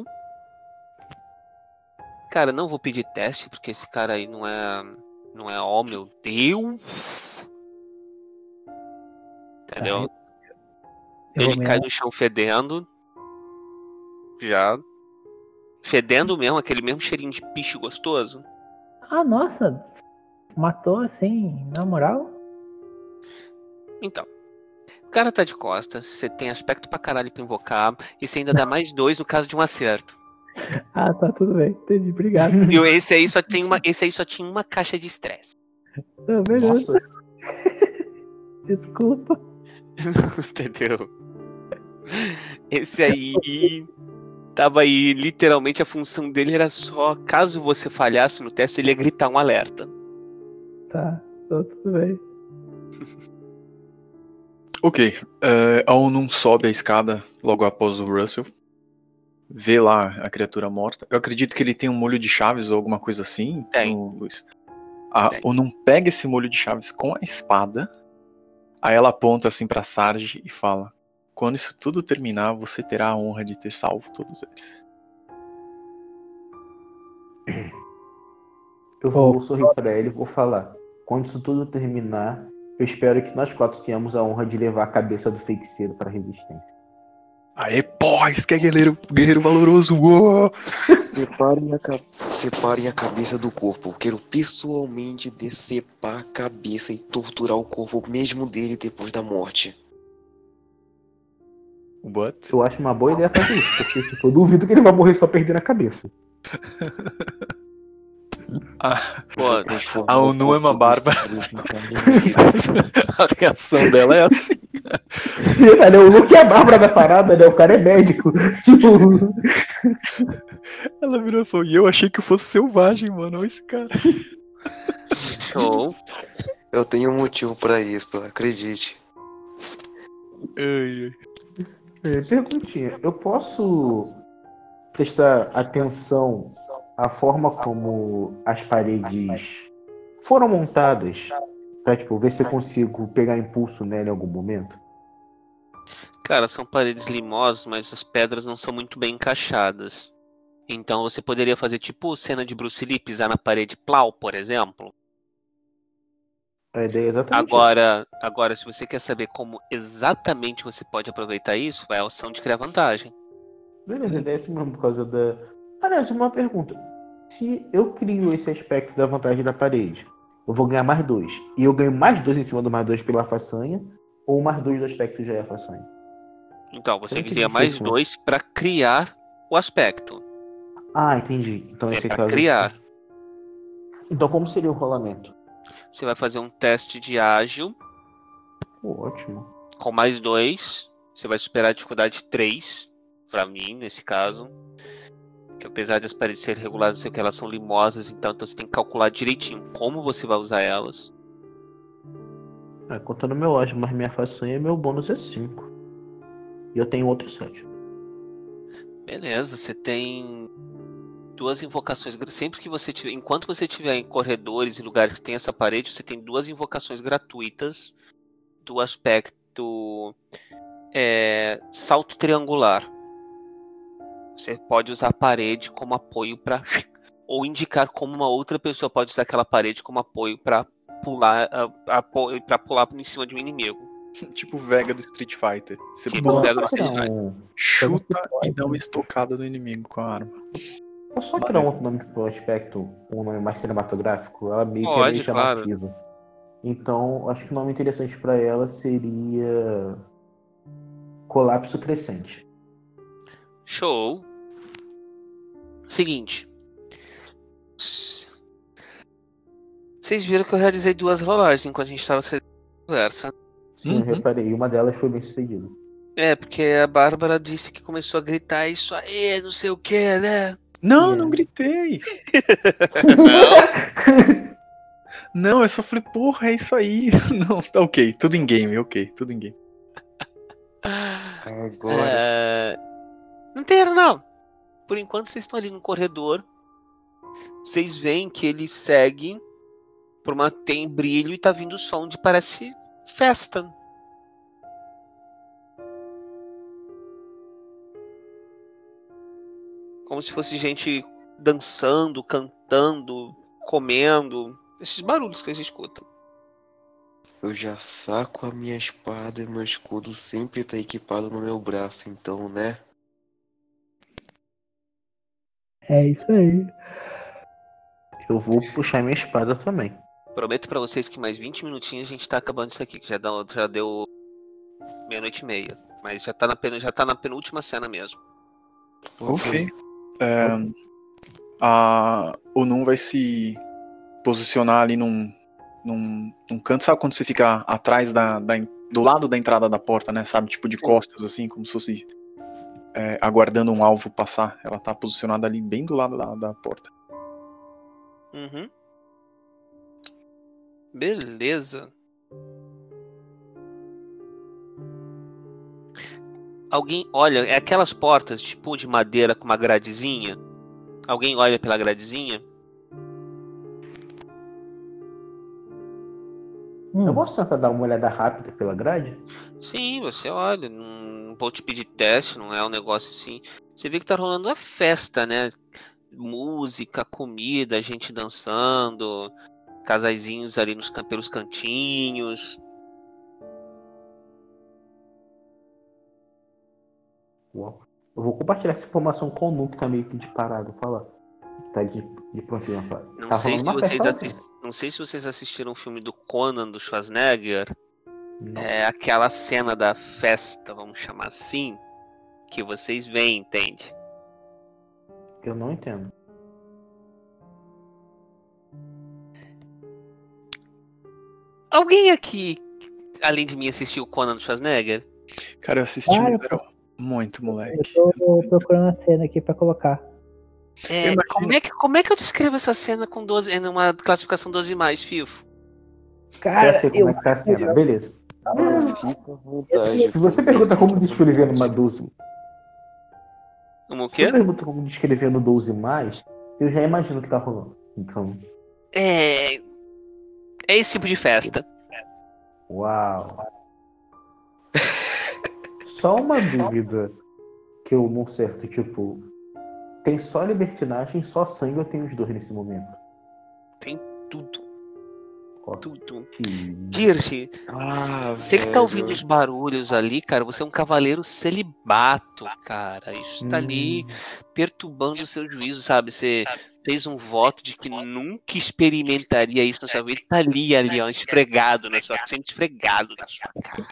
Cara, não vou pedir teste, porque esse cara aí não é. Não é. Oh, meu Deus! Entendeu? Tá, eu vou Ele mirar. cai no chão fedendo. Já. Fedendo mesmo, aquele mesmo cheirinho de picho gostoso. Ah, nossa! Matou assim, na moral? Então. O cara tá de costas, você tem aspecto pra caralho pra invocar, e você ainda dá mais dois no caso de um acerto. Ah, tá, tudo bem. Entendi, obrigado. E o- esse aí só tem uma, esse aí só tinha uma caixa de estresse. Não, beleza. Nossa, Desculpa. Entendeu? Esse aí tava aí, literalmente a função dele era só, caso você falhasse no teste, ele ia gritar um alerta. Tá, tá tudo bem. Ok. É, a Onum sobe a escada logo após o Russell. Vê lá a criatura morta. Eu acredito que ele tem um molho de chaves ou alguma coisa assim, Tem. no- Luiz. A Tem. Onum pega esse molho de chaves com a espada. Aí ela aponta assim pra Sarge e fala: quando isso tudo terminar, você terá a honra de ter salvo todos eles. eu vou sorrir pra ele e vou falar. Quando isso tudo terminar, eu espero que nós quatro tenhamos a honra de levar a cabeça do feiticeiro pra resistência. Aê, pô, isso que é guerreiro, guerreiro valoroso. Uou! Separem a, ca- separem a cabeça do corpo. Eu quero pessoalmente decepar a cabeça e torturar o corpo mesmo dele depois da morte. What? Eu acho uma boa ideia fazer isso, porque tipo, eu duvido que ele vai morrer só perdendo a cabeça. Ah, Pô, Transformar a o Onu é uma corpo desse bárbara. bruxo em carne moída. A reação dela é assim. Detalhe, o Luke é a Bárbara da parada, né? O cara é médico. Tipo, Ela virou e falou: e eu achei que eu fosse selvagem, mano. Olha esse cara. show. Eu tenho um motivo pra isso, acredite. Ai, ai. é, perguntinha, eu posso prestar atenção à forma como as paredes foram montadas pra, tipo, ver se eu consigo pegar impulso nela em algum momento? Cara, são paredes limosas, mas as pedras não são muito bem encaixadas. Então você poderia fazer tipo cena de Bruce Lee, pisar na parede plau, por exemplo. A ideia é exatamente essa. Agora, agora, se você quer saber como exatamente você pode aproveitar isso, vai a opção de criar vantagem. Beleza, a ideia é assim mesmo, por causa da... Aliás, uma pergunta. Se eu crio esse aspecto da vantagem da parede, eu vou ganhar mais dois. E eu ganho mais dois em cima do mais dois pela façanha, ou mais dois do aspecto já é a façanha? Então, você Eu não cria entendi mais isso. dois para criar o aspecto. Ah, entendi. Então É esse pra caso... criar. Então como seria o rolamento? Você vai fazer um teste de ágil Pô, ótimo. com mais dois. Você vai superar a dificuldade três, pra mim, nesse caso. Que apesar de as paredes serem regulares, eu sei que elas são limosas, então, então você tem que calcular direitinho como você vai usar elas. É, contando meu ágil mais minha façanha, meu bônus é cinco. E eu tenho outro sete. Beleza, você tem duas invocações. gra- Sempre que você tiver, enquanto você estiver em corredores e lugares que tem essa parede, você tem duas invocações gratuitas do aspecto é, salto triangular. Você pode usar a parede como apoio para ou indicar como uma outra pessoa pode usar aquela parede como apoio para pular, para pular em cima de um inimigo. Tipo Vega do Street Fighter. Você Tipo pula, Vega do Posso Street criar Fighter. um... chuta e dá uma estocada no inimigo com a arma. Posso só criar um outro nome pro aspecto, um nome mais cinematográfico? Ela meio que é Pode, meio claro. chamativa. Então, acho que o nome interessante pra ela seria Colapso Crescente. Show. Seguinte. Vocês viram que eu realizei duas rolagens enquanto a gente estava nessa conversa. Sim, eu Uhum. reparei. Uma delas foi bem sucedida. É, porque a Bárbara disse que começou a gritar isso aí, não sei o que, né? Não, Yeah. não gritei. Não? Não, eu só falei, porra, é isso aí. Não, tá ok, tudo em game, ok, tudo em game. Agora. É... Não tem erro, não. Por enquanto vocês estão ali no corredor. Vocês veem que ele segue por uma. Tem brilho e tá vindo som de parece festa. Como se fosse gente dançando, cantando, comendo. Esses barulhos que vocês escutam. Eu já saco a minha espada e meu escudo sempre tá equipado no meu braço, então, né? É isso aí. Eu vou puxar minha espada também. Prometo pra vocês que mais vinte minutinhos a gente tá acabando isso aqui, que já, dá, já deu meia-noite e meia. Mas já tá, na pen, já tá na penúltima cena mesmo. Ok. É, a, o Num vai se posicionar ali num, num, num canto. Sabe quando você fica atrás da, da, do lado da entrada da porta, né? Sabe, tipo de costas, assim, como se fosse é, aguardando um alvo passar. Ela tá posicionada ali bem do lado da, da porta. Uhum. Beleza. Alguém olha, é aquelas portas tipo de madeira com uma gradezinha? Alguém olha pela gradezinha? Hum, Eu posso tentar dar uma olhada rápida pela grade? Sim, você olha, não vou te pedir teste, não é um negócio assim. Você vê que tá rolando uma festa, né? Música, comida, gente dançando, casaizinhos ali nos can- pelos cantinhos. Uau. Eu vou compartilhar essa informação com o Nu, que tá meio que de parado. Fala. Tá de, de prontinho. Fala. Não Tá sei rolando se uma vocês festa lá assis- dentro. não sei se vocês assistiram o filme do Conan do Schwarzenegger. Não. É aquela cena da festa, vamos chamar assim, que vocês veem, entende? Eu não entendo. Alguém aqui, além de mim, assistiu o Conan do Schwarzenegger? Cara, eu assisti, Ah, mas eu era muito, moleque. Eu tô procurando a cena aqui pra colocar. É, Eu imagino- como, é que, como é que eu descrevo essa cena com doze, é numa classificação doze mais, Fifo? Cara, Já sei como eu é que tá a cena. Beleza. Fica à vontade. Se você pergunta como descrever numa doze. Como o Se quê? você pergunta como descrever no doze mais, eu já imagino o que tá rolando. Então. É. É esse tipo de festa. Uau. Só uma dúvida que eu não certo, tipo, tem só libertinagem, só sangue ou tem os dois nesse momento? Tem tudo, Ó, tudo. que- Dirge, Ah, você que tá velho. ouvindo os barulhos ali, cara, você é um cavaleiro celibato, cara. Isso tá ali Hum, perturbando o seu juízo, sabe? Você fez um voto de que nunca experimentaria isso na sua vida. Tá ali, ali, ó, esfregado na sua frente, esfregado na sua cara.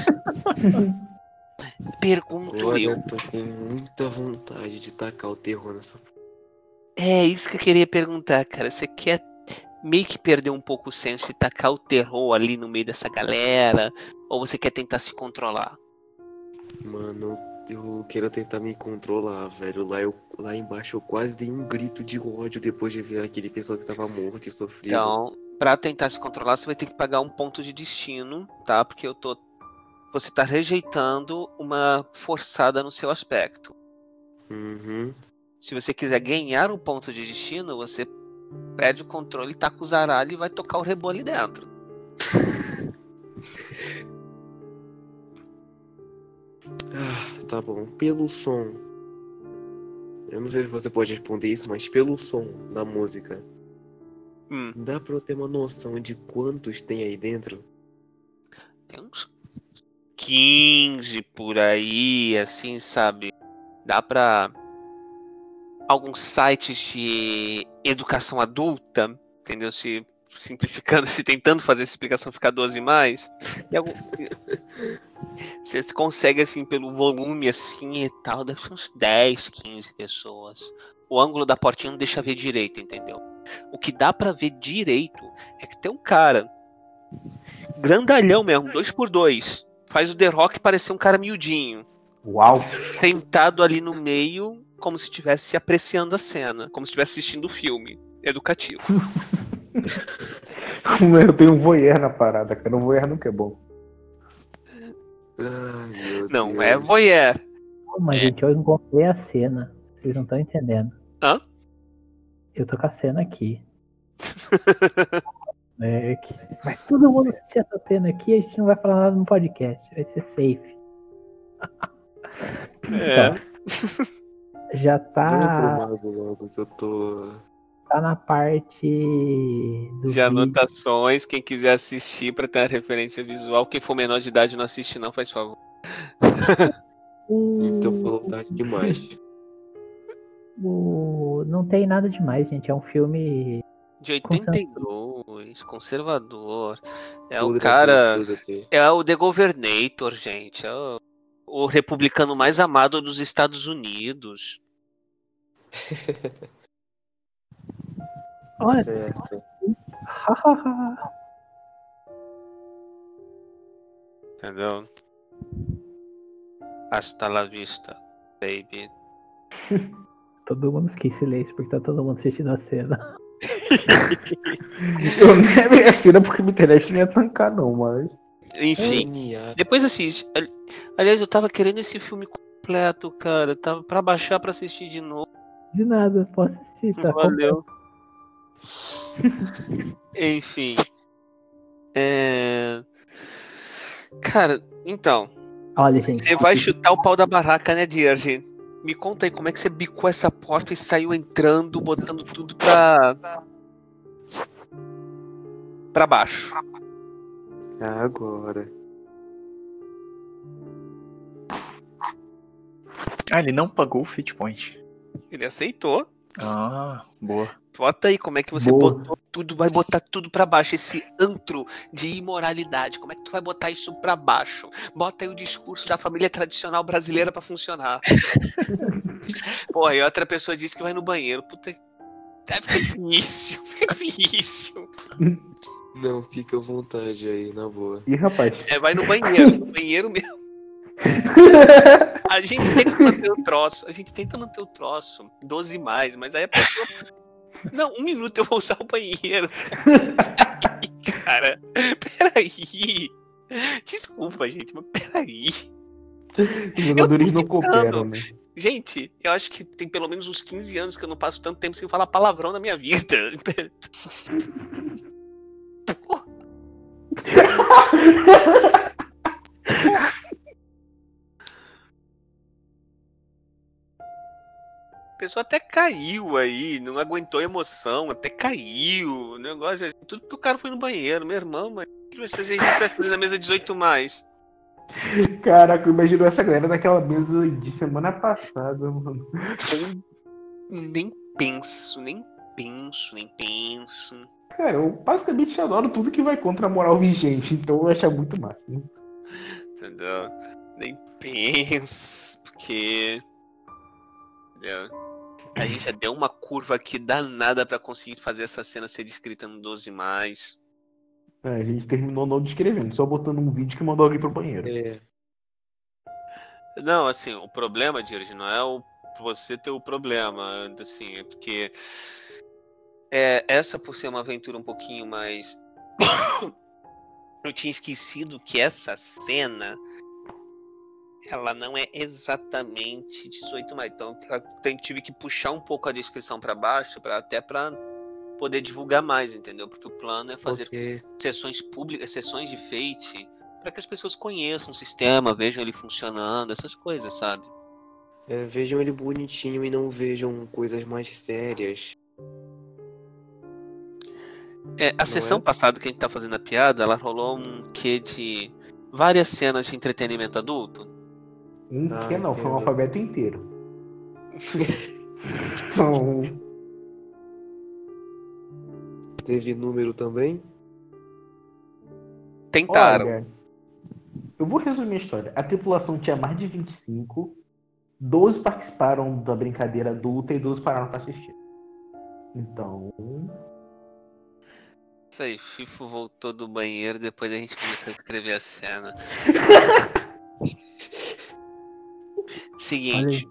Pergunto Agora eu. eu tô com muita vontade de tacar o terror nessa. É isso que eu queria perguntar, cara. Você quer meio que perder um pouco o senso e tacar o terror ali no meio dessa galera? Ou você quer tentar se controlar? Mano, eu quero tentar me controlar, velho. Lá, eu, lá embaixo eu quase dei um grito de ódio depois de ver aquele pessoal que tava morto e sofrido. Então, pra tentar se controlar, você vai ter que pagar um ponto de destino, tá? Porque eu tô. Você tá rejeitando uma forçada no seu aspecto. Uhum. Se você quiser ganhar um ponto de destino, você perde o controle, taca o zaralho e vai tocar o rebolo ali dentro. Ah, tá bom. Pelo som. Eu não sei se você pode responder isso, mas pelo som da música, Hum, dá pra eu ter uma noção de quantos tem aí dentro? tem uns quinze por aí, assim, sabe? Dá pra. Alguns sites de educação adulta, entendeu? Se simplificando, se tentando fazer essa explicação ficar doze mais. E algum... Você consegue, assim, pelo volume, assim, e tal, deve ser uns dez, quinze pessoas. O ângulo da portinha não deixa ver direito, entendeu? O que dá pra ver direito é que tem um cara grandalhão mesmo, dois por dois. Faz o The Rock parecer um cara miudinho. Uau! Sentado ali no meio, como se estivesse apreciando a cena, como se estivesse assistindo o filme. Educativo. Eu tenho um voyeur na parada, cara. Um voyeur nunca é bom. Ai, meu Não Deus. é voyeur. Mas, gente, eu encontrei a cena. Vocês não estão entendendo. Hã? Eu tô com a cena aqui. É, que... Vai todo mundo assistir essa cena aqui, a gente não vai falar nada no podcast. Vai ser safe. É. Então, já Vamos pro tá, mago logo, que eu tô... tá na parte do Já vídeo. anotações, quem quiser assistir pra ter uma referência visual, quem for menor de idade não assiste não, faz favor. Então O- falou tarde demais. o- Não tem nada demais, gente. É um filme. De oitenta e dois, conservador. É Tudo o naquilo, cara. tudo aqui. É o The Governator, gente. É o, o republicano mais amado dos Estados Unidos. Olha, Certo. Entendeu? Hasta la vista, baby. todo mundo fica em silêncio porque tá todo mundo assistindo a cena. Eu nem vi a cena porque minha internet não ia trancar, não, mas. Enfim, N A. depois assiste. Ali- Aliás, eu tava querendo esse filme completo, cara. Tava pra baixar pra assistir de novo. De nada, posso assistir, tá? Valeu. Enfim. É... Cara, então. Olha, gente. Você vai chutar o pau da barraca, né, Dirge? Me conta aí como é que você bicou essa porta e saiu entrando, botando tudo pra. pra baixo. Agora. Ah, ele não pagou o fit point. Ele aceitou. Ah, boa. Bota aí como é que você Boa. botou tudo, vai botar tudo pra baixo, esse antro de imoralidade. Como é que tu vai botar isso pra baixo? Bota aí o discurso da família tradicional brasileira pra funcionar. Porra, e outra pessoa disse que vai no banheiro. Puta, deve ficar difícil, fica difícil. Não, fica à vontade aí, na boa. Ih, rapaz. É, vai no banheiro, no banheiro mesmo. A gente tenta manter o troço, a gente tenta manter o troço, doze mais, mas aí a pessoa. Não, um minuto eu vou usar o banheiro. Peraí, cara, peraí. Desculpa, gente, mas peraí. Os jogadores não cooperam, né? Gente, eu acho que tem pelo menos uns quinze anos que eu não passo tanto tempo sem falar palavrão na minha vida. Porra. A pessoa até caiu aí, não aguentou a emoção, até caiu. O negócio assim, tudo porque o cara foi no banheiro. Meu irmão, mas o que vai fazer isso vai fazer na mesa dezoito mais? Caraca, imaginou essa galera naquela mesa de semana passada, mano. Nem penso, nem penso, nem penso. Cara, eu basicamente adoro tudo que vai contra a moral vigente, então eu acho muito massa. Né? Entendeu? Nem penso, porque. Entendeu? A gente já deu uma curva aqui danada pra conseguir fazer essa cena ser descrita no doze mais. É, a gente terminou não descrevendo, só botando um vídeo que mandou alguém pro banheiro. É. Não, assim, o problema, Dirge, não é o você ter o problema, assim, é porque é, essa por ser uma aventura um pouquinho mais. Eu tinha esquecido que essa cena ela não é exatamente dezoito mais, então eu tive que puxar um pouco a descrição para baixo, para até para poder divulgar mais, entendeu? Porque o plano é fazer Porque sessões públicas, sessões de Fate, para que as pessoas conheçam o sistema, vejam ele funcionando, essas coisas, sabe? é, vejam ele bonitinho e não vejam coisas mais sérias. É, a Não sessão é? passada que a gente tá fazendo a piada, ela rolou um quê de várias cenas de entretenimento adulto. Um Ah, que não, foi um entendo. alfabeto inteiro. Então, Teve número também? Tentaram. olha, eu vou resumir a história. A tripulação tinha mais de vinte e cinco, doze participaram da brincadeira adulta e doze pararam pra assistir. Então, Isso aí, Fifo voltou do banheiro, depois a gente começou a escrever a cena. Seguinte.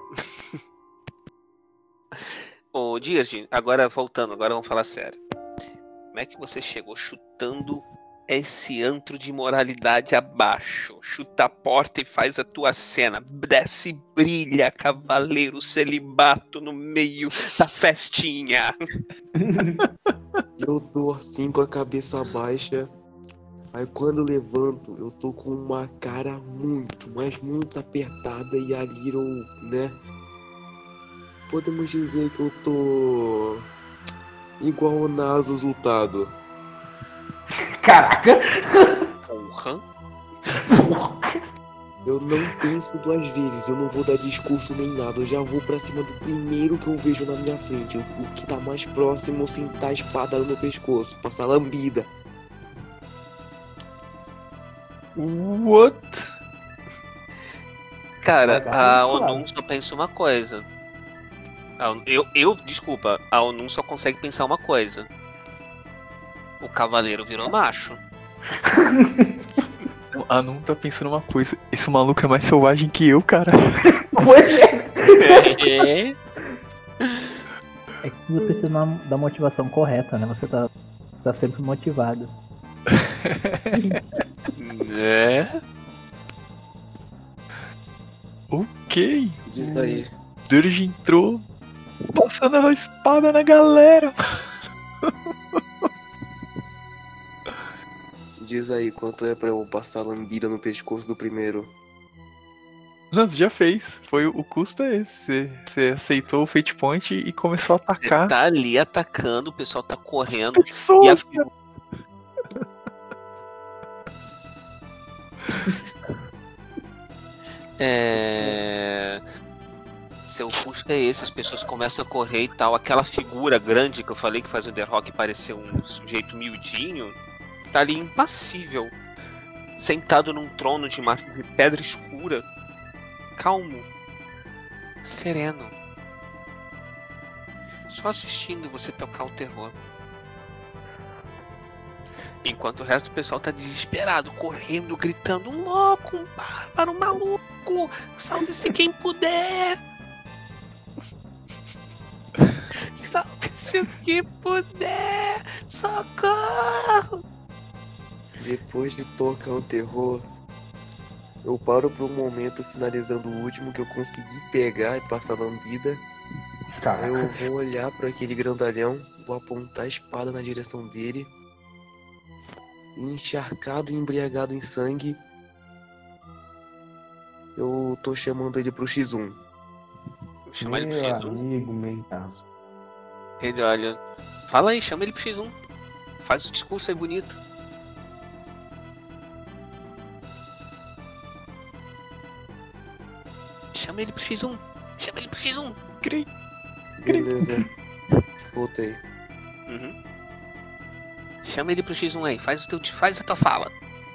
Ô, Dirge, agora voltando, agora vamos falar sério. Como é que você chegou chutando esse antro de moralidade abaixo? Chuta a porta e faz a tua cena. Desce e brilha, cavaleiro celibato no meio da festinha. Eu tô assim com a cabeça baixa. Aí quando eu levanto, eu tô com uma cara muito, mas muito apertada e a Little, né? Podemos dizer que eu tô igual o Naso resultado. Caraca! Porra. Eu não penso duas vezes, eu não vou dar discurso nem nada, eu já vou pra cima do primeiro que eu vejo na minha frente. O, o que tá mais próximo, sentar a espada no pescoço, passar lambida. What? Cara, Vai, vai, a vai. ONU só pensa uma coisa. A ONU- Eu, eu, desculpa, a ONU só consegue pensar uma coisa. O cavaleiro virou macho. A Nun tá pensando uma coisa. Esse maluco é mais selvagem que eu, cara. Pois é. É. É que você precisa da- da motivação correta, né? Você tá, tá sempre motivado. É. Ok. Diz aí. Dirge entrou passando a espada na galera. Diz aí, quanto é pra eu passar lambida no pescoço do primeiro? Não, você já fez. Foi o custo é esse. Você, você aceitou o Fate Point e começou a Você atacar tá ali atacando, o pessoal tá as correndo. E a pessoas. figura... É... Seu custo é esse, as pessoas começam a correr e tal. Aquela figura grande que eu falei que faz o The Rock parecer um sujeito miudinho, tá ali impassível, sentado num trono de, mar... de pedra escura, calmo, sereno, só assistindo você tocar o terror. Enquanto o resto do pessoal tá desesperado, correndo, gritando: um louco, um bárbaro, um maluco, salve-se quem puder! Salve-se quem puder! Socorro! Depois de tocar o terror, eu paro por um momento finalizando o último que eu consegui pegar e passar lambida. Aí Caraca. eu vou olhar para aquele grandalhão, vou apontar a espada na direção dele. E encharcado e embriagado em sangue, eu tô chamando ele pro xis um. Vou chamar ele pro Meu X um. amigo, meu caso. Ele olha: fala aí, chama ele pro X um. Faz o discurso aí bonito. Chama ele pro X um. Chama ele pro X um. Cri. Beleza. Voltei. Uhum. Chama ele pro X um aí. Faz, o teu, faz a tua fala.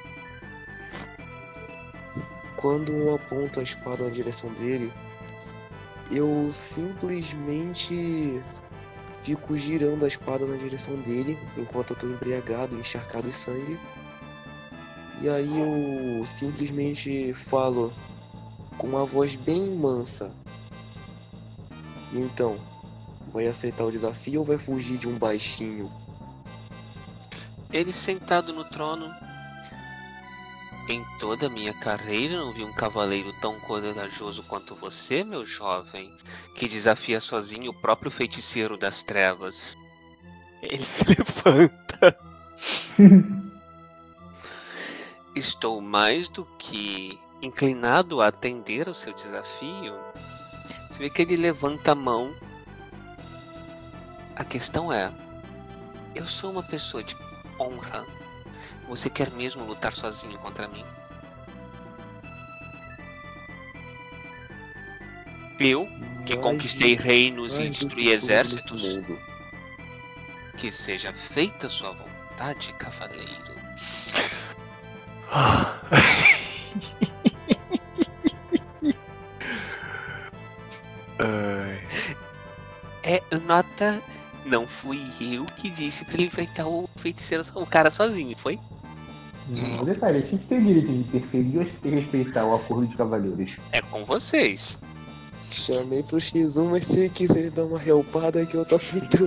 Quando eu aponto a espada na direção dele, eu simplesmente fico girando a espada na direção dele enquanto eu tô embriagado, encharcado em sangue. E aí eu simplesmente falo com uma voz bem mansa: e então, vai aceitar o desafio ou vai fugir de um baixinho? Ele sentado no trono. Em toda a minha carreira não vi um cavaleiro tão corajoso quanto você, meu jovem, que desafia sozinho o próprio feiticeiro das trevas. Ele se levanta. Estou mais do que inclinado a atender ao seu desafio. Você vê que ele levanta a mão. A questão é: eu sou uma pessoa de honra. Você quer mesmo lutar sozinho contra mim? Eu, que Mais conquistei de- reinos e mais do destruí que tudo exércitos, nesse mundo. que seja feita sua vontade, cavaleiro. Ai. É nota Não fui eu que disse pra ele enfrentar o feiticeiro, o cara sozinho, foi? Não, detalhe, a gente tem o direito de interferir ou a gente tem que respeitar o acordo de cavaleiros? É com vocês. Chamei pro X um, mas se quiser ele dar uma relpada que eu tô aceitando.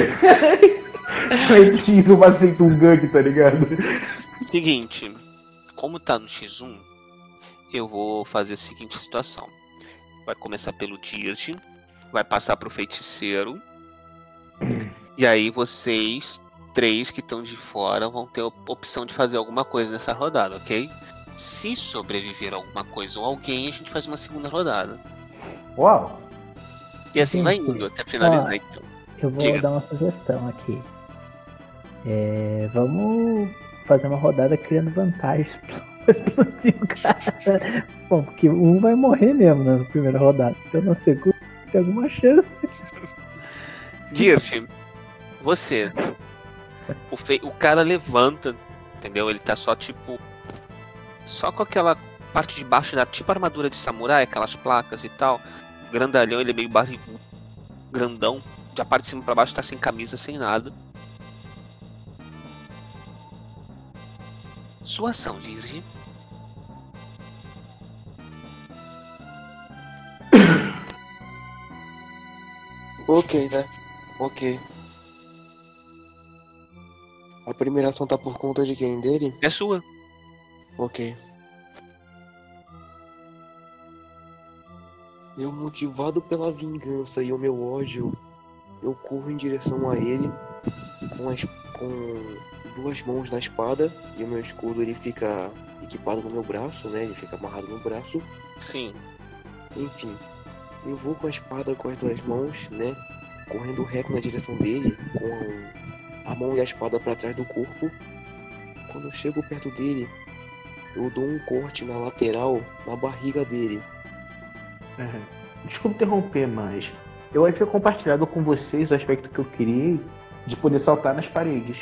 Aí X um aceita um gank, tá ligado? Seguinte, como tá no X um, eu vou fazer a seguinte situação. Vai começar pelo Dirge, vai passar pro feiticeiro, e aí vocês, três que estão de fora, vão ter a opção de fazer alguma coisa nessa rodada, ok? Se sobreviver alguma coisa ou alguém, a gente faz uma segunda rodada. Uau! E assim Gente, vai indo até finalizar, ó, então. Eu vou Diga. dar uma sugestão aqui. É, vamos fazer uma rodada criando vantagens pra explodir o cara. Bom, porque um vai morrer mesmo na primeira rodada. Então na segunda tem alguma chance. Dirge, você. O, fe... o cara levanta, entendeu? Ele tá só tipo. Só com aquela parte de baixo da tipo armadura de samurai, aquelas placas e tal. O grandalhão, ele é meio barrigudo, grandão. Da parte de cima pra baixo tá sem camisa, sem nada. Sua ação, Dirge. Ok, né? Ok. A primeira ação tá por conta de quem? Dele? É sua. Ok. Eu, motivado pela vingança e o meu ódio, eu corro em direção a ele com, as, com duas mãos na espada, e o meu escudo ele fica equipado no meu braço, né? Ele fica amarrado no braço. Sim. Enfim, eu vou com a espada com as duas mãos, né? Correndo reto na direção dele, com a mão e a espada para trás do corpo. Quando eu chego perto dele, eu dou um corte na lateral, na barriga dele. Uhum. Desculpa interromper, mas eu havia compartilhado com vocês o aspecto que eu criei de poder saltar nas paredes.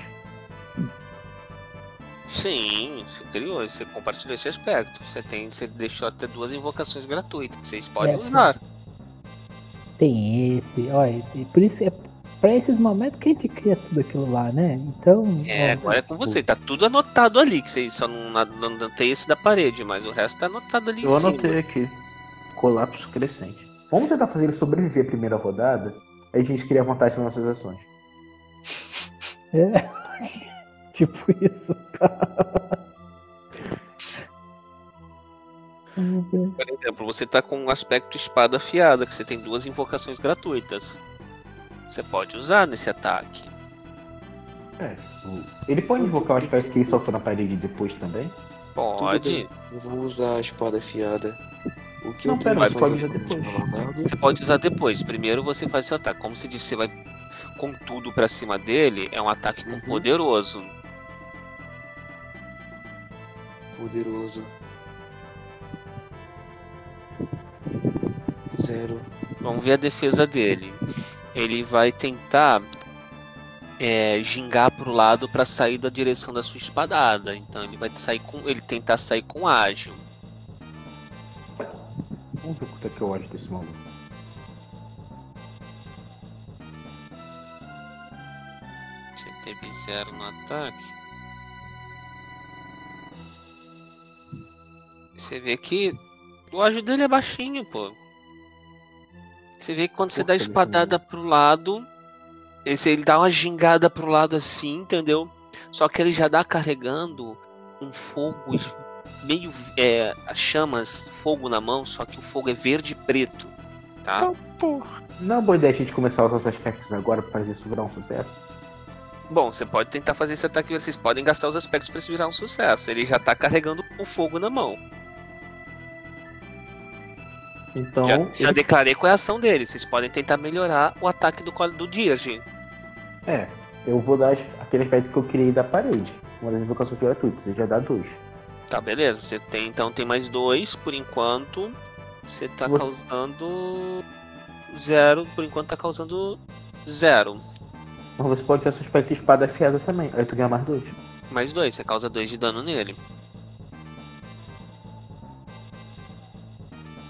Sim, você criou, você compartilhou esse aspecto. Você tem, você deixou até duas invocações gratuitas. Vocês podem É, usar. Tem esse, olha, e por isso é pra esses momentos que a gente cria tudo aquilo lá, né? Então. É, ó, agora é com você. Tá tudo anotado ali, que vocês só não, não, não tem esse da parede, mas o resto tá anotado ali Eu em cima. anotei aqui. Colapso crescente. Vamos tentar fazer ele sobreviver a primeira rodada, aí a gente cria vantagem nas nossas ações. É. Tipo isso. Vamos ver. Por exemplo, você tá com um aspecto espada afiada, que você tem duas invocações gratuitas. Você pode usar nesse ataque. É. o- Ele pode invocar o aspecto que ele saltou na parede depois também? Tudo Pode. bem, eu vou usar a espada afiada. O que Não, eu pera, tenho você que pode fazer usar na depois. última rodada? Você pode usar depois. Primeiro você faz seu ataque. Como você disse, você vai com tudo pra cima dele. É um ataque com Uhum. poderoso. Poderoso. Zero. Vamos ver a defesa dele. Ele vai tentar é, gingar pro lado pra sair da direção da sua espadada. Então ele vai sair com, ele tentar sair com ágil. Vamos ver quanto é que eu acho desse maluco. Você teve zero no ataque. Você vê que o ágil dele é baixinho, pô. Você vê que quando você Pô, dá a tá espadada pro lado, esse, ele dá uma gingada pro lado assim, entendeu? Só que ele já dá carregando um fogo es- meio é, chamas, fogo na mão, só que o fogo é verde e preto, tá? Não é uma boa ideia a gente começar a usar os aspectos agora pra fazer isso virar um sucesso? Bom, você pode tentar fazer esse ataque, vocês podem gastar os aspectos pra isso virar um sucesso. Ele já tá carregando o fogo na mão. Então, Já, ele- já declarei qual é a ação dele. Vocês podem tentar melhorar o ataque do, colo- do Dirge. é, eu vou dar as- aquele aspecto que eu criei da parede. Uma das invocações gratuitas, você já dá dois. Tá, beleza. Você tem, então tem mais dois por enquanto. Você tá Você- causando zero. Por enquanto tá causando zero. Mas você pode ter seu aspecto de espada afiada também, aí tu ganha mais dois. Mais dois. Você causa dois de dano nele.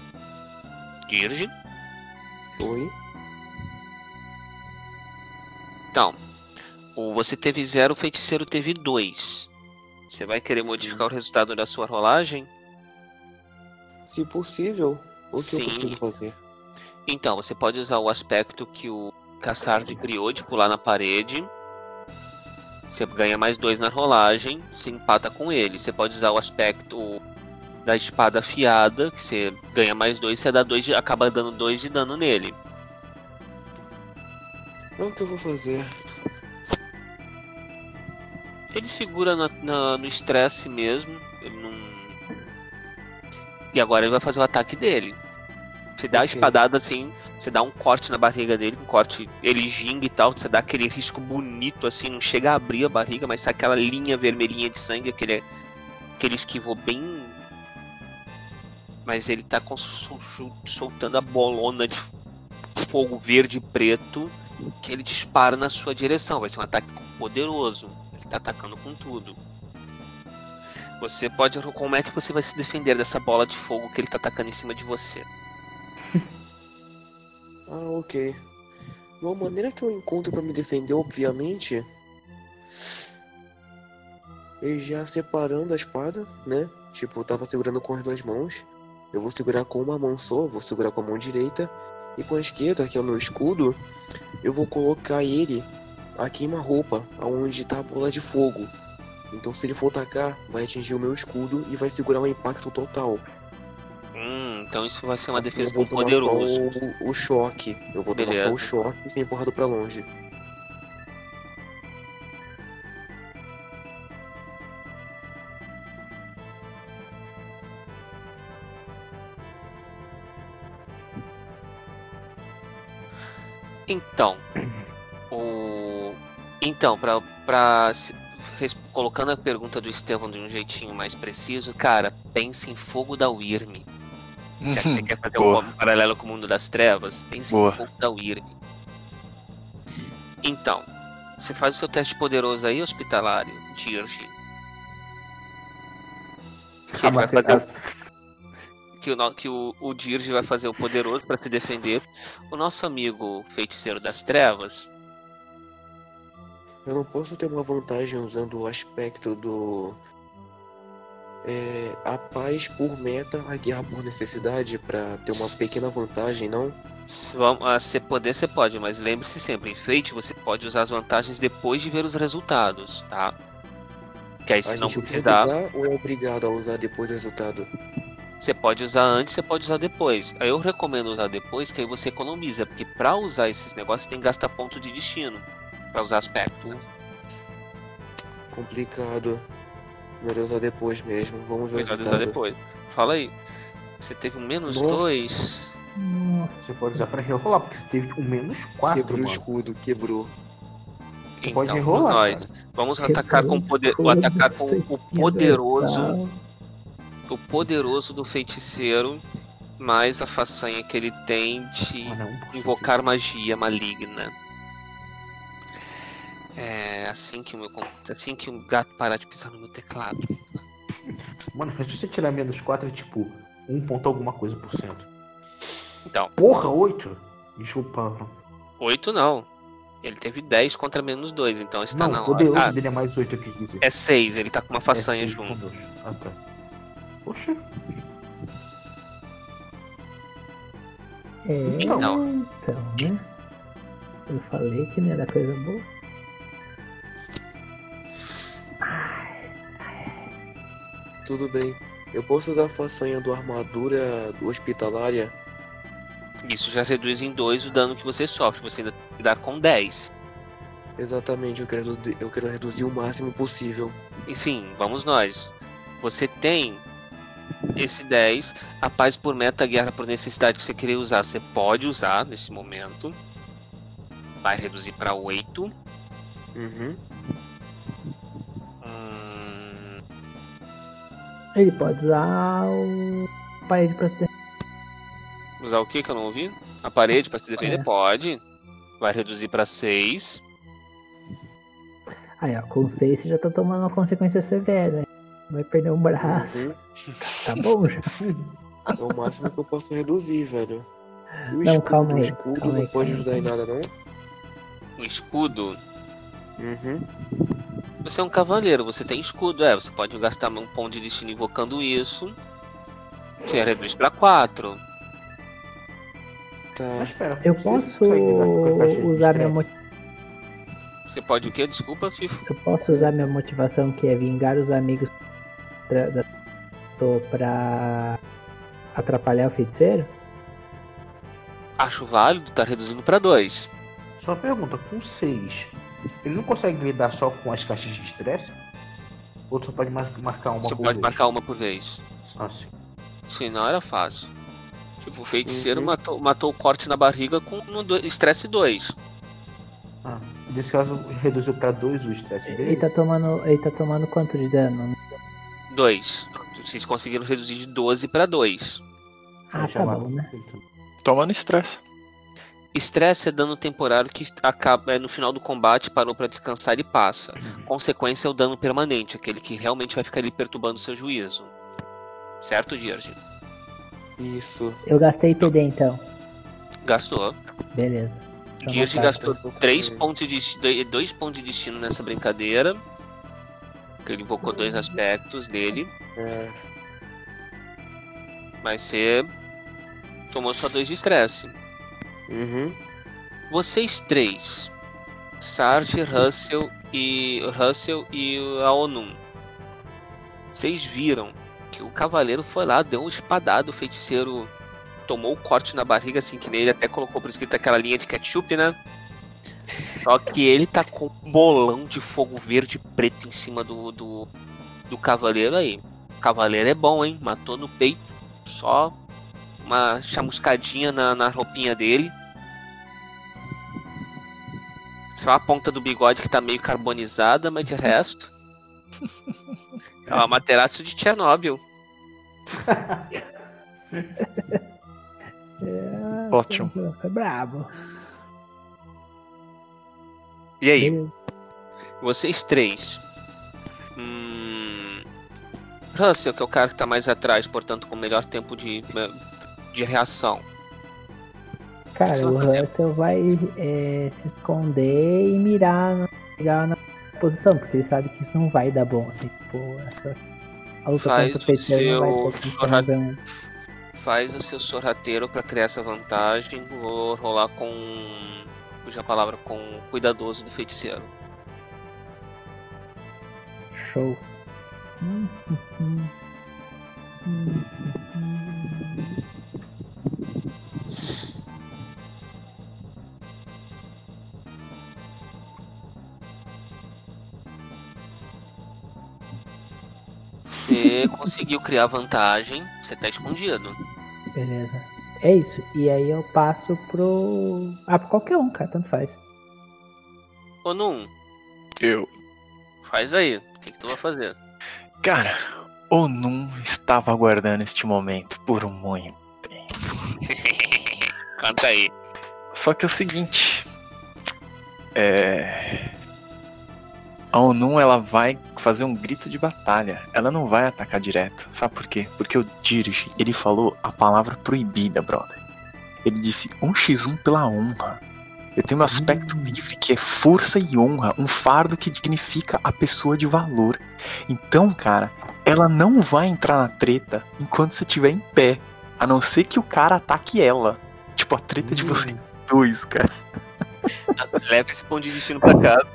Dirge. Oi? Então, o você teve zero, o feiticeiro teve dois. Você vai querer modificar o resultado da sua rolagem? Se possível, o que eu Sim. preciso fazer? Então, você pode usar o aspecto que o Cassard criou de pular na parede. Você ganha mais dois na rolagem, se empata com ele. Você pode usar o aspecto da espada afiada, que você ganha mais dois, você dá dois de, acaba dando dois de dano nele. É o que eu vou fazer. Ele segura na- na- no estresse mesmo. Ele não. E agora ele vai fazer o ataque dele. Você dá a Ok. espadada assim, você dá um corte na barriga dele, um corte, ele ginga e tal, você dá aquele risco bonito assim, não chega a abrir a barriga, mas sai aquela linha vermelhinha de sangue, aquele, aquele esquivou bem. Mas ele tá com- sol- sol- soltando a bolona de fogo verde e preto que ele dispara na sua direção. Vai ser um ataque poderoso. Ele tá atacando com tudo. Você pode. Como é que você vai se defender dessa bola de fogo que ele tá atacando em cima de você? Ah, ok. Uma maneira que eu encontro pra me defender, obviamente, é já separando a espada, né? Tipo, eu tava segurando com as duas mãos. Eu vou segurar com uma mão só, vou segurar com a mão direita. E com a esquerda, que é o meu escudo, eu vou colocar ele a queima-roupa, aonde tá a bola de fogo. Então se ele for atacar, vai atingir o meu escudo e vai segurar um impacto total. Hum, então isso vai ser uma Assim defesa eu vou com tomar poderoso. só o, o choque. Eu vou tomar só o Beleza. choque e ser empurrado pra longe. Então, o então para para colocando a pergunta do Estevão de um jeitinho mais preciso, cara, pense em Fogo da Wyrm. Já que você quer fazer um, Boa. um paralelo com o mundo das trevas, pense Boa. em Fogo da Wyrm. Então, você faz o seu teste poderoso aí, hospitalário, Dirge. Que ele vai fazer o, que o, no- que o, o Dirge vai fazer o poderoso para se defender. O nosso amigo feiticeiro das trevas, Eu não posso ter uma vantagem usando o aspecto do. É, a paz por meta, a guerra por necessidade, pra ter uma pequena vantagem, não? se vam- ah, se poder, você pode, mas lembre-se sempre, em Fate você pode usar as vantagens depois de ver os resultados, tá? Que aí A se não gente pode precisar, usar ou é obrigado a usar depois do resultado? você pode usar antes, você pode usar depois. Aí eu recomendo usar depois, que aí você economiza, porque pra usar esses negócios tem que gastar ponto de destino pra usar aspectos. Complicado. Melhor usar depois mesmo. Vamos ver o Melhor usar resultado. depois. Fala aí. Você teve um menos Nossa. dois. Nossa, Você pode usar pra rerolar, porque você teve um menos quatro, Quebrou o mano. escudo, quebrou. Você pode Então, rerolar, nós. cara. Vamos atacar com o poder, o atacar com o poderoso, o poderoso do feiticeiro, mais a façanha que ele tem de Ah, não. invocar magia maligna. É assim que o meu com- assim que o gato parar de pisar no meu teclado. Mano, se você tirar menos quatro, é tipo um ponto alguma coisa por cento. Então, Porra, oito? Desculpa, palavrão. oito não. Ele teve dez contra menos dois, então está Não, na o poderoso hora. Ah, dele é mais oito, eu quis dizer. é seis, ele tá com uma façanha É seis, junto. com dois. Ah, tá. Poxa. É, Então. então, né? Eu falei que não era coisa boa. Tudo bem. Eu posso usar a façanha do armadura do hospitalária? Isso já reduz em dois o dano que você sofre. Você ainda tem que dar com dez. Exatamente, eu quero, redu- eu quero reduzir o máximo possível. E sim, vamos nós. Você tem esse dez. A paz por meta, a guerra por necessidade que você querer usar, você pode usar nesse momento. Vai reduzir para oito. Uhum. Hum, Ele pode usar o parede pra se defender. usar o que que eu não ouvi? A parede para se defender? É. Pode. Vai reduzir para seis. Aí, ó, com seis você já tá tomando uma consequência severa. Hein? Vai perder um braço. Uhum. Tá bom já. É o máximo que eu posso reduzir, velho. E o Não, escudo, calma o aí, escudo calma não aí, pode calma aí, ajudar em nada, não? O escudo. Uhum. Você é um cavaleiro, você tem escudo, é. Você pode gastar um ponto de destino invocando isso. Você reduz pra quatro. Tá. Mas espera, Eu você posso consegue dar com a caixa de usar minha estresse? mo- Você pode o quê? Desculpa, Fifo. eu posso usar minha motivação, que é vingar os amigos pra, da, tô pra atrapalhar o feiticeiro? Acho válido, tá reduzindo pra dois. Só uma pergunta, com seis, ele não consegue lidar só com as caixas de estresse? Ou tu só pode mar- marcar uma Você por pode vez? marcar uma por vez. Ah, sim. Sim, não era fácil. Tipo, o feiticeiro Uhum. matou, matou o corte na barriga com um do- estresse dois. Ah, nesse caso, reduziu pra dois o estresse Ele dele? tá tomando. Ele tá tomando quanto de dano? dois. Vocês conseguiram reduzir de doze pra dois. Ah, Já tá matou. bom, né? Toma no estresse. Estresse é dano temporário que acaba é, no final do combate, parou pra descansar e passa. Consequência é o dano permanente, aquele que realmente vai ficar ali perturbando o seu juízo. Certo, Dirge? Isso. Eu gastei P D então. Gastou. Beleza. Deixa eu Dirge anotar. gastou Tô com três ele. pontos de dois pontos de destino nessa brincadeira. Que ele invocou dois aspectos dele. É. Mas você tomou só dois de estresse. Uhum. Vocês três, Sarge, Russell e Russell e a Onum, vocês viram que o cavaleiro foi lá, deu um espadado, o feiticeiro tomou o corte na barriga, assim que nele até colocou por escrito aquela linha de ketchup, né? Só que ele tá com um bolão de fogo verde e preto em cima do, do, do cavaleiro aí. O cavaleiro é bom, hein? Matou no peito, só uma chamuscadinha na, na roupinha dele. Só a ponta do bigode que tá meio carbonizada, mas de resto. É uma Materaço de Chernobyl. É, Ótimo. Foi, foi brabo. E aí, Beleza. vocês três. Hum... Russell, que é o cara que tá mais atrás, portanto, com melhor tempo de, de reação. Cara, Você o vai fazer? Russell vai é, se esconder e mirar na, chegar na posição, porque ele sabe que isso não vai dar bom. Assim, tipo, essa, a luta Faz contra o o feiticeiro não vai seu ser sorra- tão Faz o seu sorrateiro pra criar essa vantagem. Vou rolar com. Cuja palavra com cuidadoso do feiticeiro. show. Hum, hum, hum. Hum, hum, Você conseguiu criar vantagem, você tá escondido. beleza. É isso. E aí eu passo pro. Ah, pra qualquer um, cara, tanto faz. Ou não, Eu. faz aí. O que, que tu vai fazer? Cara, Onum estava aguardando este momento por muito tempo. Canta aí. Só que é o seguinte. É. A Onum, ela vai fazer um grito de batalha. Ela não vai atacar direto. Sabe por quê? Porque o Dirge, ele falou a palavra proibida, brother. Ele disse um contra um pela honra. Eu tenho um aspecto livre que é força e honra. Um fardo que dignifica a pessoa de valor. Então, cara, ela não vai entrar na treta enquanto você estiver em pé. A não ser que o cara ataque ela. Tipo, a treta de vocês dois, cara. Leva esse ponto de destino pra casa.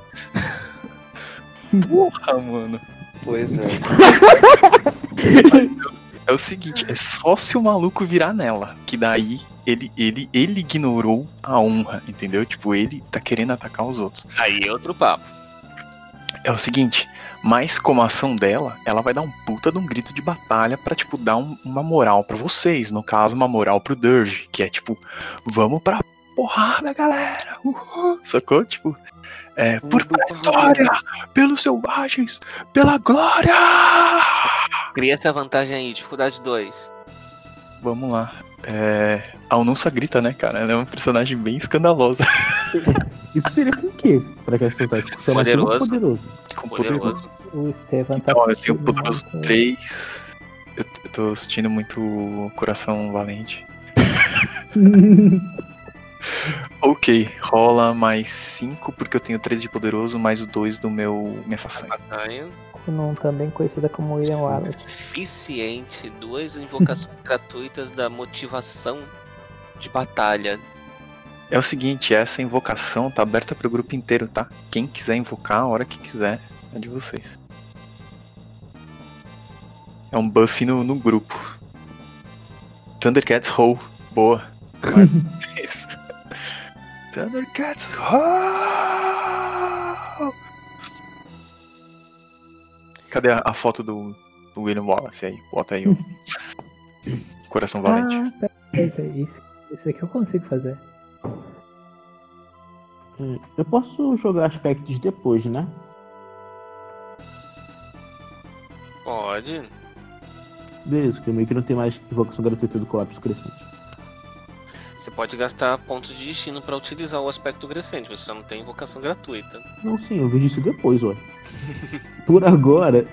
Porra, mano. Pois é. É o seguinte, é só se o maluco virar nela, que daí ele, ele, ele ignorou a honra, entendeu? Tipo, ele tá querendo atacar os outros. Aí é outro papo. É o seguinte, mas como ação dela, ela vai dar um puta de um grito de batalha pra, tipo, dar um- uma moral pra vocês. No caso, uma moral pro Dirge, que é tipo, vamos pra porrada, galera. Uhul. Sacou? Tipo, é, por vitória, pelos selvagens, pela glória! Cria essa vantagem aí, dificuldade dois. Vamos lá. É, a Onunça grita, né, cara? Ela é uma personagem bem escandalosa. Isso seria com o quê? Pra que explotar? Poderoso. poderoso. Com Poderoso. poderoso. O Estevam tá Então, ó, eu tenho assistindo poderoso muito- três. Eu, eu tô assistindo muito Coração Valente. Ok, rola mais cinco, porque eu tenho três de poderoso, mais o dois do meu minha façanha. Batalha. Kunun, também conhecida como William Wallace. Suficiente. Duas invocações gratuitas da motivação de batalha. É o seguinte, essa invocação tá aberta pro grupo inteiro, tá? Quem quiser invocar a hora que quiser, é de vocês. É um buff no, no grupo. Thundercats Roll. Boa. Isso. Thundercats Roll! Cadê a, a foto do, do William Wallace aí? Bota aí o coração valente. Ah, peraí, peraí. Isso, isso aqui eu consigo fazer. Hum, Eu posso jogar aspectos depois, né? Pode. Beleza, porque meio que não tem mais invocação gratuita do colapso crescente. Você pode gastar pontos de destino para utilizar o aspecto crescente, você só não tem invocação gratuita. Não, sim, eu vejo isso depois, ó. Por agora.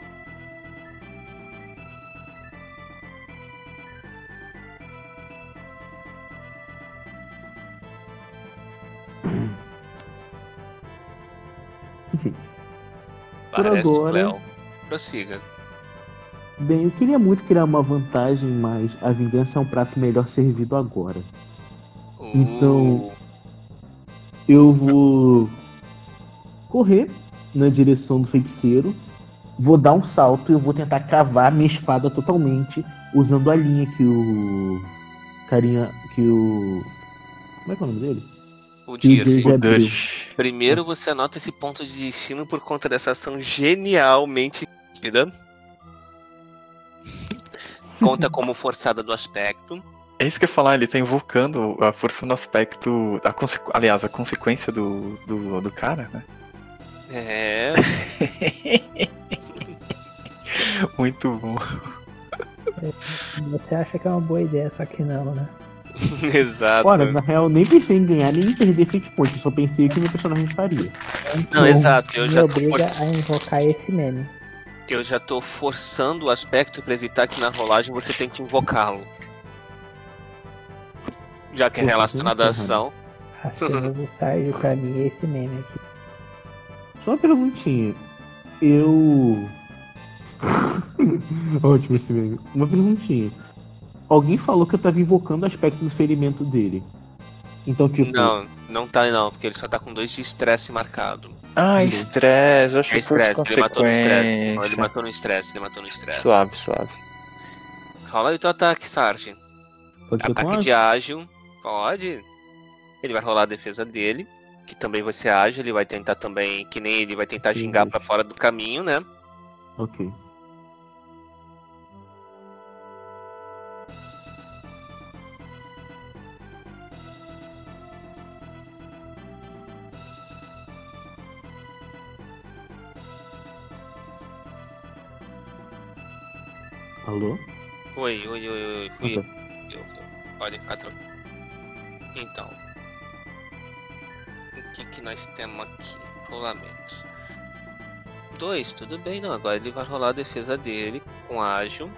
Enfim. Por Parece agora- Léo. Prossiga. Bem, eu queria muito criar uma vantagem, mas a vingança é um prato melhor servido agora. Então- Uh, Eu vou correr na direção do feiticeiro, vou dar um salto e eu vou tentar cavar minha espada totalmente, usando a linha que o carinha, que o... Como é que é o nome dele? o Que o Dirge. Dirge O abriu. Dutch. Primeiro você anota esse ponto de destino por conta dessa ação genialmente estúpida. Conta como forçada do aspecto. É isso que eu ia falar, ele tá invocando a força no aspecto. A consequ... Aliás, a consequência do, do, do cara, né? É. Muito bom. Você acha que é uma boa ideia, só que não, né? Exato. Ora, na real, nem pensei em ganhar nem em perder fate point, eu só pensei o que meu personagem faria. Então, Não, exato. Eu me já, tô obriga for- a invocar esse meme. eu já tô forçando o aspecto pra evitar que na rolagem você tenha que invocá-lo. Já que é Pô, relacionado à tá ação. A cena do Sarge pra mim é esse meme aqui. Só uma perguntinha. Eu. Ótimo esse meme. Uma perguntinha. Alguém falou que eu tava invocando o aspecto do ferimento dele. Então, tipo. Não, não tá não, porque ele só tá com dois de estresse marcado. Ah, Uhum. estresse, eu acho É que foi estresse, ele matou no estresse. Não, ele consequência. matou no estresse, ele matou no estresse. Suave, suave. Rola aí o teu ataque, Sarge. Pode ser com Ataque a... de ágil, pode. Ele vai rolar a defesa dele, que também vai ser ágil, ele vai tentar também, que nem ele vai tentar Sim, gingar sim. pra fora do caminho, né? Ok. Alô? Oi, oi, oi, oi, fui eu. Ok. eu. Pode ficar tranquilo. Então. O que que nós temos aqui? Rolamentos. Dois, tudo bem, não. Agora ele vai rolar a defesa dele com ágil.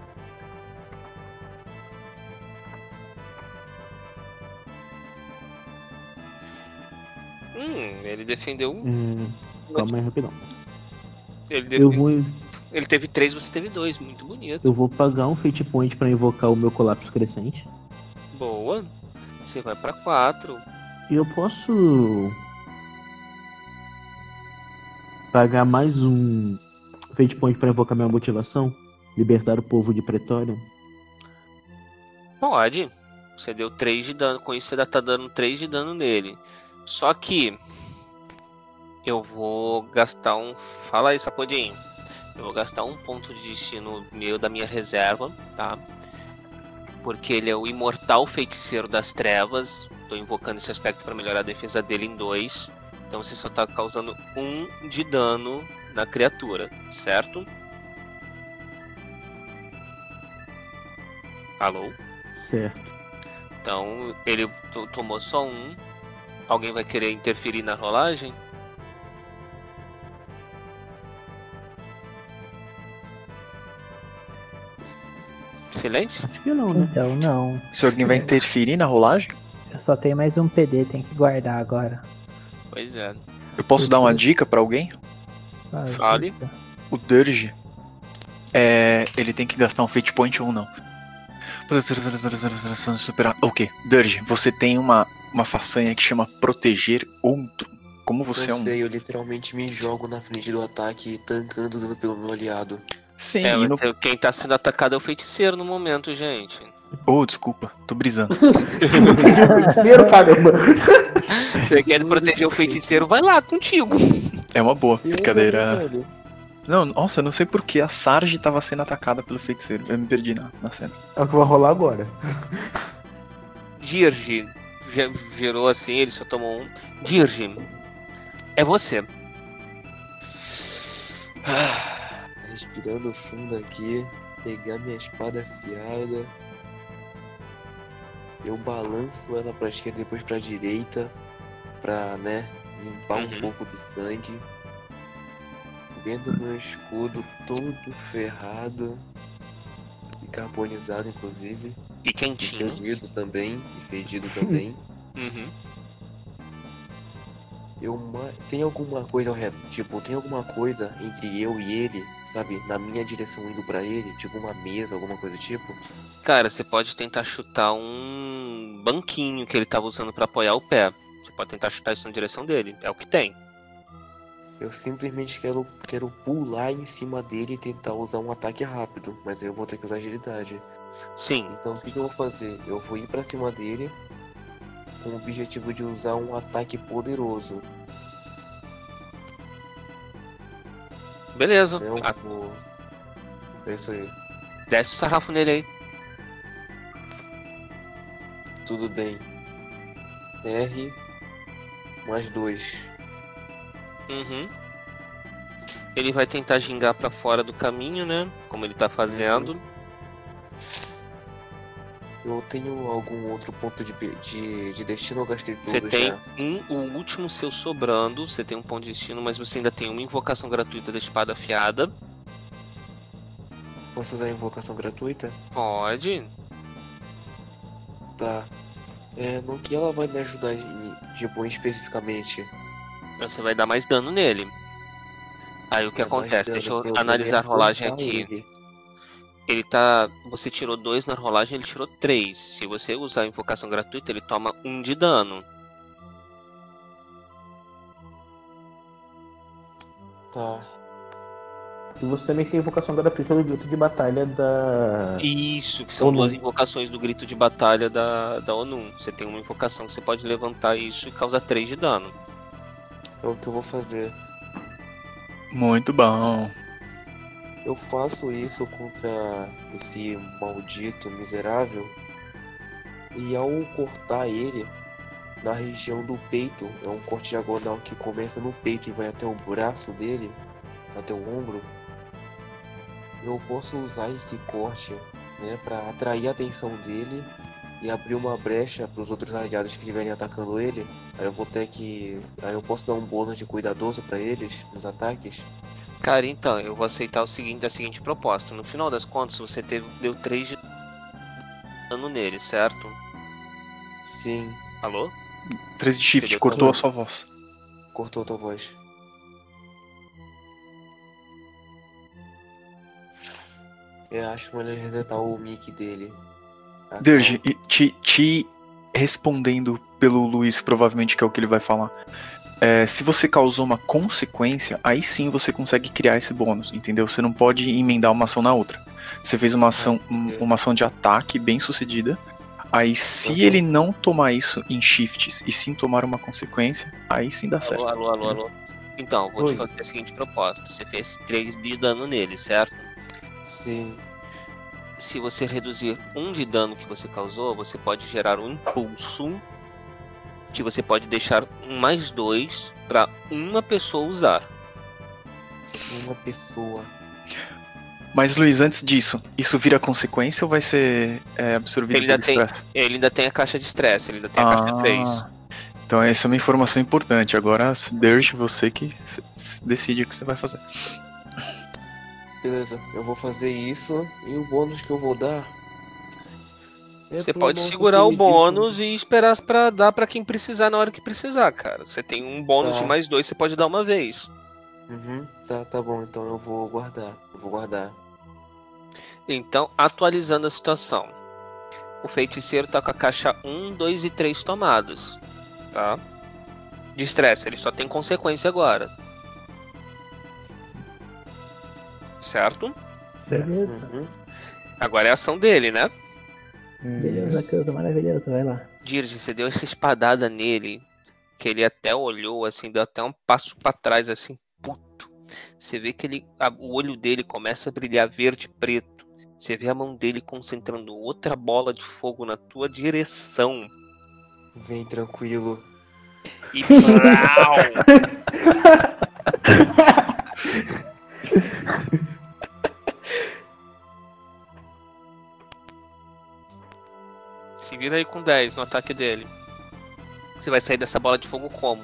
Hum, ele defendeu um. Hum, calma aí, rapidão. Ele, Eu defendeu... vou, ele teve três, você teve dois. Muito bonito. eu vou pagar um fate point pra invocar o meu colapso crescente. Boa. Você vai pra quatro. E eu posso pagar mais um fate point pra invocar minha motivação? Libertar o povo de Pretório? Pode. Você deu três de dano. Com isso você já tá dando três de dano nele. Só que eu vou gastar um. Fala aí, Sapodinho. Eu vou gastar um ponto de destino meu da minha reserva, tá? Porque ele é o imortal feiticeiro das trevas. Tô invocando esse aspecto para melhorar a defesa dele em dois. Então você só tá causando um de dano na criatura, certo? Alô? Certo. Então ele to- tomou só um. Alguém vai querer interferir na rolagem? Silêncio? Acho que não, né? Então, não. Se alguém vai interferir na rolagem? Eu só tem mais um P D, tem que guardar agora. Pois é. Eu posso dar uma dica pra alguém? Ah, Fale. puta. O Dirge, é, ele tem que gastar um Fate Point ou não? Superar. Ok, Dirge, você tem uma, uma façanha que chama Proteger Outro. Como você Eu é um... sei, eu literalmente me jogo na frente do ataque, tancando dano pelo meu aliado. Sim, É, e no... mas quem tá sendo atacado é o feiticeiro no momento, gente. Oh, desculpa, tô brisando. Feiticeiro, caramba. Você quer proteger o feiticeiro, vai lá contigo. É uma boa E eu, brincadeira. velho, Não, nossa, eu não sei porque a Sarge tava sendo atacada pelo feiticeiro. Eu me perdi na, na cena. É o que vai rolar agora. Dirge, ge- gerou assim, ele só tomou um. Dirge, é você. Ah, respirando fundo aqui, pegar minha espada afiada. Eu balanço ela pra esquerda e depois pra direita, pra, né, limpar Uhum. um pouco do sangue. Vendo meu escudo todo ferrado e carbonizado, inclusive. E E quentinho. fedido também, e fedido também. Uhum. Eu ma- tem alguma coisa ao redor, tipo, tem alguma coisa entre eu e ele, sabe, na minha direção indo pra ele, tipo uma mesa, alguma coisa do tipo. Cara, você pode tentar chutar um banquinho que ele tava usando pra apoiar o pé. Você pode tentar chutar isso na direção dele. É o que tem. Eu simplesmente quero, quero pular em cima dele e tentar usar um ataque rápido, mas aí eu vou ter que usar agilidade. Sim. Então o que, que eu vou fazer? Eu vou ir pra cima dele com o objetivo de usar um ataque poderoso. Beleza. Né? Eu Ah, vou... É isso aí. desce o sarrafo nele aí. Tudo bem. R mais dois. Uhum. Ele vai tentar gingar pra fora do caminho, né? Como ele tá fazendo. Eu tenho algum outro ponto de, pe- de, de destino? Eu gastei Você tudo tem já. um, o último seu sobrando. Você tem um ponto de destino, mas você ainda tem uma invocação gratuita da espada afiada. Posso usar a invocação gratuita? Pode. Tá. É, no que ela vai me ajudar, em- tipo, especificamente? Você vai dar mais dano nele. Aí o que É mais acontece? dano, Deixa eu o problema analisar é a rolagem acertar aqui. ele. Ele tá. Você tirou dois na rolagem, ele tirou três. Se você usar a invocação gratuita, ele toma um de dano. Tá. E você também tem invocação gratuita do grito de batalha da. Isso, que são Onum. duas invocações do grito de batalha da, da Onum. Você tem uma invocação que você pode levantar isso e causa três de dano. É o que eu vou fazer. Muito bom. Eu faço isso contra esse maldito miserável. E ao cortar ele na região do peito, é um corte diagonal que começa no peito e vai até o braço dele, até o ombro. Eu posso usar esse corte, né, para atrair a atenção dele e abrir uma brecha para os outros aliados que estiverem atacando ele. Aí eu vou ter que, aí eu posso dar um bônus de cuidadoso para eles nos ataques. Cara, então, eu vou aceitar o seguinte, a seguinte proposta. No final das contas, você teve, deu três de dano nele, certo? Sim, Alô? três de shift, Entendeu? cortou a sua voz. cortou a tua voz. Eu acho melhor resetar o mic dele. Ah, Dirge, e te, te respondendo pelo Luiz, provavelmente que é o que ele vai falar. É, se você causou uma consequência, aí sim você consegue criar esse bônus, entendeu? Você não pode emendar uma ação na outra. Você fez uma ação, um- entendi. uma ação de ataque bem sucedida. Aí se Uhum. ele não tomar isso em shifts e sim tomar uma consequência, aí sim dá certo. Alô, alô, alô, alô. Então, vou Oi. te fazer a seguinte proposta. Você fez três de dano nele, certo? Sim. Se você reduzir um de dano que você causou, você pode gerar um impulso que você pode deixar um mais dois para uma pessoa usar. Uma pessoa. Mas Luiz, antes disso, isso vira consequência ou vai ser é, absorvido Ele ainda pelo tem- estresse? Ele ainda tem a caixa de estresse, ele ainda tem a caixa de três. Então essa é uma informação importante. Agora, Dirge, você que se- se decide o que você vai fazer. Beleza, eu vou fazer isso e o bônus que eu vou dar. É Você pro pode nosso segurar o queridíssimo- bônus e esperar pra dar pra quem precisar na hora que precisar, cara. Você tem um bônus Tá. de mais dois, você pode dar uma vez. Uhum, tá, tá bom, então eu vou guardar. Eu vou guardar. Então, atualizando a situação. O feiticeiro tá com a caixa um, dois e três tomados, tá? De estresse, ele só tem consequência agora. Certo? Beleza. Uhum. Agora é a ação dele, né? Beleza, Cleusa, maravilhoso, vai lá. Dirge, você deu essa espadada nele, que ele até olhou, assim, deu até um passo pra trás, assim, puto. Você vê que ele, a- o olho dele começa a brilhar verde e preto. Você vê a mão dele concentrando outra bola de fogo na tua direção. Vem tranquilo. E brau! Se vira aí com dez no ataque dele. Você vai sair dessa bola de fogo como?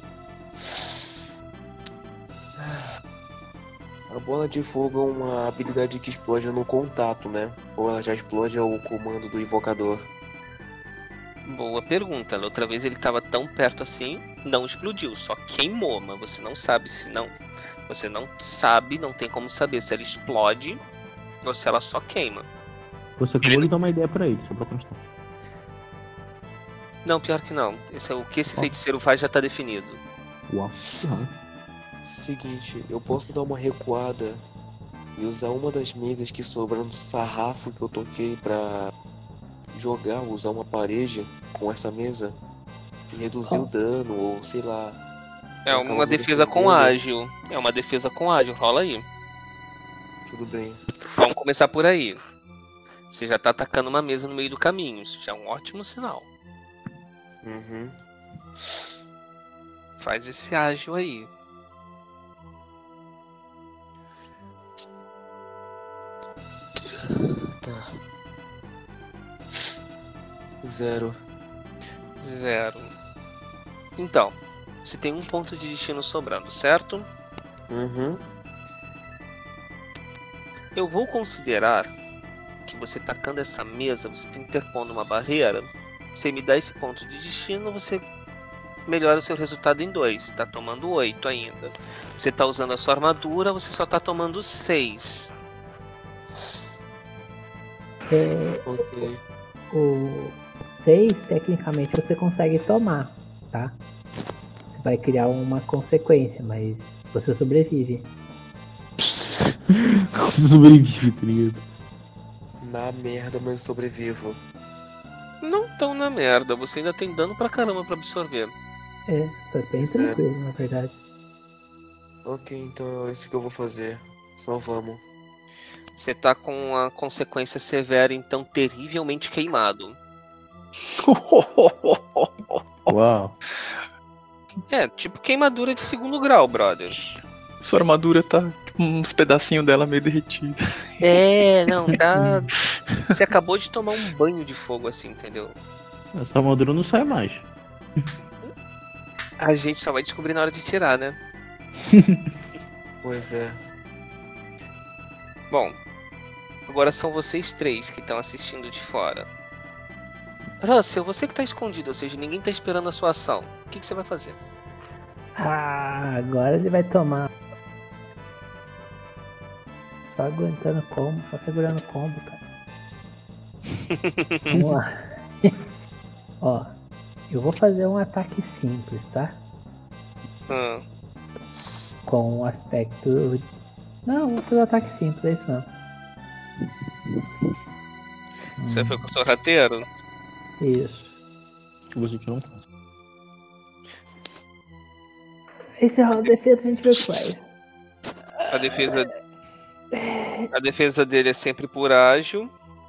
A bola de fogo é uma habilidade que explode no contato, né? Ou ela já explode ao comando do invocador? Boa pergunta. Da outra vez ele estava tão perto assim, não explodiu, só queimou, mas você não sabe se não. Você não sabe, não tem como saber se ela explode ou se ela só queima. Você acabou de dar uma ideia pra ele, só pra constar. Não, pior que não. Esse é o que esse Ó. feiticeiro faz já tá definido. Uau. Uhum. Seguinte, eu posso dar uma recuada e usar uma das mesas que sobraram do sarrafo que eu toquei pra jogar, usar uma parede com essa mesa e reduzir o dano, ou sei lá. É Eu acabo uma me defesa com defendendo. ágil. É uma defesa com ágil, rola aí. Tudo bem. Vamos começar por aí. Você já tá atacando uma mesa no meio do caminho, isso já é um ótimo sinal. Uhum. Faz esse ágil aí. Tá. Zero. Zero. Então, você tem um ponto de destino sobrando, certo? Uhum. Eu vou considerar que você tacando essa mesa, você está interpondo uma barreira. Você me dá esse ponto de destino, você melhora o seu resultado em dois. Tá tomando oito ainda. Você tá usando a sua armadura, você só tá tomando seis. É, Ok. o seis, tecnicamente, você consegue tomar, tá? Você vai criar uma consequência, mas você sobrevive. Você sobrevive, tá ligado? Na merda, mas sobrevivo. Não tão na merda, você ainda tem dano pra caramba pra absorver. É, tá bem Pois é. tranquilo, na verdade. Ok, então é isso que eu vou fazer. Só vamos. Você tá com uma consequência severa, então terrivelmente queimado. Uau. É, tipo queimadura de segundo grau, brother. Sua armadura tá tipo, uns pedacinhos dela meio derretida. É, não, tá. Você acabou de tomar um banho de fogo assim, entendeu? Essa armadura não sai mais. A gente só vai descobrir na hora de tirar, né? Pois é. Bom, agora são vocês três que estão assistindo de fora. Russell, você que tá escondido, ou seja, ninguém tá esperando a sua ação. O que, que você vai fazer? Ah, agora ele vai tomar. Só aguentando o combo, só segurando o combo, cara. Vamos lá. Ó, eu vou fazer um ataque simples, tá? Hum, Com um aspecto. Não, vou fazer um ataque simples, é isso mesmo. você foi com o sorrateiro? Isso. Você que não faz. Esse rola de defesa a gente vê o que vai. A defesa. A defesa dele é sempre por ágil.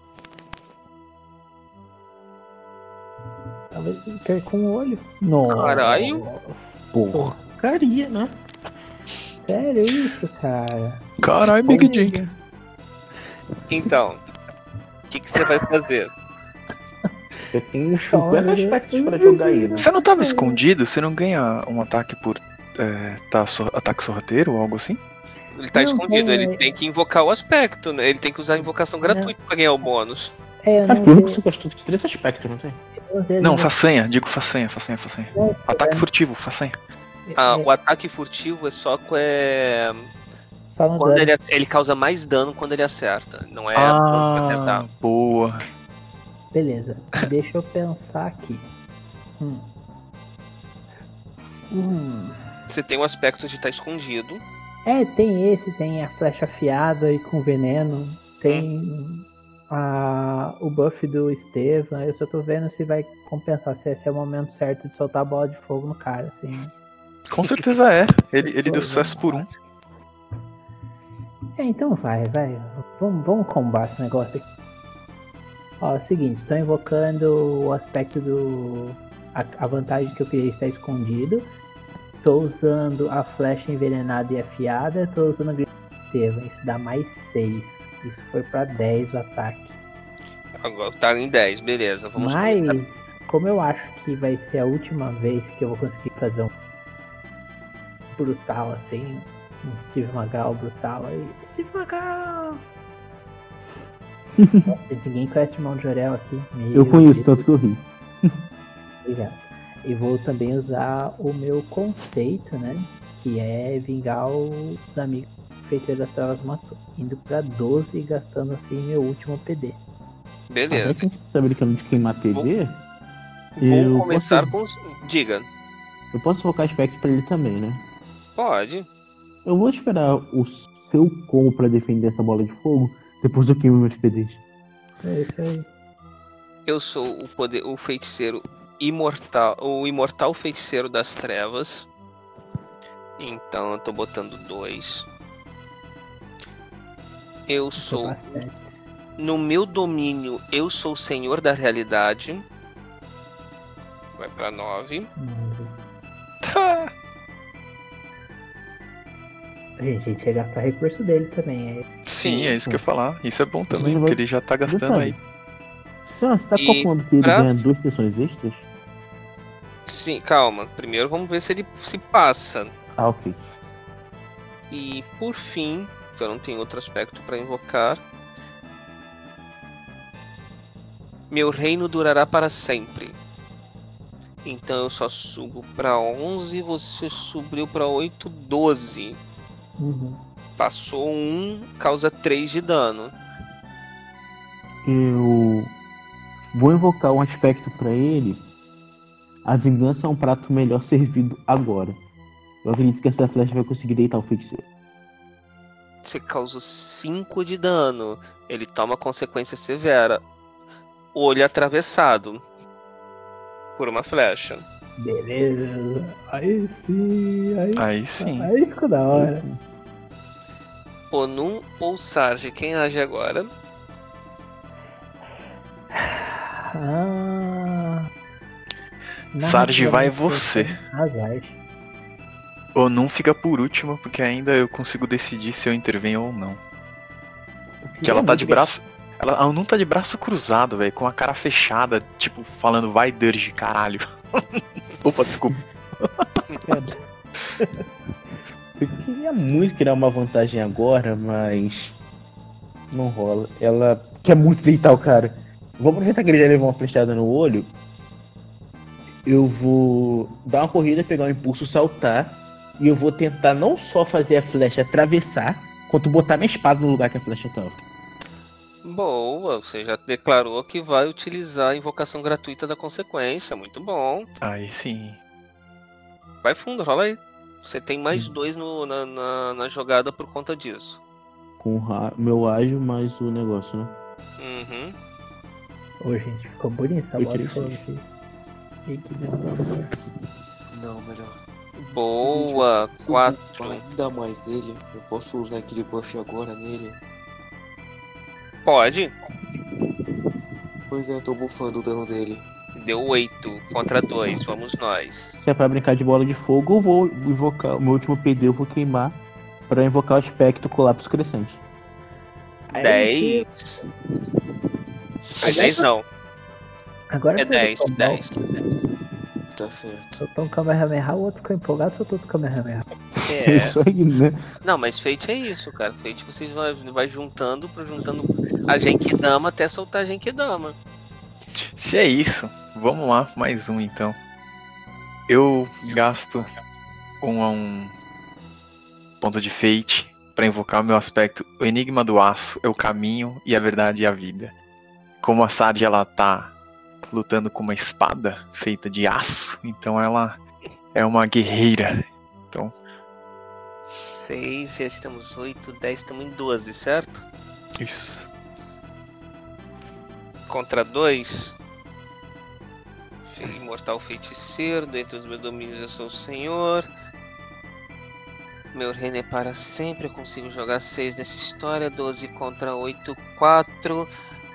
Talvez ele perca um olho. Nossa. Caralho. Porcaria, né? Sério isso, cara? Caralho, Big Jim. Então, o que, que você vai fazer? Você tem uns cinquenta aspectos pra jogar aí, né? Você não tava escondido? Você não ganha um ataque por é, tá, sor- ataque sorrateiro ou algo assim? Ele tá Não, escondido, é- ele tem que invocar o aspecto, né? Ele tem que usar a invocação gratuita pra ganhar o bônus. É, eu Cara, não tu sei- você gostou de três aspectos, não tem? eu não sei Não, se- façanha, digo façanha, façanha, façanha. é, Ataque furtivo, façanha. Ah, é, o ataque furtivo é só com é... só no quando dano. ele, ele causa mais dano quando ele acerta. Não é dano pra tentar. Ah, boa. Beleza, deixa eu pensar aqui. Hum. Hum. Você tem o aspecto de estar escondido. É, tem esse, tem a flecha afiada e com veneno, tem a, o buff do Estevam. Eu só tô vendo se vai compensar, se esse é o momento certo de soltar a bola de fogo no cara, assim. Com certeza é. Ele, ele deu sucesso por um. É, então vai, vai. Vamos, vamos combater esse negócio aqui. Ó, é o seguinte, estou invocando o aspecto do. A, a vantagem que eu queria estar escondido. Tô usando a flecha envenenada e afiada. Tô usando a grita de Estevam. Isso dá mais seis. Isso foi pra dez o ataque. Agora tá em dez, beleza. Vamos Mas, começar. como eu acho que vai ser a última vez que eu vou conseguir fazer um brutal assim, um Steve Magal brutal aí. Steve Magal! Nossa, ninguém conhece o irmão de Jorel aqui. Meu Eu conheço, Deus. tanto que eu ri. Obrigado. E vou também usar o meu conceito, né? Que é vingar os amigos que o Feiticeiro das Trevas matou. Indo pra doze e gastando assim meu último P D. Beleza. Até que a gente tá brincando de queimar P D, Vou eu começar posso- com os... Diga. eu posso focar aspecto pra ele também, né? Pode. Eu vou esperar o seu combo pra defender essa bola de fogo, depois eu queimo meus P Ds. É isso aí. Eu sou o poder, o feiticeiro imortal, o imortal feiticeiro das trevas. Então eu tô botando dois. Eu Sou sou bastante. no meu domínio, eu sou o senhor da realidade. Vai pra nove. Hum. Tá. A gente ia gastar recurso dele também. É. Sim, é isso que eu ia falar. Isso é bom também, Ele porque vai- ele já tá gastando aí. Você você tá E calculando que ele pra- ganha duas sessões extras? Sim, calma. Primeiro vamos ver se ele se passa. Ah, ok. E por fim, que eu não tenho outro aspecto para invocar. Meu reino durará para sempre. Então eu só subo para onze, você subiu para oito, doze. Uhum. Passou um, causa três de dano. Eu vou invocar um aspecto pra ele. A vingança é um prato melhor servido agora. Eu acredito que essa flecha vai conseguir deitar o feiticeiro. Você causou cinco de dano. Ele toma consequência severa. Olho atravessado por uma flecha. Beleza. Aí sim. Aí, Aí sim. aí ficou da hora. Onum ou Sarge, quem age agora? Ah. Sarge, vai Narrativamente, você. Azar. Ou não fica por último, porque ainda eu consigo decidir se eu intervenho ou não. Que ela tá de braço. Ela, ela não tá de braço cruzado, velho, com a cara fechada, tipo, falando vai Dirge, caralho. Opa, desculpa. Eu queria muito criar uma vantagem agora, mas não rola. Ela quer muito deitar o cara. Vou aproveitar que ele já levou uma flechada no olho. Eu vou dar uma corrida, pegar um impulso, saltar. E eu vou tentar não só fazer a flecha atravessar, quanto botar minha espada no lugar que a flecha tava. Boa, você já declarou que vai utilizar a invocação gratuita da consequência. Muito bom. Aí sim. Vai fundo, rola aí. Você tem mais dois no, na, na, na jogada por conta disso. Com o ra- meu ágil mais o negócio, né? Uhum. Ô, gente, ficou bonito essa Eu bola de queria fogo isso. aqui. E que demônio. Não, melhor. Boa, Se eu quatro. buffar ainda mais ele, eu posso usar aquele buff agora nele? Pode. Pois é, eu tô buffando o dano dele. Deu oito contra dois. Vamos nós. Se é pra brincar de bola de fogo, eu vou invocar o meu último P D, eu vou queimar pra invocar o aspecto colapso crescente. Aí, dez. É dez não. Agora É foi dez, do dez. Tá certo. Soltou um Kamehameha, o outro ficou empolgado, soltou outro Kamehameha. É. Isso aí, né? Não, mas Fate é isso, cara. Fate vocês vai, vai juntando, pro- juntando a Genkidama até soltar a Genkidama. Se é isso, vamos lá, mais um então. Eu gasto um a um ponto de fate pra invocar o meu aspecto. O enigma do aço é o caminho e a verdade é a vida. Como a Sard, ela tá lutando com uma espada feita de aço, então ela é uma guerreira. Então, seis, já estamos oito, dez, estamos em doze, certo? isso. Contra dois. Imortal feiticeiro, dentre os meus domínios eu sou o senhor. Meu reino é para sempre, eu consigo jogar seis nessa história, doze contra oito, quatro.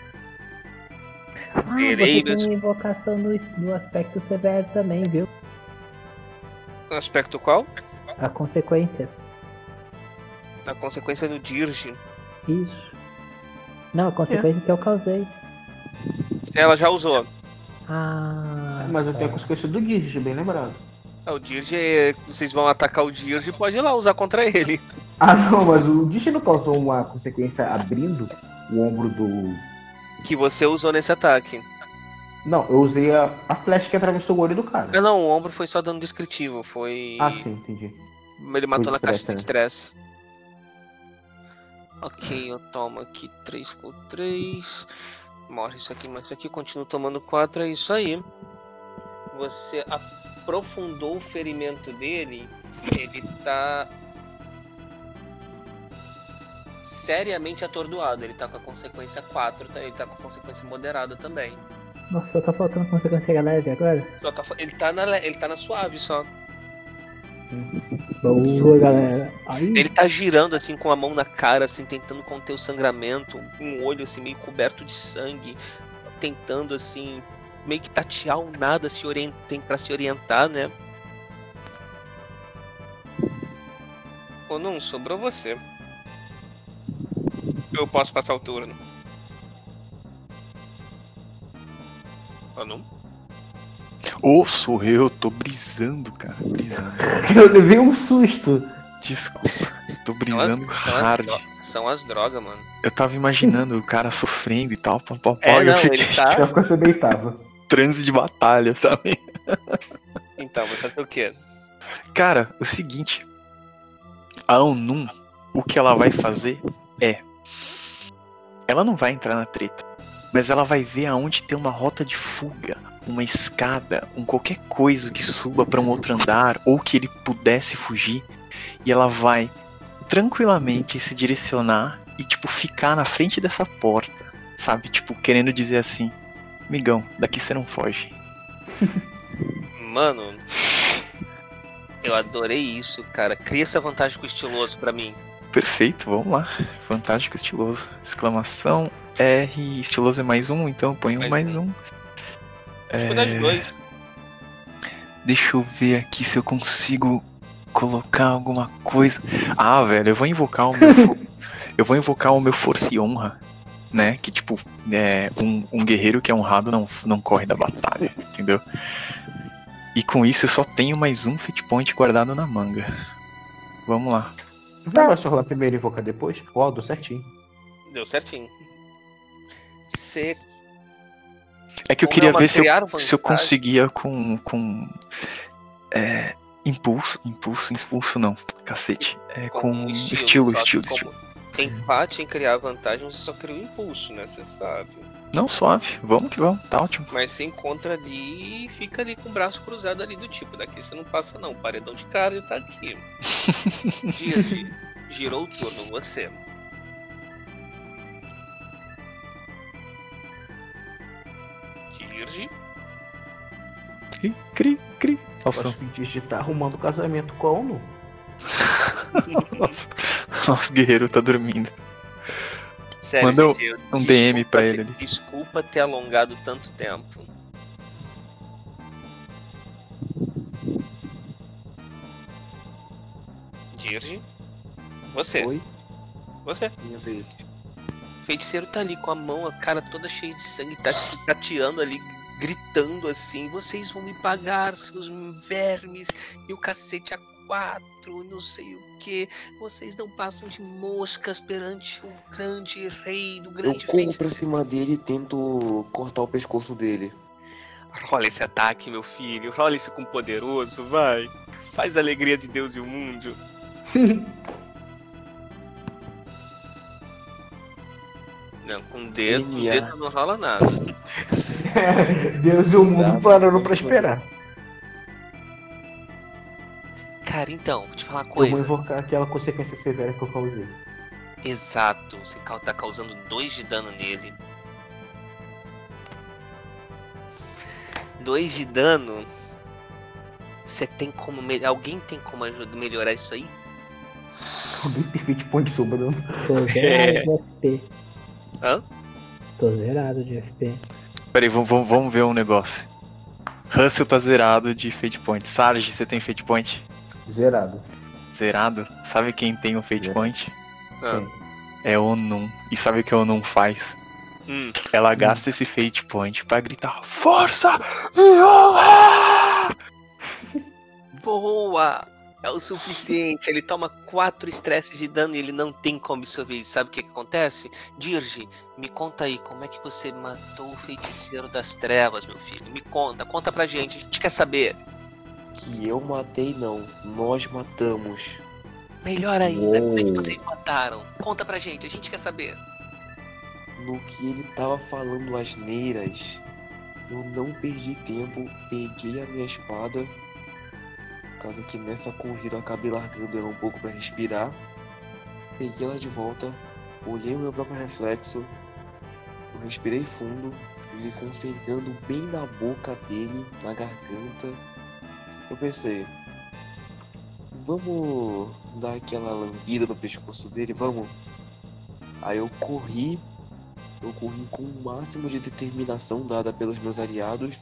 Ah, Verei você tem meus- invocação do, do aspecto severo também, viu? Aspecto qual? A consequência. A consequência do Dirge. Isso. Não, a consequência que eu causei. Ela já usou. Ah. Mas eu tenho a tá. consequência do Dirge, bem lembrado. Ah, o Dirge, é- vocês vão atacar o Dirge, pode ir lá usar contra ele. Ah, não, mas o Dirge não causou uma consequência abrindo o ombro do... Que você usou nesse ataque. Não, eu usei a, a flecha que atravessou o olho do cara. Ah, não, o ombro foi só dano descritivo. Foi. Ah, sim, entendi. Ele matou Foi na caixa de estresse, né? estresse. Ok, eu tomo aqui três com três. Morre isso aqui, mas isso aqui. Continuo tomando quatro, é isso aí. Você aprofundou o ferimento dele. Ele tá seriamente atordoado. Ele tá com a consequência quatro, tá? Ele tá com a consequência moderada também. Nossa, só tá faltando consequência leve agora. Só tá, ele, tá na, le- ele tá na suave só. Boa, galera. Aí. Ele tá girando assim com a mão na cara, assim, tentando conter o sangramento, um olho assim meio coberto de sangue, tentando assim, meio que tatear o nada se orientem para se orientar, né? Ou não, sobrou você. Eu posso passar o turno. Ou não? Ô, sou eu, tô brisando, cara, brisando. Eu levei um susto. Desculpa, tô São as, brisando são as hard. dro- são as drogas, mano. Eu tava imaginando o cara sofrendo e tal, papapá, É, e eu não, fiquei ele tá. Já ficou você deitava. transe de batalha, sabe? Então, vai fazer o quê? Cara, o seguinte, a Onum, o que ela vai fazer é, ela não vai entrar na treta, mas ela vai ver aonde tem uma rota de fuga, uma escada, um qualquer coisa que suba pra um outro andar ou que ele pudesse fugir, e ela vai tranquilamente se direcionar e tipo ficar na frente dessa porta, sabe? Tipo querendo dizer assim, migão, daqui você não foge. Mano, eu adorei isso, cara. Cria essa vantagem com o estiloso pra mim. Perfeito, vamos lá. Fantástico, estiloso. Exclamação R, estiloso é mais um, então eu ponho Mais mais um. um. Dificuldade É, dois. deixa eu ver aqui se eu consigo colocar alguma coisa. Ah, velho, eu vou invocar o meu. fo- eu vou invocar o meu força e honra, né? Que tipo, é, um, um guerreiro que é honrado não, não corre da batalha, entendeu? E com isso eu só tenho mais um fate point guardado na manga. Vamos lá. Vai lá, só rolar primeiro e invocar depois? Ó, deu certinho. Deu certinho. Você É que eu Como queria é uma ver se eu, criar se eu vantagem. conseguia com. com é, impulso. Impulso, impulso não. Cacete. É com estilo, só que estilo, como estilo. tem empate em criar vantagem, você só cria o impulso, né? Você sabe. Não, suave. Vamos que vamos. Tá ótimo. Mas você encontra ali e fica ali com o braço cruzado ali do tipo, daqui você não passa não. Paredão de cara e tá aqui. Dirge, girou o turno, você. Dirge. Cri, cri, cri. Nossa, Acho que o Dirge tá arrumando casamento com a ONU. nossa. Nosso guerreiro tá dormindo. Sério, Manda gente, eu- um D M desculpa pra ter- ele ali. Desculpa ter alongado tanto tempo. Dirge. Você. Oi, Você. minha vez. O feiticeiro tá ali com a mão, a cara toda cheia de sangue, tá se tateando ali, gritando assim: vocês vão me pagar, seus vermes, e o cacete a quatro, não sei o que. Vocês não passam de moscas perante o grande rei do Eu grande corro feiticeiro. pra cima dele e tento cortar o pescoço dele. Rola esse ataque, meu filho. Rola isso com poderoso, vai. Faz a alegria de Deus e o mundo. Não, com dedo, com N A. dedo não rola nada. Deus e o mundo Cuidado, pararam por pra favor. esperar. Cara, então, vou te falar uma Eu vou coisa. invocar aquela consequência severa que eu causei. Exato, você ca- tá causando dois de dano nele. Dois de dano. Você tem como. me- Alguém tem como ajudar, melhorar isso aí? Alguém perfeito point sobrando. Tô zerado de F P. Hã? Tô zerado de F P. Peraí, vamos, vamos, vamos ver um negócio. Russell tá zerado de Fate Point. Sarge, você tem Fate Point? Zerado. Zerado? Sabe quem tem o Fate Zerado. Point? Ah. É Onum. E sabe o que a Onum faz? Hum. Ela gasta esse Fate Point pra gritar Força e honra! Boa! É o suficiente. Ele toma quatro estresses de dano e ele não tem como absorver isso. Sabe o que, que acontece? Dirge, me conta aí, como é que você matou o feiticeiro das trevas, meu filho? Me conta, conta pra gente, a gente quer saber. Que eu matei não, nós matamos. Melhor ainda, como é que Uou. vocês mataram? Conta pra gente, a gente quer saber. No que ele tava falando asneiras, eu não perdi tempo, peguei a minha espada. Caso que nessa corrida eu acabei largando ela um pouco pra respirar. Peguei ela de volta, olhei o meu próprio reflexo, eu respirei fundo, me concentrando bem na boca dele, na garganta. Eu pensei, vamos dar aquela lambida no pescoço dele, vamos? Aí eu corri, eu corri com o máximo de determinação dada pelos meus aliados.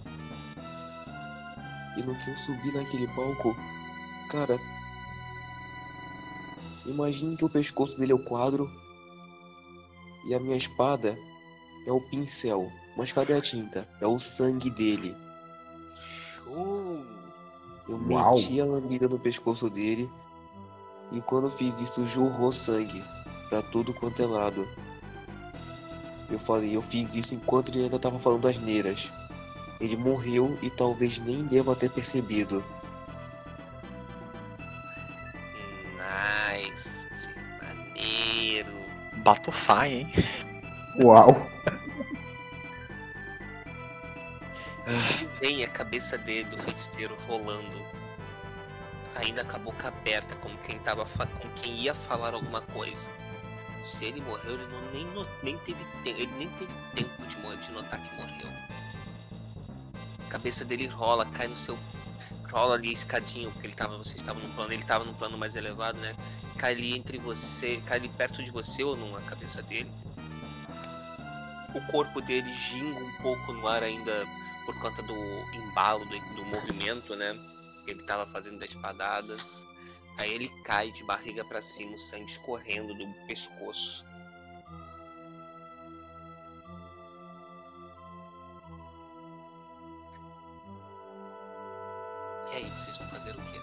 E no que eu subi naquele palco, cara, imagine que o pescoço dele é o quadro e a minha espada é o pincel. Mas cadê a tinta? É o sangue dele. Uh, Eu Uau. meti a lambida no pescoço dele e quando eu fiz isso jorrou sangue pra tudo quanto é lado. Eu falei, eu fiz isso enquanto ele ainda tava falando asneiras. Ele morreu e talvez nem deva ter percebido. nice, maneiro. Batossai, hein? Uau. E vem a cabeça dele, do feiticeiro, rolando. Ainda com a boca aberta, como quem tava fa- como quem ia falar alguma coisa. Se ele morreu, ele não, nem, no- nem teve tempo. Ele nem teve tempo de, mo- de notar que morreu. A cabeça dele rola, cai no seu. Rola ali a escadinha, porque ele tava, vocês estavam num plano, ele tava num plano mais elevado, né? Cai ali entre você, cai ali perto de você ou não a cabeça dele. O corpo dele ginga um pouco no ar ainda por conta do embalo, do, do movimento, né? Que ele tava fazendo da espadada. Aí ele cai de barriga pra cima, o sangue escorrendo do pescoço. E aí, vocês vão fazer o quê?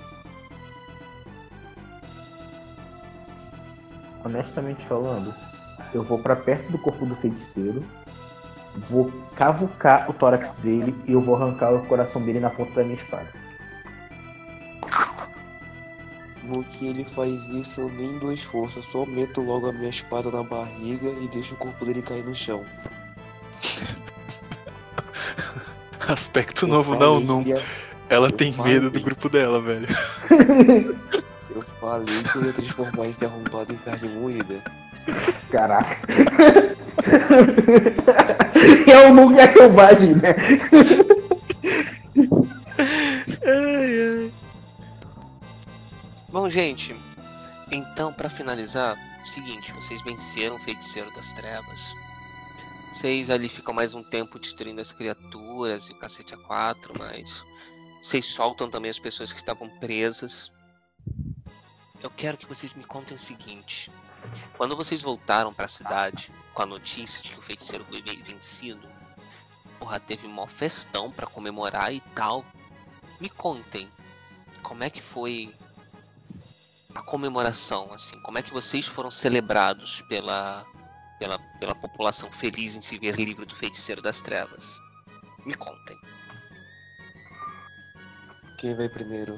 Honestamente falando, eu vou pra perto do corpo do feiticeiro, vou cavucar o tórax dele e eu vou arrancar o coração dele na ponta da minha espada. No que ele faz isso, eu nem dou esforço, eu só meto logo a minha espada na barriga e deixo o corpo dele cair no chão. Aspecto Eu novo da falei Onum. que ia- Ela eu tem falei. medo do grupo dela, velho. Eu falei que eu ia transformar esse arrombado em carne moída. Caraca. É um lugar selvagem, né? Bom, gente, então pra finalizar, seguinte, vocês venceram o Feiticeiro das Trevas. Vocês ali ficam mais um tempo destruindo as criaturas e o cacete a quatro, mas vocês soltam também as pessoas que estavam presas. Eu quero que vocês me contem o seguinte: quando vocês voltaram pra cidade com a notícia de que o feiticeiro foi ven- vencido, porra, teve um festão pra comemorar e tal. Me contem, como é que foi a comemoração, assim? Como é que vocês foram celebrados pela, pela, pela população feliz em se ver livre do Feiticeiro das Trevas? Me contem. Quem vai primeiro?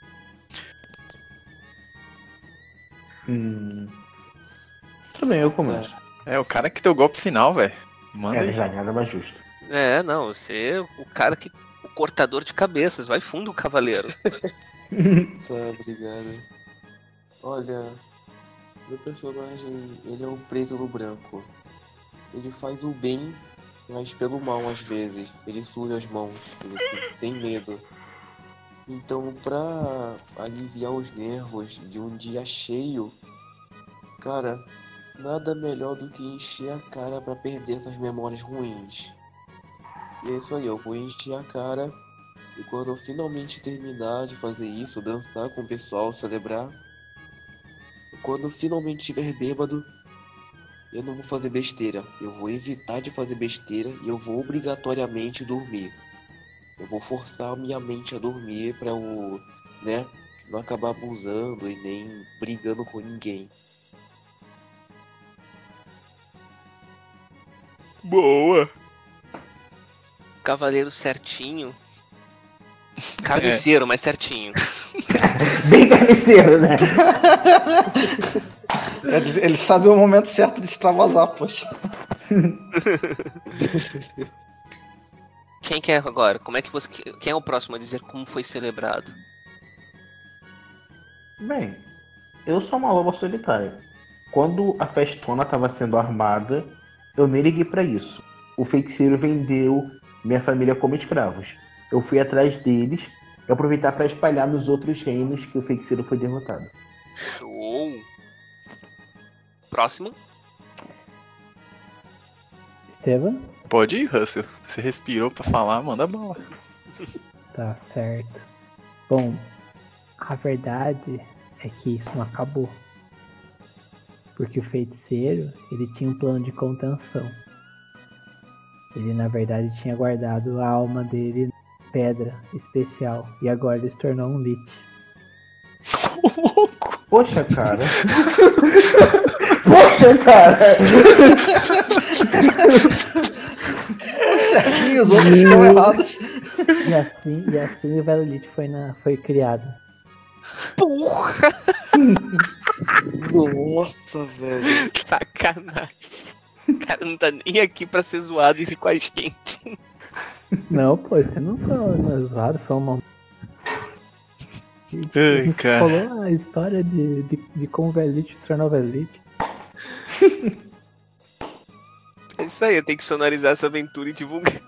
Hum. Tudo bem, eu começo. É o cara que deu o golpe final, velho. Manda É, aí. já nada mais justo. É, não, você é o cara que... o cortador de cabeças, vai fundo, cavaleiro. Tá, obrigado. Olha, meu personagem, ele é o preto no branco. Ele faz o bem, mas pelo mal às vezes. Ele suja as mãos, ele, assim, sem medo. Então, pra aliviar os nervos de um dia cheio, cara, nada melhor do que encher a cara pra perder essas memórias ruins. E é isso aí, eu vou encher a cara e quando eu finalmente terminar de fazer isso, dançar com o pessoal, celebrar, quando eu finalmente estiver bêbado, eu não vou fazer besteira. Eu vou evitar de fazer besteira e eu vou obrigatoriamente dormir. Eu vou forçar a minha mente a dormir pra eu, né, não acabar abusando e nem brigando com ninguém. Boa! Cavaleiro certinho. Carniceiro, mas certinho. Bem carniceiro, né? Ele, ele sabe o momento certo de extravasar, poxa. Quem quer agora? Como é que você. Quem é o próximo a dizer como foi celebrado? Bem, eu sou uma loba solitária. Quando a festona estava sendo armada, eu nem liguei pra isso. O feiticeiro vendeu minha família como escravos. Eu fui atrás deles e aproveitar para espalhar nos outros reinos que o feiticeiro foi derrotado. Show! Próximo. Estevam? Pode ir, Russell. Você respirou pra falar, manda bala. Tá certo. Bom, a verdade é que isso não acabou. Porque o feiticeiro, ele tinha um plano de contenção. Ele, na verdade, tinha guardado a alma dele em pedra especial. E agora ele se tornou um Lich. Louco! Poxa, cara. Poxa, cara. Certinho, os outros estão errados. E assim, e assim o velho Lich foi, na, foi criado. Porra! Nossa, velho. Sacanagem. O cara não tá nem aqui pra ser zoado e ir com a gente. Não, pô, você não foi uma zoada, foi uma. Ai, cara. Falou a história de, de, de como o velho Lich se tornou velho Lich. É isso aí, eu tenho que sonorizar essa aventura e divulgar.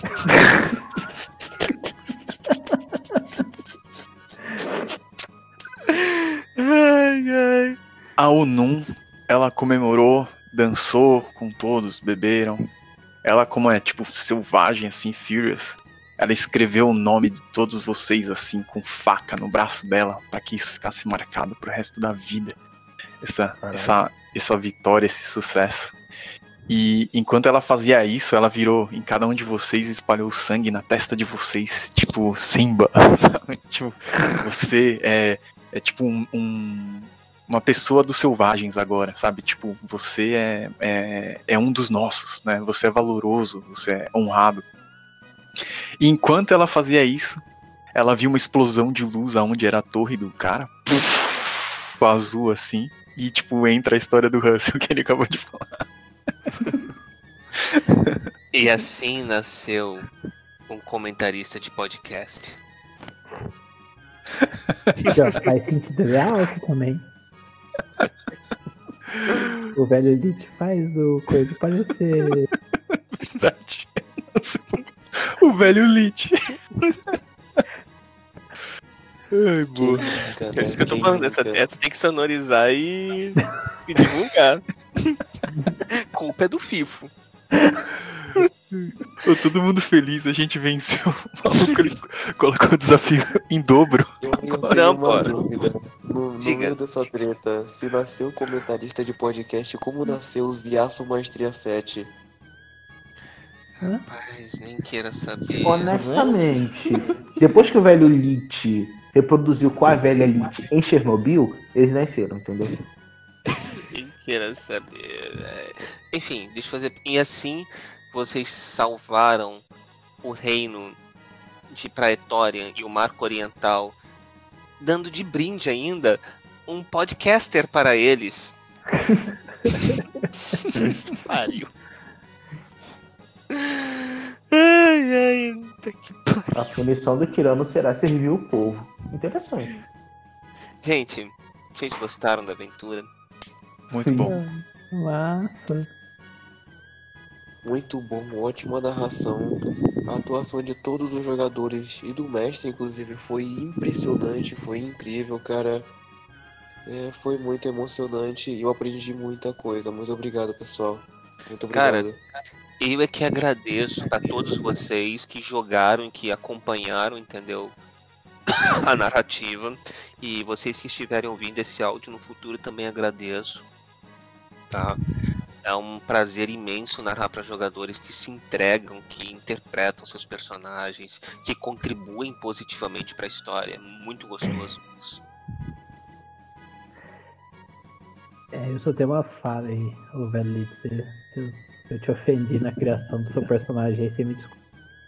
Ai, ai. A Unum, ela comemorou, dançou com todos, beberam. Ela, como é, tipo, selvagem, assim, furious, ela escreveu o nome de todos vocês, assim, com faca no braço dela, pra que isso ficasse marcado pro resto da vida. Essa, essa, essa vitória, esse sucesso. E enquanto ela fazia isso, ela virou em cada um de vocês e espalhou sangue na testa de vocês, tipo, Simba, sabe? Tipo, você é, é tipo um... um uma pessoa dos selvagens agora, sabe? Tipo, você é, é, é um dos nossos, né? Você é valoroso, você é honrado. E enquanto ela fazia isso, ela viu uma explosão de luz aonde era a torre do cara, puff, azul assim, e tipo, entra a história do Russell que ele acabou de falar. E assim nasceu um comentarista de podcast. Já faz sentido real aqui também. O velho Lich faz o coisa parecer. Verdade. O velho Lich. Ai, boa. Cara, É isso que eu tô quem falando, essa, nunca? essa tem que sonorizar e, e divulgar. Culpa é do FIFO. Pô, todo mundo feliz, a gente venceu. O maluco ele colocou o desafio em dobro. Eu tenho Não, uma pô. dúvida. No, no Diga. meio dessa treta, se nasceu comentarista de podcast, como nasceu o Ziaço Maestria sete? Rapaz, nem queira saber. Honestamente, depois que o velho Lich reproduziu com a velha Elite em Chernobyl, eles nasceram, entendeu? Quem queira saber. é. Enfim, deixa eu fazer. E assim vocês salvaram o reino de Praetória e o Marco Oriental, dando de brinde ainda um podcaster para eles. Pariu. Ai, ai, puta que pariu. A punição do tirano será servir o povo. Interessante. Gente, vocês gostaram da aventura? Muito Sim. bom. Massa. Muito bom, ótima narração. A atuação de todos os jogadores e do mestre, inclusive, foi impressionante, foi incrível, cara. É, foi muito emocionante e eu aprendi muita coisa. Muito obrigado, pessoal. Muito Cara, obrigado. Eu é que agradeço a todos vocês que jogaram, que acompanharam, entendeu? A narrativa. E vocês que estiverem ouvindo esse áudio no futuro também agradeço. Tá? É um prazer imenso narrar para jogadores que se entregam, que interpretam seus personagens, que contribuem positivamente para a história. É muito gostoso isso. É, eu só tenho uma fala aí, ô velho Litz. Eu, eu te ofendi na criação do seu personagem aí, você me desculpa.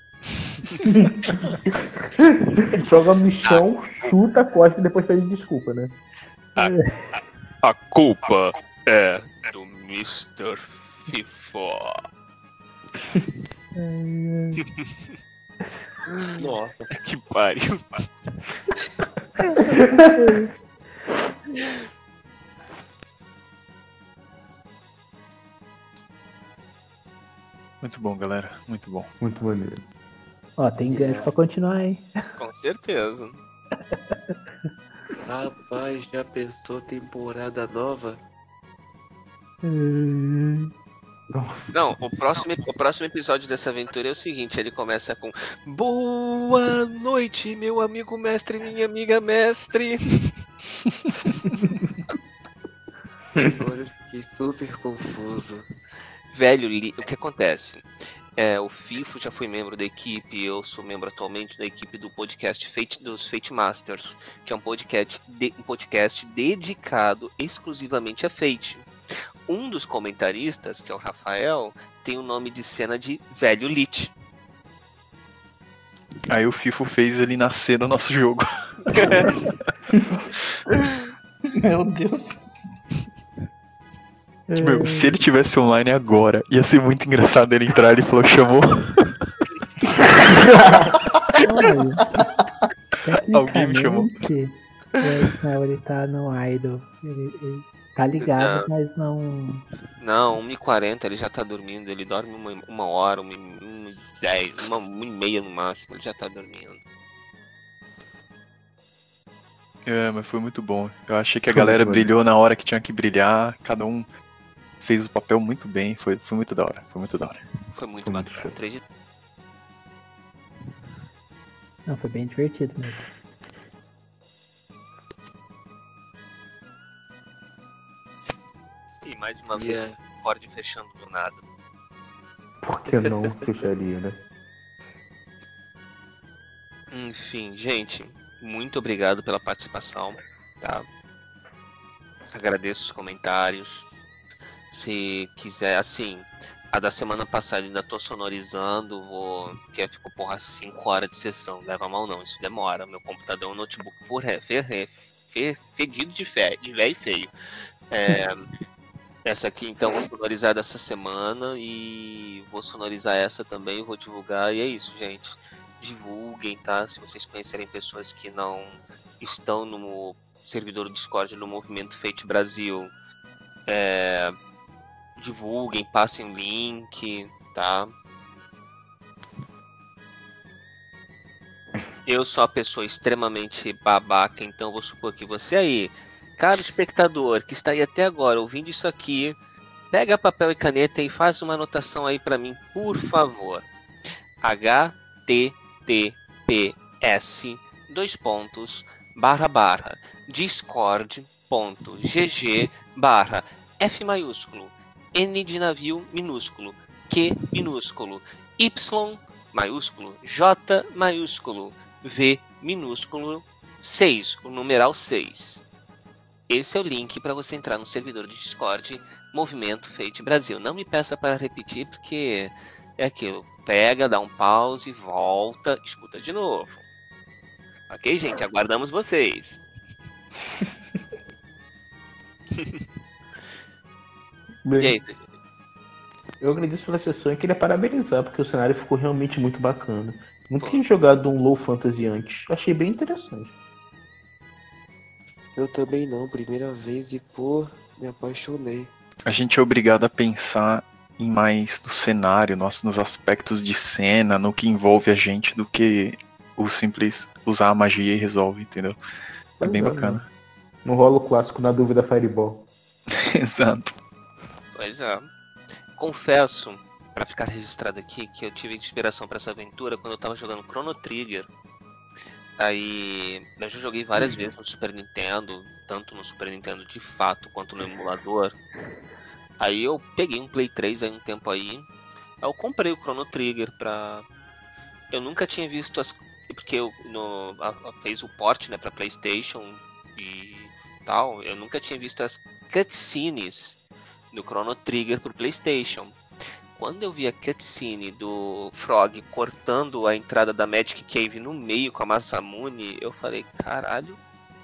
Joga no chão, chuta a costa e depois pede desculpa, né? A culpa é do mister Fifo. Nossa. Que pariu. Muito bom, galera. Muito bom. Muito maneiro. Ó, tem gancho pra continuar, hein? Com certeza. Rapaz, já pensou temporada nova? Nossa. Não, o próximo, o próximo episódio dessa aventura é o seguinte, ele começa com boa noite, meu amigo mestre, minha amiga mestre. Agora eu fiquei super confuso. Velho, li- o que acontece? É, o Fifo já foi membro da equipe, eu sou membro atualmente da equipe do podcast Fate, dos Fate Masters, que é um podcast, de- um podcast dedicado exclusivamente a Fate. Um dos comentaristas, que é o Rafael, tem o nome de cena de Velho Lich. Aí o Fifo fez ele nascer no nosso jogo. Meu Deus. Meu, se ele tivesse online agora, ia ser muito engraçado ele entrar. Ele falou, chamou. Alguém me chamou. Não, ele tá no idol. Ele, ele tá ligado, Não. mas não. Não, uma e quarenta ele já tá dormindo, ele dorme uma, uma hora, uma, e- uma e dez, uma, uma e meia no máximo, ele já tá dormindo. É, mas foi muito bom. Eu achei que a Foi galera muito brilhou na hora que tinha que brilhar. Cada um fez o papel muito bem. Foi, foi muito da hora. Foi muito da hora. Foi muito Foi muito bacana, show. três de- Não, foi bem divertido mesmo. E mais uma vez, Yeah. o Ford fechando do nada. Por que não fecharia, né? Enfim, gente, muito obrigado pela participação, tá? Agradeço os comentários. Se quiser, assim, a da semana passada ainda tô sonorizando, vou. Que ficou, porra, cinco horas de sessão. Leva mal não, isso demora. Meu computador é um notebook por ré, fe, fe, fe, fedido de fé, de velho e feio. É, essa aqui então vou sonorizar dessa semana e vou sonorizar essa também, vou divulgar e é isso, gente. Divulguem, tá? Se vocês conhecerem pessoas que não estão no servidor do Discord do Movimento Fate Brasil, é, divulguem, passem o link, tá? Eu sou uma pessoa extremamente babaca, então vou supor que você aí, caro espectador que está aí até agora ouvindo isso aqui, pega papel e caneta e faz uma anotação aí pra mim, por favor. H T T P S dois pontos barra barra discord.gg barra F maiúsculo N de navio minúsculo Q minúsculo Y maiúsculo J maiúsculo V minúsculo seis, o numeral seis. Esse é o link para você entrar no servidor de Discord Movimento Fate Brasil. Não me peça para repetir, porque é aquilo. Pega, dá um pause, volta, escuta de novo. Ok, gente? Aguardamos vocês. Bem, E aí? eu agradeço pela sessão e queria parabenizar, porque o cenário ficou realmente muito bacana. Nunca Pô. tinha jogado um Low Fantasy antes. Achei bem interessante. Eu também não, primeira vez e, pô, me apaixonei. A gente é obrigado a pensar em mais no cenário, nos, nos aspectos de cena, no que envolve a gente, do que o simples usar a magia e resolve, entendeu? É Pois bem é, bacana. Não rola o clássico na dúvida Fireball. Exato. Pois é. Confesso, pra ficar registrado aqui, que eu tive inspiração pra essa aventura quando eu tava jogando Chrono Trigger. Aí eu já joguei várias vezes no Super Nintendo, tanto no Super Nintendo de fato quanto no emulador. Aí eu peguei um Play três aí um tempo aí. Aí eu comprei o Chrono Trigger pra. Eu nunca tinha visto as. Porque eu no... a- a- fez o port, né, pra PlayStation e tal. Eu nunca tinha visto as cutscenes do Chrono Trigger pro PlayStation. Quando eu vi a cutscene do Frog cortando a entrada da Magic Cave no meio com a Masamune, eu falei, caralho.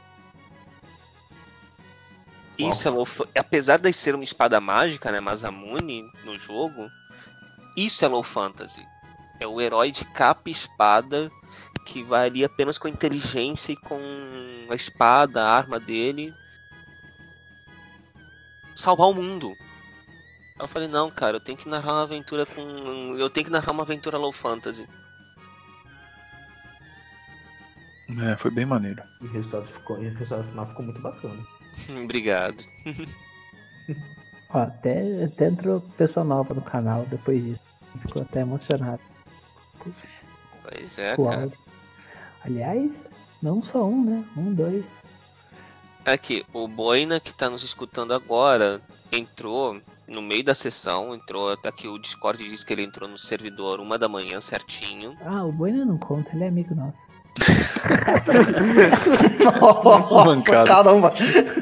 Isso é low, fa- apesar de ser uma espada mágica, né, Masamune no jogo, isso é low fantasy. É o herói de capa e espada que vai ali apenas com a inteligência e com a espada, a arma dele, salvar o mundo. Aí eu falei, não, cara, eu tenho que narrar uma aventura com. Eu tenho que narrar uma aventura low fantasy. É, foi bem maneiro. E o resultado, ficou, e o resultado final ficou muito bacana. Obrigado. Ó, até, até entrou pessoa nova no canal depois disso. Ficou até emocionado Pois é, com o cara. áudio. Aliás, não só um, né? Um, dois. Aqui, o Boina que tá nos escutando agora entrou no meio da sessão, entrou aqui, o Discord diz que ele entrou no servidor uma da manhã certinho. Ah, o Boina não conta, ele é amigo nosso. Nossa, Mancada. caramba.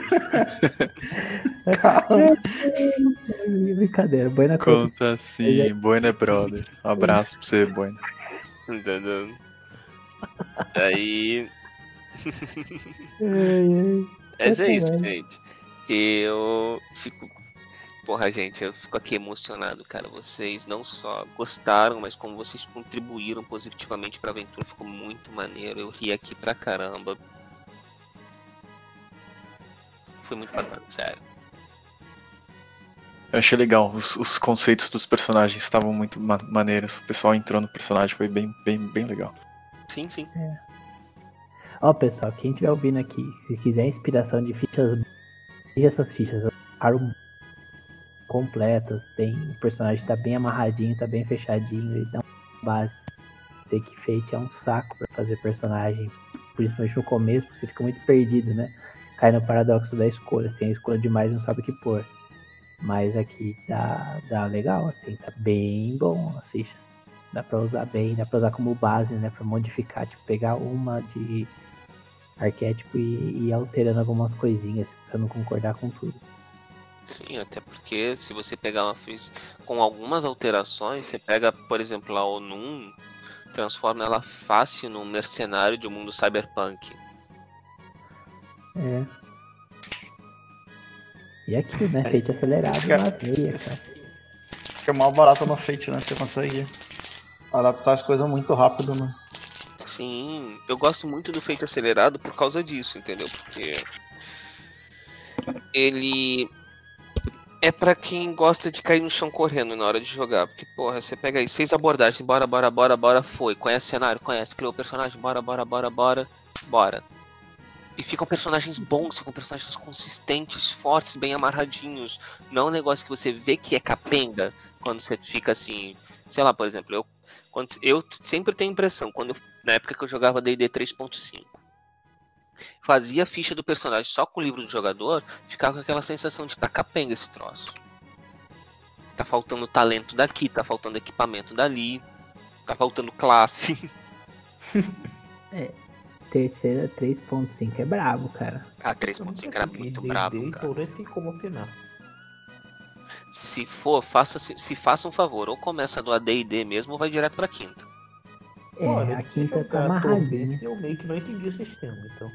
Caramba. Brincadeira, Boina conta. Conta sim, Boina brother. Um abraço pra você, Boina. Entendeu? Aí. Mas é isso, gente. Eu fico. Porra, gente, eu fico aqui emocionado, cara. Vocês não só gostaram, mas como vocês contribuíram positivamente pra aventura. Ficou muito maneiro. Eu ri aqui pra caramba. Foi muito bacana, sério. Eu achei legal, os, os conceitos dos personagens estavam muito ma- maneiros. O pessoal entrou no personagem, foi bem, bem, bem legal. Sim, sim. Ó, pessoal, quem estiver ouvindo aqui, se quiser inspiração de fichas, veja essas fichas, elas ficaram completas, tem, o personagem tá bem amarradinho, tá bem fechadinho, ele dá uma base. Sei que Fate é um saco pra fazer personagem, principalmente no começo, porque você fica muito perdido, né? Cai no paradoxo da escolha, tem a escolha demais e não sabe o que pôr. Mas aqui dá, dá legal, assim, tá bem bom as fichas. Dá pra usar bem, dá pra usar como base, né? Pra modificar, tipo, pegar uma de arquétipo e, e ir alterando algumas coisinhas, se você não concordar com tudo. Sim, até porque se você pegar uma ficha com algumas alterações, você pega, por exemplo, a Onum, transforma ela fácil num mercenário de um mundo cyberpunk. É. E aqui, né? É, Fate acelerado isso que é- na veia, isso- cara. Fica mal barato no Fate, né? Você consegue adaptar as coisas muito rápido, né? Sim, eu gosto muito do Fate acelerado por causa disso, entendeu? Porque ele é pra quem gosta de cair no chão correndo na hora de jogar. Porque, porra, você pega aí seis abordagens, bora, bora, bora, bora, foi. Conhece o cenário? Conhece, criou o personagem, bora, bora, bora, bora, bora. E ficam personagens bons, ficam personagens consistentes, fortes, bem amarradinhos. Não é um negócio que você vê que é capenga quando você fica assim. Sei lá, por exemplo, eu, quando, eu sempre tenho a impressão, quando eu, na época que eu jogava D e D três ponto cinco, fazia a ficha do personagem só com o livro do jogador, ficava com aquela sensação de tá capenga esse troço. Tá faltando talento daqui, tá faltando equipamento dali, tá faltando classe. terceira três ponto cinco é brabo, cara. A três ponto cinco era muito brabo, cara. Então não tem como opinar. Se for, faça, se, se faça um favor, ou começa do A D e D mesmo, ou vai direto pra quinta. É, Olha, a quinta tá jogar amarradinha. Tormenta, eu meio que não entendi o sistema, então.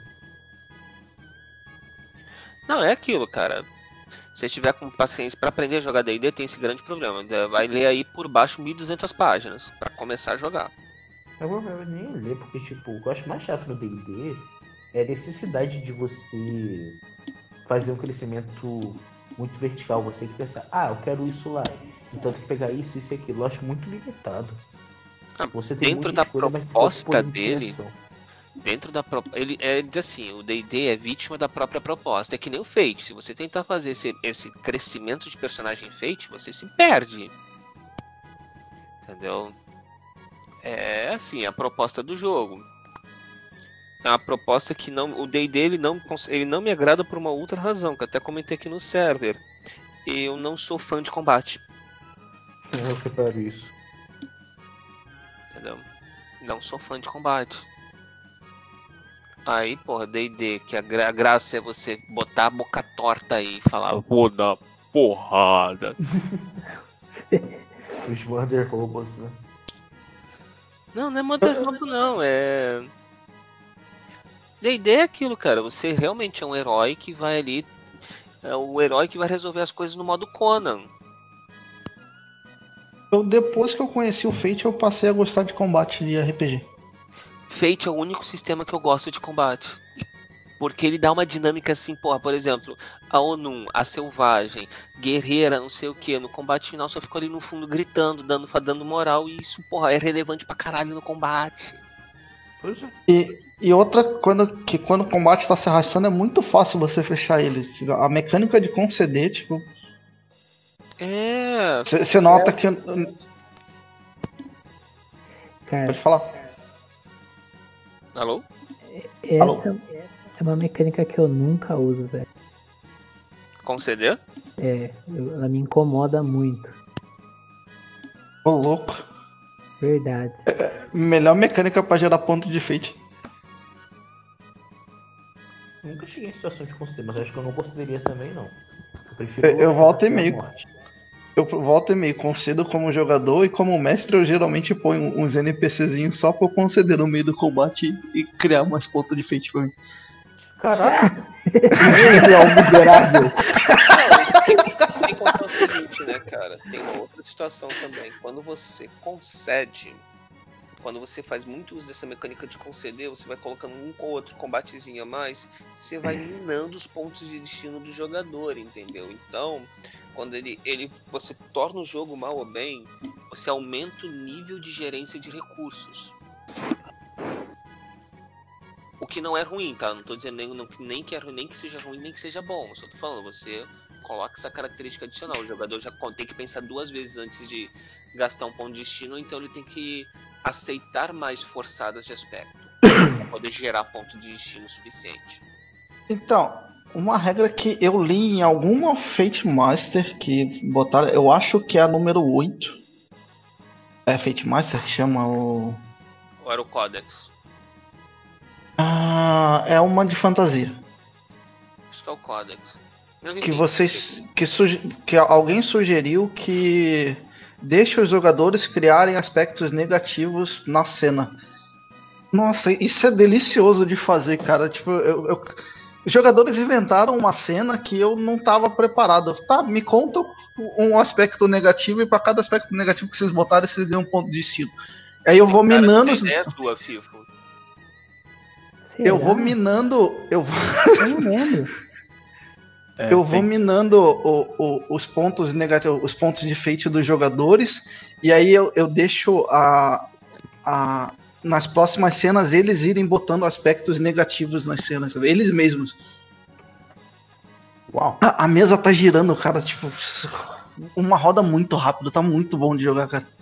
Não, é aquilo, cara. Se você tiver com paciência pra aprender a jogar D e D, tem esse grande problema. Vai ler aí por baixo mil e duzentas páginas pra começar a jogar. Eu vou nem ler, porque, tipo, o que eu acho mais chato no D e D é a necessidade de você fazer um crescimento muito vertical. Você tem que pensar, ah, eu quero isso lá, então tem que pegar isso, isso e aquilo. Eu acho muito limitado. Ah, Você tem dentro muita da escolha, mas proposta pouco poder de dele, interação. dentro da pro... ele é assim, o D e D é vítima da própria proposta. É que nem o Fate. Se você tentar fazer esse, esse crescimento de personagem Fate, você se perde. Entendeu? É assim, a proposta do jogo. É uma proposta que não, o D e D ele não, cons- ele não me agrada por uma outra razão, que eu até comentei aqui no server. Eu não sou fã de combate, Eu preparo isso. entendeu? Não sou fã de combate. Aí, porra, D e D, que a, gra- a graça é você botar a boca torta aí e falar, vou dar porrada. Os Mother Robos, né? Não, não é Mother Robo, não, é... D e D é aquilo, cara, você realmente é um herói que vai ali, é o herói que vai resolver as coisas no modo Conan. Eu, depois que eu conheci o Fate, eu passei a gostar de combate de R P G. Fate é o único sistema que eu gosto de combate. Porque ele dá uma dinâmica assim, porra, por exemplo, a Onum, a Selvagem, Guerreira, não sei o que, no combate final só ficou ali no fundo gritando, dando, dando moral, e isso, porra, é relevante pra caralho no combate. Pois é. E, e outra, quando, que quando o combate tá se arrastando, é muito fácil você fechar ele. A mecânica de conceder, tipo, É. você nota que. Cara, Pode falar. Alô? Alô? essa é uma mecânica que eu nunca uso, velho. Conceder? É, eu- ela me incomoda muito. Ô, louco. Verdade. Melhor mecânica pra gerar ponto de Fate. Nunca cheguei em situação de considerar, mas acho que eu não consideraria também, não. Eu prefiro. Eu- eu volto e a meio. morte. Eu volto e meio, concedo como jogador e como mestre eu geralmente ponho uns NPCzinhos só pra eu conceder no meio do combate e e criar mais pontos de Fate pra mim. Caraca! Ele é um miserável. Não, sem contar o seguinte, né, cara? Tem uma outra situação também. Quando você concede, quando você faz muito uso dessa mecânica de conceder, você vai colocando um ou outro combatezinho a mais, você vai minando os pontos de destino do jogador, entendeu? Então, quando ele, ele você torna o jogo mal ou bem, você aumenta o nível de gerência de recursos. O que não é ruim, tá? Não tô dizendo nem, não, nem que é ruim, nem que seja ruim, nem que seja bom. Eu só tô falando, você coloca essa característica adicional. O jogador já tem que pensar duas vezes antes de gastar um ponto de destino, então ele tem que aceitar mais forçadas de aspecto para poder gerar ponto de destino suficiente. Então, uma regra que eu li em alguma Fate Master que botaram, eu acho que é a número oito. É Fate Master que chama o. Ou era o Codex? Ah, é uma de fantasia. Acho que é o Codex. Mas, Que enfim, vocês. Que, suge, que alguém sugeriu que deixe os jogadores criarem aspectos negativos na cena. Nossa, isso é delicioso de fazer, cara. Tipo, eu, eu- os jogadores inventaram uma cena que eu não tava preparado. Tá, me conta um aspecto negativo e pra cada aspecto negativo que vocês botarem, vocês ganham um ponto de estilo. Aí eu vou cara, minando. a os- ideia é sua, Fifo. Eu vou Será? minando. Eu vou. Eu não lembro. É, eu vou tem- minando o- o- os pontos negativos, os pontos de feito dos jogadores, e aí eu, eu deixo a, a- nas próximas cenas eles irem botando aspectos negativos nas cenas, sabe? Eles mesmos. Uau. A, a mesa tá girando, cara, tipo, uma roda muito rápido, tá muito bom de jogar, cara.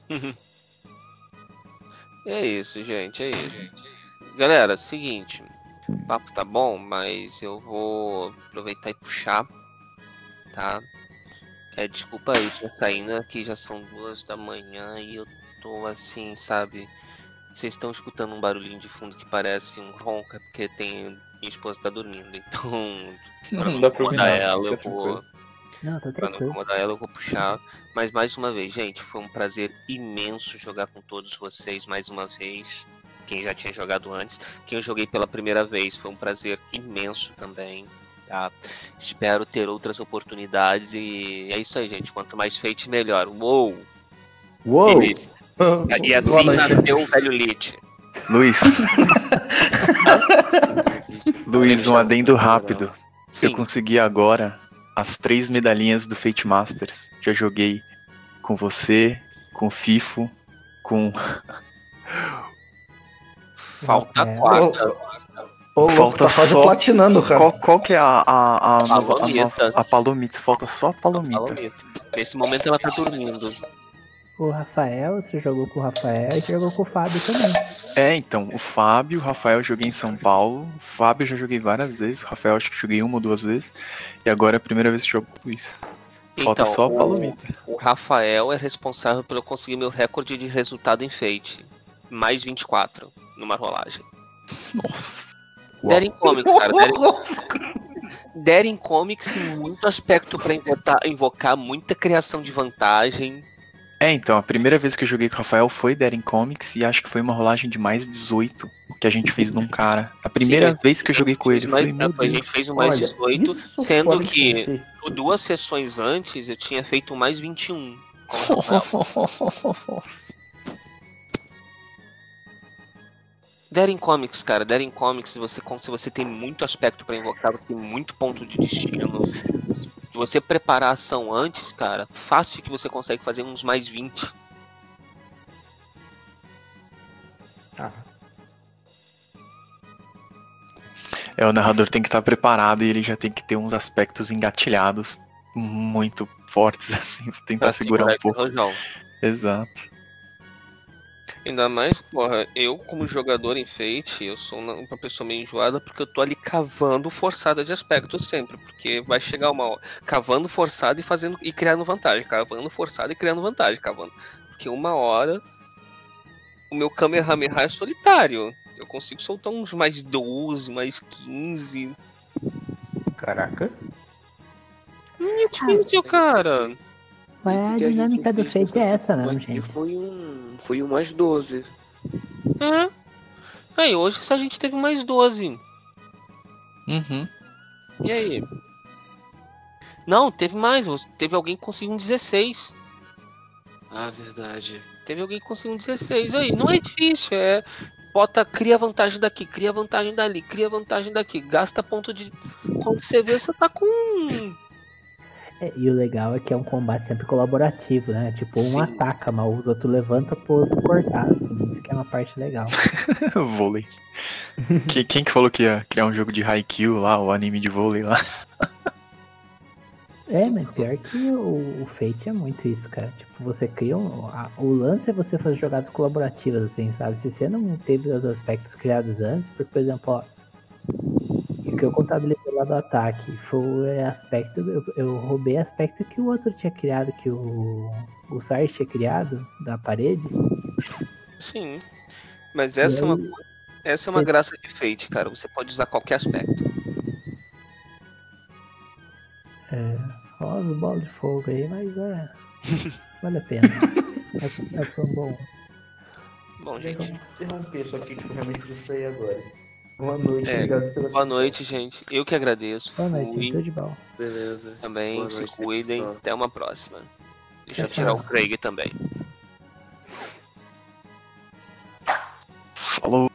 É isso, gente, é isso. Galera, seguinte, o papo tá bom, mas eu vou aproveitar e puxar, tá? É, desculpa aí, tô saindo aqui, já são duas da manhã e eu tô assim, sabe, Vocês estão escutando um barulhinho de fundo que parece um ronco, é porque tem... minha esposa tá dormindo, então... pra Não dá pra ouvir incomodar nada, ela, eu fica vou... tranquilo. Não, tá Pra não tranquilo. incomodar ela, eu vou puxar. Mas mais uma vez, gente, foi um prazer imenso jogar com todos vocês mais uma vez. Quem já tinha jogado antes. Quem eu joguei pela primeira vez, foi um prazer imenso também. Tá? Espero ter outras oportunidades e é isso aí, gente. Quanto mais Fate, melhor. Uou! Uou! E, e assim Boa noite. nasceu o velho Lich. Luiz, Luiz, um adendo rápido. Sim, Eu consegui agora as três medalhinhas do Fate Masters. Já joguei com você, com o Fifo, com... falta É. Ô, quatro. ô, louco, Falta tá quase só- platinando, cara. Qual, qual que é a, a, a, nova- a, Palomita. nova- a Palomita? Falta só a Palomita. Palomita. Nesse momento ela tá dormindo. O Rafael, você jogou com o Rafael e jogou com o Fábio também. É, então, o Fábio, o Rafael eu joguei em São Paulo. O Fábio eu já joguei várias vezes. O Rafael acho que joguei uma ou duas vezes. E agora é a primeira vez que jogo com o Luiz. Falta Então, só a o- Palomita. O Rafael é responsável por eu conseguir meu recorde de resultado em Fate. Mais vinte e quatro numa rolagem. Nossa. Daring Comics, cara. Daring, Daring Comics tem muito aspecto pra invocar, invocar, muita criação de vantagem. É, então, a primeira vez que eu joguei com o Rafael foi Daring Comics e acho que foi uma rolagem de mais dezoito que a gente fez num cara. A primeira Sim, vez que eu joguei com ele mais, foi, meu a Deus. gente fez um mais Olha, dezoito, isso sendo fora que você. duas sessões antes eu tinha feito um mais vinte e um. com o Rafael. Daring Comics, cara, Daring Comics, você, se você tem muito aspecto pra invocar, você tem muito ponto de destino. Se você preparar a ação antes, cara, fácil que você consegue fazer uns mais vinte. Ah, É, o narrador tem que estar preparado e ele já tem que ter uns aspectos engatilhados muito fortes, assim, pra tentar Pra segurar um esse pouco. rojão. Exato. Ainda mais, porra, eu como jogador em Fate, eu sou uma uma pessoa meio enjoada porque eu tô ali cavando forçada de aspecto sempre, porque vai chegar uma hora, cavando forçada e fazendo e criando vantagem, cavando forçada e criando vantagem, cavando. Porque uma hora o meu Kamehameha é solitário. Eu consigo soltar uns mais doze, mais quinze. caraca. É difícil, cara. Mas Esse a que a gente dinâmica do fez Fate é nessa essa, sessão né, aqui gente? Foi um, foi um mais doze. É. Aí, hoje a gente teve mais doze. Uhum. E aí? Não, teve mais. Teve alguém que conseguiu um dezesseis. Ah, verdade. Teve alguém que conseguiu um dezesseis. Aí, não é difícil, é. Bota, cria vantagem daqui, cria vantagem dali, cria vantagem daqui, gasta ponto de. Quando você vê, você tá com. É, e o legal é que é um combate sempre colaborativo, né? Tipo, um Sim. ataca, mas os outros levantam pro outro cortar, assim. Isso que é uma parte legal. Vôlei. Que- quem que falou que ia criar um jogo de Haikyuu lá, o anime de vôlei lá? É, mas pior que o, o Fate é muito isso, cara. Tipo, você cria um. a- o lance é você fazer jogadas colaborativas, assim, sabe? Se você não teve os aspectos criados antes, porque, por exemplo, ó. O que eu contabilizei lá do ataque foi aspecto. Eu, eu roubei aspecto que o outro tinha criado, que o. O Sars tinha criado da parede. Sim. Mas essa é uma, co- essa é uma Sim. graça de Fate, cara. Você pode usar qualquer aspecto. É. Ó, os bolas de fogo aí, mas é. Vale a pena. É, é foi um bom. Bom, Gente, gente. interromper, só que tipo, realmente preciso sair agora. Boa noite, É, obrigado pela Boa sessão. noite, gente. Eu que agradeço. Boa noite, Fui. tudo de bom. Beleza. Também Boa se noite, cuidem. pessoal. Até uma próxima. Deixa eu Até a tirar o próxima. Craig também. Falou!